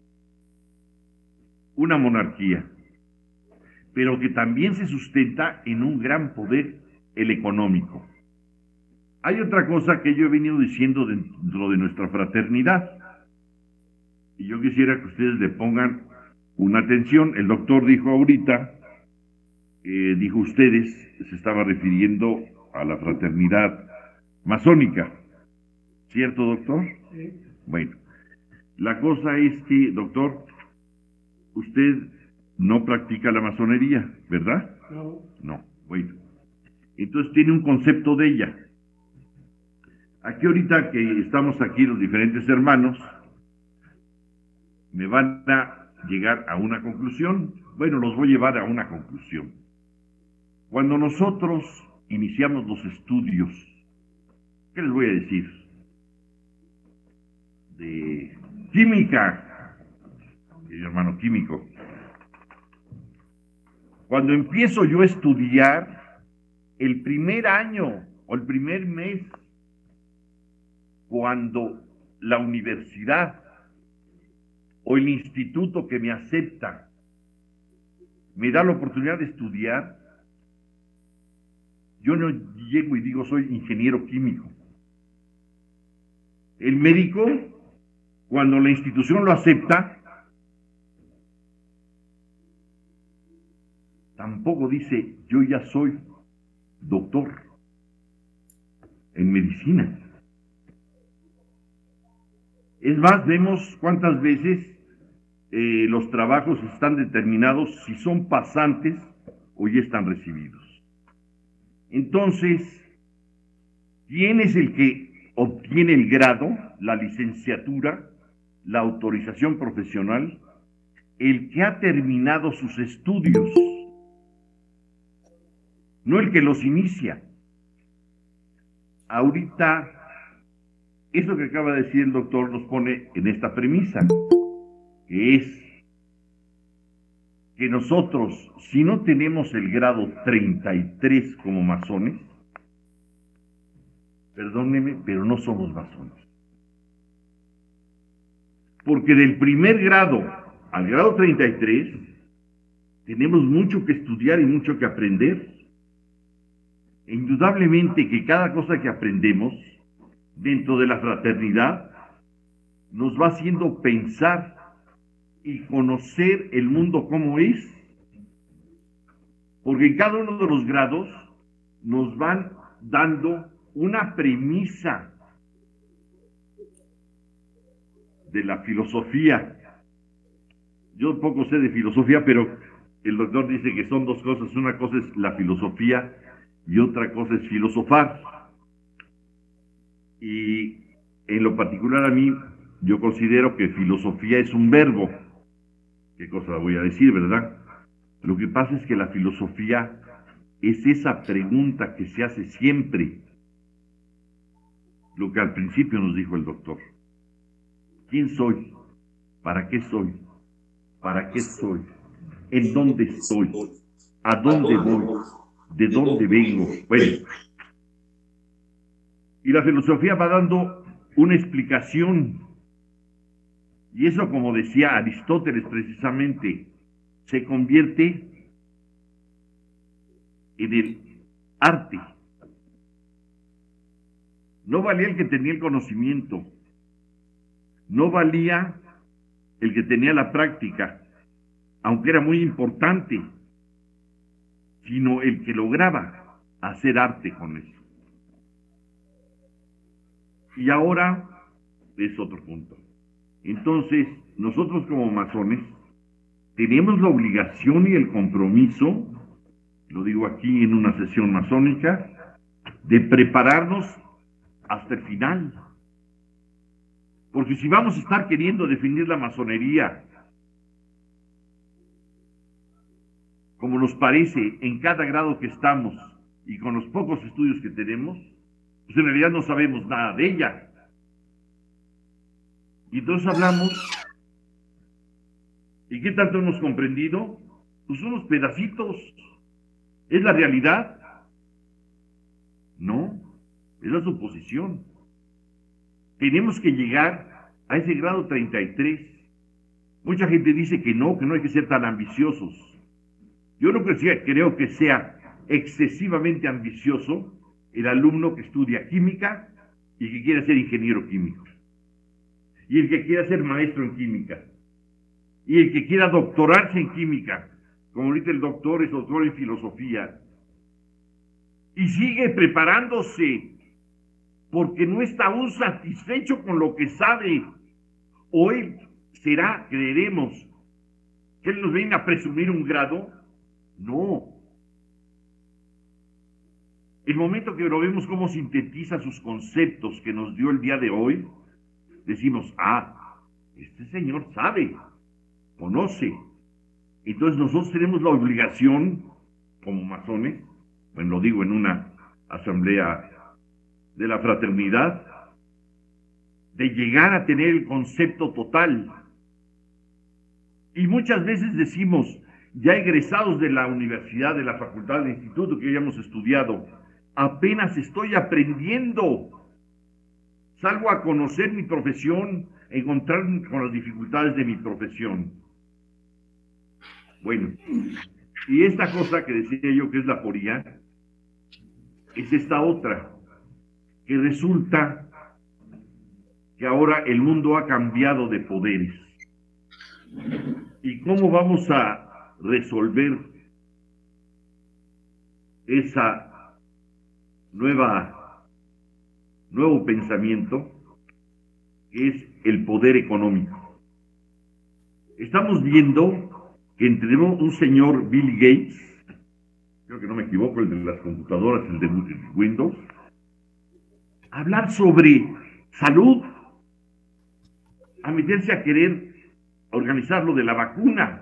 una monarquía, pero que también se sustenta en un gran poder, el económico. Hay otra cosa que yo he venido diciendo dentro de nuestra fraternidad, y yo quisiera que ustedes le pongan una atención. El doctor dijo ahorita, eh, dijo ustedes, se estaba refiriendo a la fraternidad masónica, ¿cierto, doctor? Sí. Bueno, la cosa es que, doctor, usted no practica la masonería, ¿verdad? No. No, bueno. Entonces tiene un concepto de ella. Aquí ahorita que estamos aquí los diferentes hermanos, me van a llegar a una conclusión. Bueno, los voy a llevar a una conclusión. Cuando nosotros iniciamos los estudios, ¿qué les voy a decir? De química, mi hermano químico. Cuando empiezo yo a estudiar, el primer año o el primer mes, cuando la universidad o el instituto que me acepta me da la oportunidad de estudiar, yo no llego y digo soy ingeniero químico. El médico, cuando la institución lo acepta, tampoco dice yo ya soy doctor en medicina. Es más, vemos cuántas veces eh, los trabajos están determinados si son pasantes o ya están recibidos. Entonces, ¿quién es el que obtiene el grado, la licenciatura, la autorización profesional? El que ha terminado sus estudios, no el que los inicia. Ahorita, eso que acaba de decir el doctor nos pone en esta premisa, que es que nosotros, si no tenemos el grado treinta y tres como masones, perdónenme, pero no somos masones. Porque del primer grado al grado treinta y tres, tenemos mucho que estudiar y mucho que aprender. E indudablemente que cada cosa que aprendemos dentro de la fraternidad nos va haciendo pensar y conocer el mundo como es, porque en cada uno de los grados nos van dando una premisa de la filosofía. Yo poco sé de filosofía, pero el doctor dice que son dos cosas. Una cosa es la filosofía y otra cosa es filosofar. Y en lo particular a mí, yo considero que filosofía es un verbo. ¿Qué cosa voy a decir, verdad? Lo que pasa es que la filosofía es esa pregunta que se hace siempre. Lo que al principio nos dijo el doctor. ¿Quién soy? ¿Para qué soy? ¿Para qué soy? ¿En dónde estoy? ¿A dónde voy? ¿De dónde vengo? Bueno, y la filosofía va dando una explicación. Y eso, como decía Aristóteles precisamente, se convierte en el arte. No valía el que tenía el conocimiento, no valía el que tenía la práctica, aunque era muy importante, sino el que lograba hacer arte con eso. Y ahora es otro punto. Entonces, nosotros como masones tenemos la obligación y el compromiso, lo digo aquí en una sesión masónica, de prepararnos hasta el final. Porque si vamos a estar queriendo definir la masonería como nos parece en cada grado que estamos y con los pocos estudios que tenemos, pues en realidad no sabemos nada de ella. Y entonces hablamos, ¿y qué tanto hemos comprendido? Pues unos pedacitos. ¿Es la realidad? No, es la suposición. Tenemos que llegar a ese grado treinta y tres. Mucha gente dice que no, que no hay que ser tan ambiciosos. Yo no creo que sea excesivamente ambicioso el alumno que estudia química y que quiera ser ingeniero químico. Y el que quiera ser maestro en química. Y el que quiera doctorarse en química, como ahorita el doctor es doctor en filosofía. Y sigue preparándose porque no está aún satisfecho con lo que sabe. Hoy será, creeremos, que él nos venga a presumir un grado. No. El momento que lo vemos cómo sintetiza sus conceptos que nos dio el día de hoy, decimos, ah, este señor sabe, conoce. Entonces nosotros tenemos la obligación, como masones, bueno, lo digo en una asamblea de la fraternidad, de llegar a tener el concepto total. Y muchas veces decimos, ya egresados de la universidad, de la facultad, del instituto que hayamos estudiado, apenas estoy aprendiendo. Salgo a conocer mi profesión, a encontrarme con las dificultades de mi profesión. Bueno, y esta cosa que decía yo que es la aporía, es esta otra, que resulta que ahora el mundo ha cambiado de poderes. ¿Y cómo vamos a resolver esa nueva nuevo pensamiento que es el poder económico? Estamos viendo que entre un señor Bill Gates, creo que no me equivoco, el de las computadoras, el de Windows, hablar sobre salud, a meterse a querer organizar lo de la vacuna.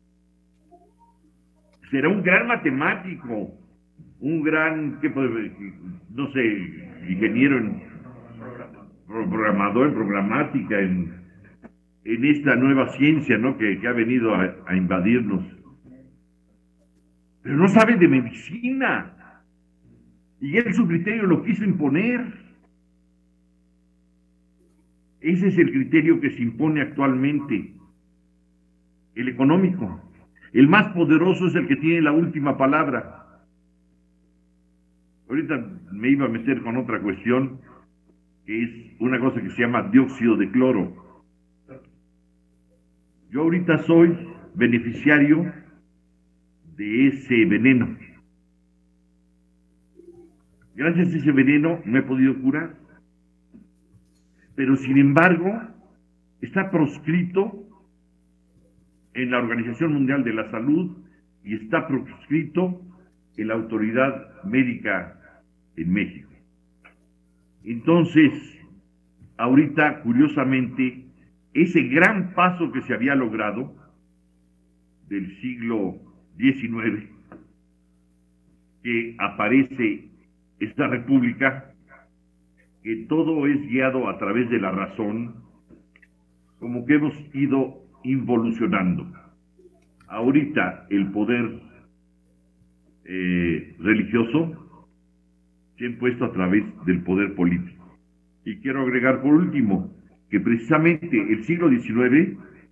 Será un gran matemático, un gran, ¿qué puede, no sé, ingeniero en programador, en programática, en, en esta nueva ciencia, ¿no? que, que ha venido a, a invadirnos. Pero no sabe de medicina. Y él su criterio lo quiso imponer. Ese es el criterio que se impone actualmente, el económico. El más poderoso es el que tiene la última palabra. Ahorita me iba a meter con otra cuestión, que es una cosa que se llama dióxido de cloro. Yo ahorita soy beneficiario de ese veneno. Gracias a ese veneno me he podido curar. Pero sin embargo, está proscrito en la Organización Mundial de la Salud y está proscrito en la autoridad médica en México. Entonces, ahorita, curiosamente, ese gran paso que se había logrado del siglo diecinueve, que aparece esta república, que todo es guiado a través de la razón, como que hemos ido involucionando. Ahorita el poder eh, religioso se ha impuesto a través del poder político. Y quiero agregar por último que precisamente el siglo diecinueve,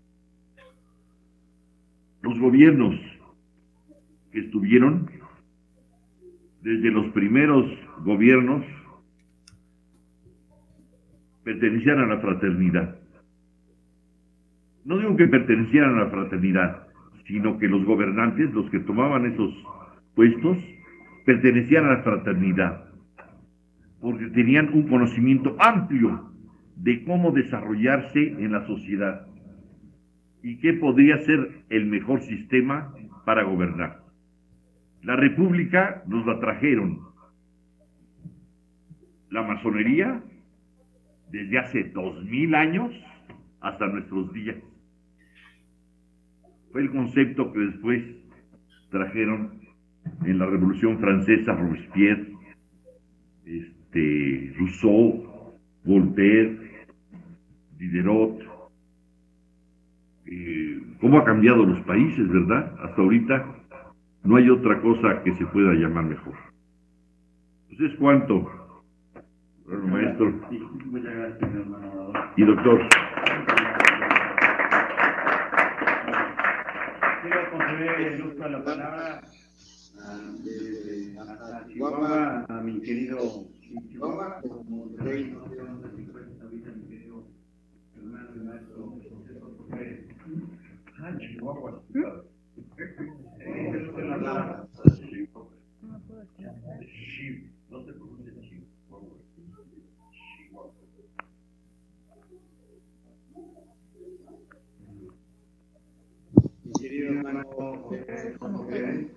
los gobiernos que estuvieron, desde los primeros gobiernos, pertenecían a la fraternidad. No digo que pertenecieran a la fraternidad, sino que los gobernantes, los que tomaban esos puestos, pertenecían a la fraternidad, porque tenían un conocimiento amplio de cómo desarrollarse en la sociedad y qué podría ser el mejor sistema para gobernar. La república nos la trajeron la masonería desde hace dos mil años hasta nuestros días. Fue el concepto que después trajeron en la Revolución Francesa Robespierre, este, Rousseau, Voltaire, Diderot. Eh, ¿Cómo ha cambiado los países, verdad? Hasta ahorita no hay otra cosa que se pueda llamar mejor. Entonces, ¿cuánto? Bueno, maestro. Muchas gracias, hermano. Y doctor. Quiero conceder el uso de la palabra a Chihuahua, a mi querido Chihuahua, como rey de cincuenta, ahorita mi querido hermano y maestro José Soto Pérez. Ah, Chihuahua. No se pronuncia Chihuahua. Chihuahua. Mi querido hermano José.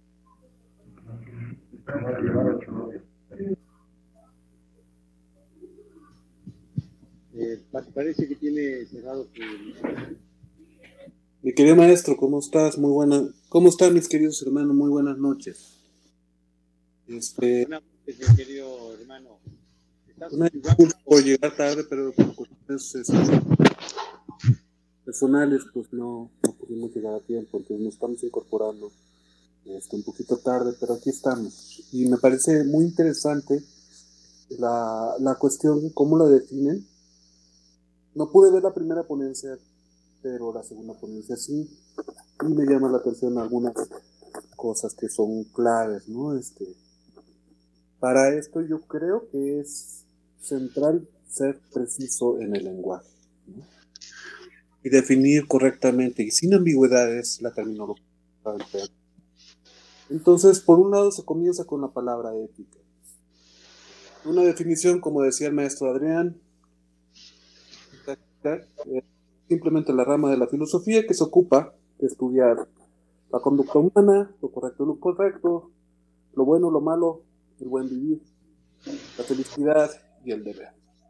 Eh, parece que tiene cerrado su... Mi querido maestro, ¿cómo estás? Muy buena. ¿Cómo están mis queridos hermanos? Muy buenas noches. Este, Buenas noches, mi querido hermano. una disculpa por llegar tarde, pero por cuestiones este, personales, pues no, no pudimos llegar a tiempo, entonces nos estamos incorporando este, un poquito tarde, pero aquí estamos. Y me parece muy interesante la, la cuestión, cómo la definen. No pude ver la primera ponencia, pero la segunda ponencia sí, y me llama la atención algunas cosas que son claves, ¿no? Este, para esto yo creo que es central ser preciso en el lenguaje, ¿no? Y definir correctamente y sin ambigüedades la terminología. Entonces, por un lado se comienza con la palabra ética. Una definición, como decía el maestro Adrián, es simplemente la rama de la filosofía que se ocupa de estudiar la conducta humana, lo correcto y lo incorrecto, lo bueno, lo malo, el buen vivir, la felicidad y el deber.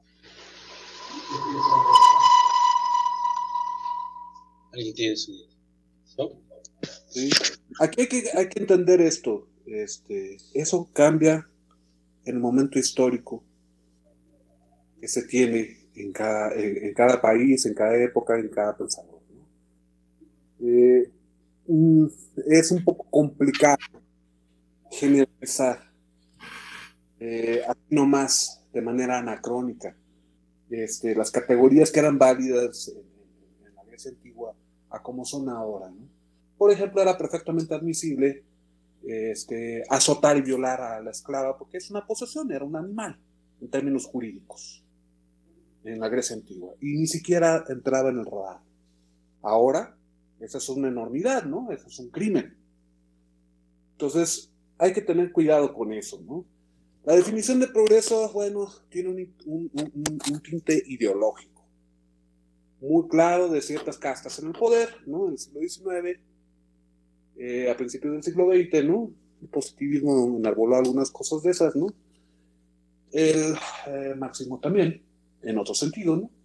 ¿Alguien tiene su...? ¿No? ¿Sí? Aquí hay que, hay que entender esto. Este, eso cambia en el momento histórico que se tiene en cada, en, en cada país, en cada época, en cada pensador, ¿no? Eh, mm, es un poco complicado generalizar eh, aquí nomás de manera anacrónica este, las categorías que eran válidas en, en la Grecia antigua a como son ahora, ¿no? Por ejemplo, era perfectamente admisible este, azotar y violar a la esclava porque es una posesión, era un animal en términos jurídicos en la Grecia antigua, y ni siquiera entraba en el radar. Ahora, esa es una enormidad, ¿no? Eso es un crimen. Entonces, hay que tener cuidado con eso, ¿no? La definición de progreso, bueno, tiene un, un, un, un tinte ideológico muy claro de ciertas castas en el poder, ¿no? En el siglo diecinueve, eh, a principios del siglo veinte, ¿no? El positivismo enarboló algunas cosas de esas, ¿no? el eh, marxismo también, en otro sentido, ¿no?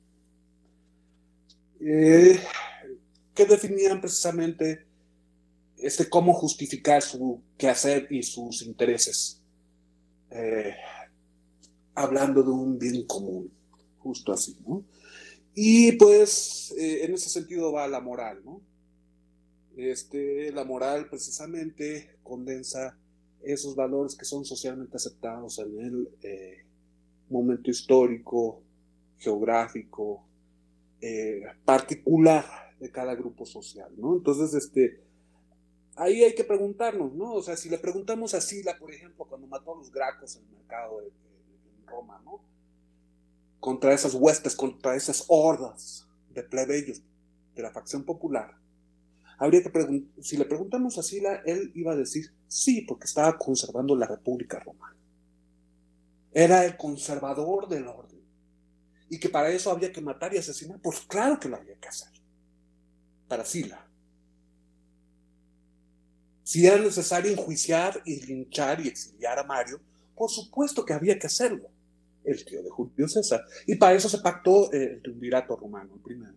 Eh, que definían precisamente este, cómo justificar su quehacer y sus intereses, eh, hablando de un bien común, justo así, ¿no? Y pues eh, en ese sentido va la moral, ¿no? Este, la moral precisamente condensa esos valores que son socialmente aceptados en el eh, momento histórico, geográfico, eh, particular de cada grupo social, ¿no? Entonces, este, ahí hay que preguntarnos, ¿no? O sea, si le preguntamos a Sila, por ejemplo, cuando mató a los gracos en el mercado de, de, de Roma, ¿no? Contra esas huestes, contra esas hordas de plebeyos de la facción popular, habría que preguntar, si le preguntamos a Sila, él iba a decir sí, porque estaba conservando la República Romana. Era el conservador del orden. Y que para eso había que matar y asesinar, pues claro que lo había que hacer. Para Sila. Si era necesario enjuiciar y linchar y exiliar a Mario, por supuesto que había que hacerlo. El tío de Julio César. Y para eso se pactó eh, el triunvirato romano, el primero.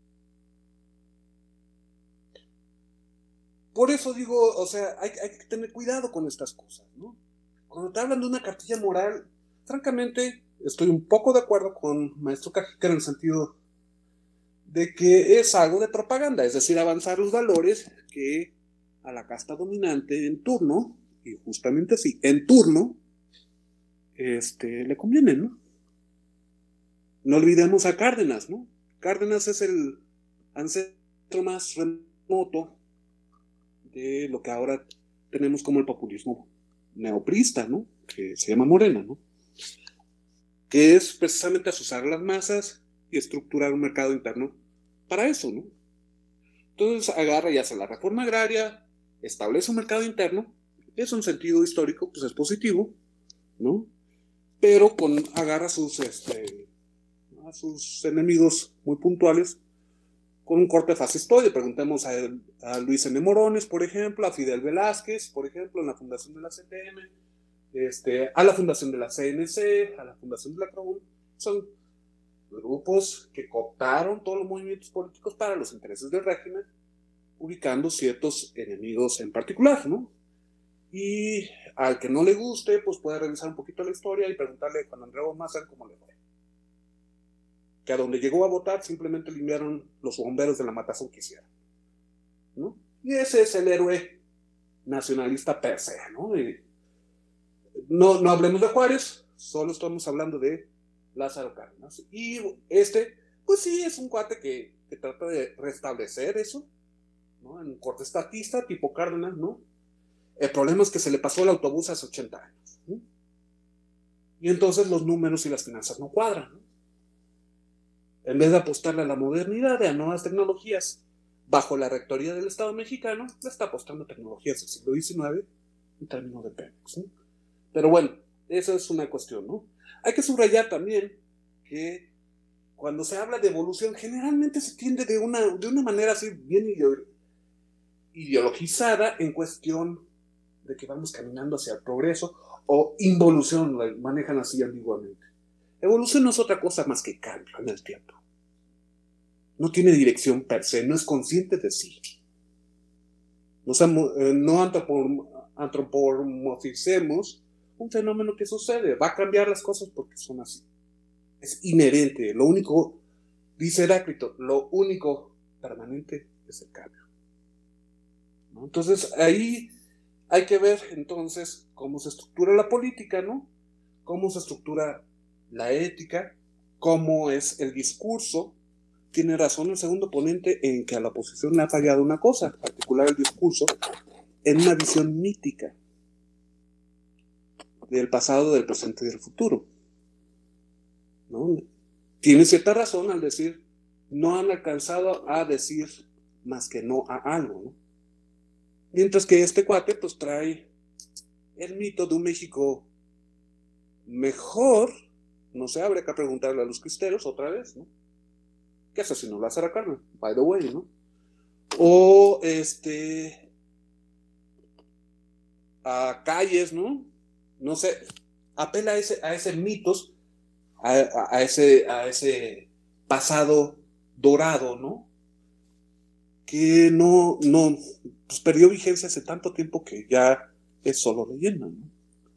Por eso digo, o sea, hay, hay que tener cuidado con estas cosas, ¿no? Cuando te hablan de una cartilla moral, francamente, estoy un poco de acuerdo con Maestro Cajica en el sentido de que es algo de propaganda, es decir, avanzar los valores que a la casta dominante en turno, y justamente así, en turno, este, le conviene, ¿no? No olvidemos a Cárdenas, ¿no? Cárdenas es el ancestro más remoto de lo que ahora tenemos como el populismo neoprista, ¿no? Que se llama Morena, ¿no? Que es precisamente asociar las masas y estructurar un mercado interno para eso, ¿no? Entonces agarra y hace la reforma agraria, establece un mercado interno, es un sentido histórico, pues es positivo, ¿no? Pero con, agarra sus, este, a sus enemigos muy puntuales con un corte fascistoide. Preguntemos a, a Luis N. Morones, por ejemplo, a Fidel Velázquez, por ejemplo, en la fundación de la C T M, este, a la fundación de la C N C, a la fundación de la C R O U. Son grupos que cooptaron todos los movimientos políticos para los intereses del régimen, ubicando ciertos enemigos en particular, ¿no? Y al que no le guste, pues puede revisar un poquito la historia y preguntarle a Juan Andrés Maza cómo le fue. Que a donde llegó a votar simplemente le enviaron los bomberos de la matazón que hicieron, ¿no? Y ese es el héroe nacionalista per se, ¿no? Y no, no hablemos de Juárez, solo estamos hablando de Lázaro Cárdenas. Y este, pues sí, es un cuate que, que trata de restablecer eso, ¿no? En un corte estatista, tipo Cárdenas, ¿no? El problema es que se le pasó el autobús hace ochenta años, ¿no? Y entonces los números y las finanzas no cuadran, ¿no? En vez de apostarle a la modernidad, a nuevas tecnologías, bajo la rectoría del Estado mexicano, le está apostando a tecnologías del siglo diecinueve en términos de Pemex, ¿no? Pero bueno, esa es una cuestión, ¿no? Hay que subrayar también que cuando se habla de evolución, generalmente se tiende de una, de una manera así bien ideologizada en cuestión de que vamos caminando hacia el progreso, o involución, la manejan así ambiguamente. Evolución no es otra cosa más que cambio en el tiempo. No tiene dirección per se, no es consciente de sí. O sea, no antropomorficemos un fenómeno que sucede. Va a cambiar las cosas porque son así. Es inherente. Lo único, dice Heráclito, lo único permanente es el cambio, ¿no? Entonces, ahí hay que ver entonces cómo se estructura la política, ¿no? Cómo se estructura la ética, cómo es el discurso. Tiene razón el segundo ponente en que a la oposición le ha fallado una cosa, en particular el discurso, en una visión mítica del pasado, del presente y del futuro, ¿no? Tiene cierta razón al decir, no han alcanzado a decir más que no a algo, ¿no? Mientras que este cuate pues trae el mito de un México mejor. No sé, habría que preguntarle a los cristeros otra vez, ¿no? ¿Qué asesinó Lázaro Cárdenas? By the way, ¿no? O este a Calles, ¿no? No sé, apela a ese, a ese mitos, a, a, a, ese, a ese pasado dorado, ¿no? Que no, no pues perdió vigencia hace tanto tiempo que ya es solo leyenda, ¿no?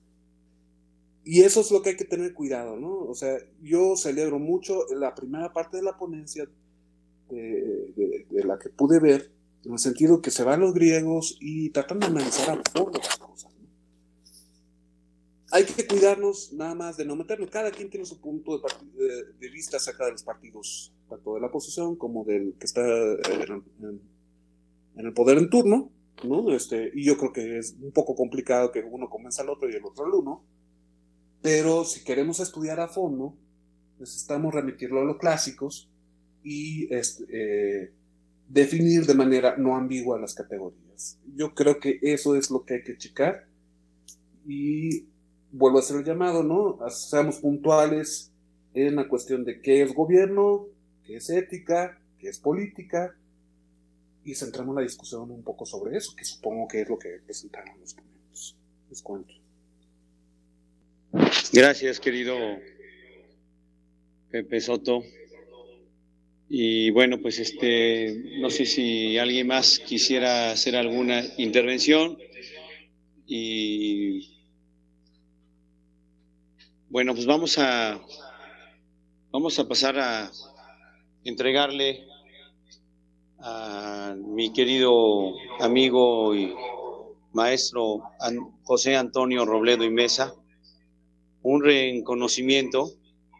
Y eso es lo que hay que tener cuidado, ¿no? O sea, yo celebro mucho la primera parte de la ponencia de, de, de la que pude ver, en el sentido que se van los griegos y tratan de analizar a fondo las cosas, ¿no? Hay que cuidarnos nada más de no meternos. Cada quien tiene su punto de, de, de vista acerca de los partidos, tanto de la oposición como del que está en, en, en el poder en turno, ¿no? Este, y yo creo que es un poco complicado que uno convenza al otro y el otro al uno. Pero si queremos estudiar a fondo, necesitamos remitirlo a los clásicos y este, eh, definir de manera no ambigua las categorías. Yo creo que eso es lo que hay que checar. Y vuelvo a hacer el llamado, ¿no? Seamos puntuales en la cuestión de qué es gobierno, qué es ética, qué es política, y centramos la discusión un poco sobre eso, que supongo que es lo que presentaron los ponentes. Les cuento. Gracias, querido Pepe Soto. Y bueno, pues este, no sé si alguien más quisiera hacer alguna intervención. Y bueno, pues vamos a vamos a pasar a entregarle a mi querido amigo y maestro José Antonio Robledo y Mesa un reconocimiento,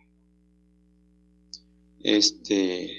este,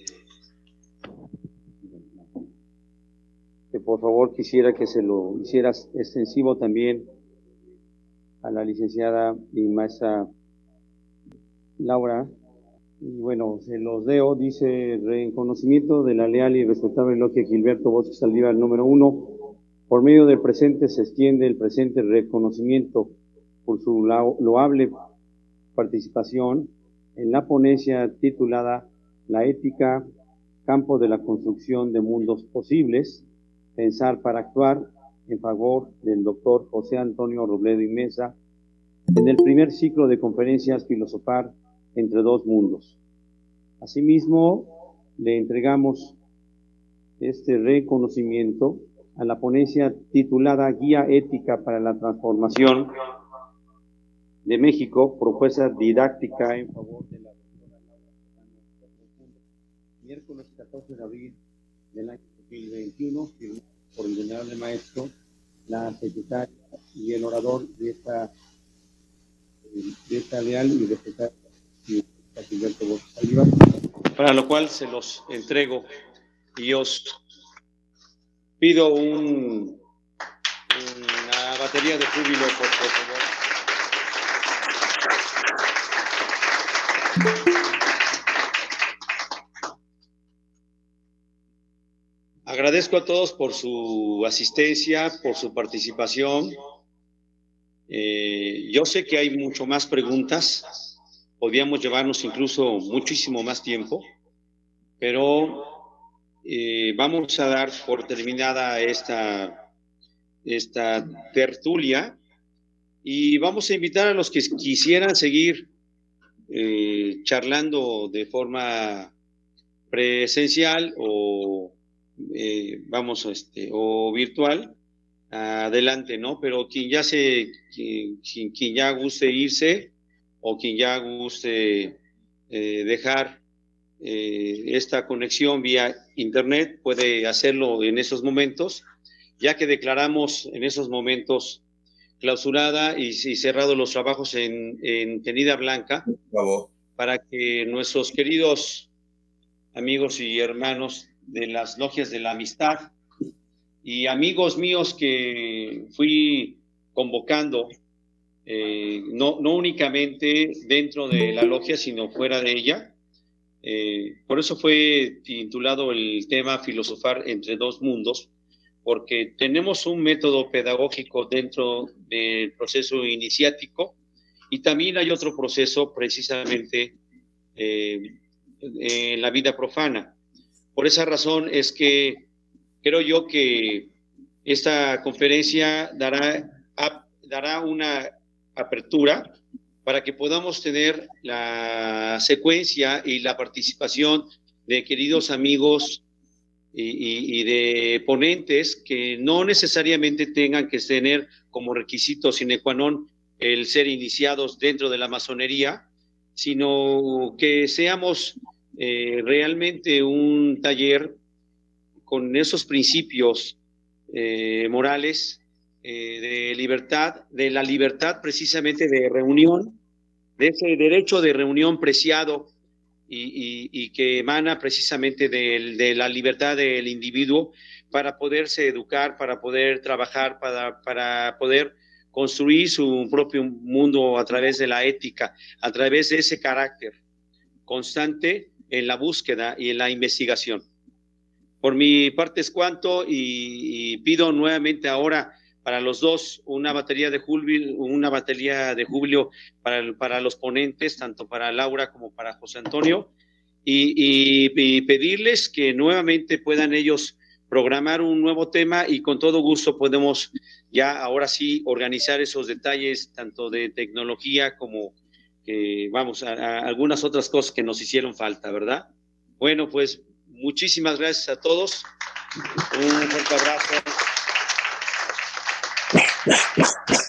que por favor quisiera que se lo hicieras extensivo también a la licenciada y maestra Laura. Y bueno, se los leo. Dice: reconocimiento de la leal y respetable logia Gilberto Bosque Saldívar número uno. Por medio del presente se extiende el presente reconocimiento por su loable participación en la ponencia titulada La ética, campo de la construcción de mundos posibles, pensar para actuar, en favor del doctor José Antonio Robledo y Mesa, en el primer ciclo de conferencias Filosofar entre dos mundos. Asimismo, le entregamos este reconocimiento a la ponencia titulada Guía Ética para la Transformación de México, propuesta didáctica en favor de la doctora Laura Serrano, miércoles catorce de abril del año dos mil veintiuno, firmado por el venerable maestro, la secretaria y el orador de esta, de esta leal y respetable Gilberto Bosque Saldívar, para lo cual se los entrego y os pido un, una batería de júbilo, por, por favor. Agradezco a todos por su asistencia, por su participación. Eh, yo sé que hay mucho más preguntas, podríamos llevarnos incluso muchísimo más tiempo, pero eh, vamos a dar por terminada esta, esta tertulia y vamos a invitar a los que quisieran seguir Eh, charlando de forma presencial o eh, vamos este o virtual, adelante, ¿no? Pero quien ya se quien, quien ya guste irse o quien ya guste eh, dejar eh, esta conexión vía internet puede hacerlo en esos momentos, ya que declaramos en esos momentos clausurada y, y cerrado los trabajos en, en Tenida Blanca, para que nuestros queridos amigos y hermanos de las logias de la amistad y amigos míos que fui convocando, eh, no, no únicamente dentro de la logia, sino fuera de ella. Eh, por eso fue titulado el tema Filosofar entre dos mundos, porque tenemos un método pedagógico dentro del proceso iniciático y también hay otro proceso precisamente eh, en la vida profana. Por esa razón es que creo yo que esta conferencia dará, dará una apertura para que podamos tener la secuencia y la participación de queridos amigos y, y, y de ponentes que no necesariamente tengan que tener como requisito sine qua non el ser iniciados dentro de la masonería, sino que seamos eh, realmente un taller con esos principios eh, morales eh, de libertad, de la libertad precisamente de reunión, de ese derecho de reunión preciado y, y, y que emana precisamente de, de la libertad del individuo para poderse educar, para poder trabajar, para, para poder construir su propio mundo a través de la ética, a través de ese carácter constante en la búsqueda y en la investigación. Por mi parte es cuanto y, y pido nuevamente ahora para los dos una batería de júbilo, una batería de júbilo para, para los ponentes, tanto para Laura como para José Antonio, y, y, y pedirles que nuevamente puedan ellos programar un nuevo tema y con todo gusto podemos ya ahora sí organizar esos detalles tanto de tecnología como que vamos a, a algunas otras cosas que nos hicieron falta, ¿verdad? Bueno, pues muchísimas gracias a todos. Un fuerte abrazo.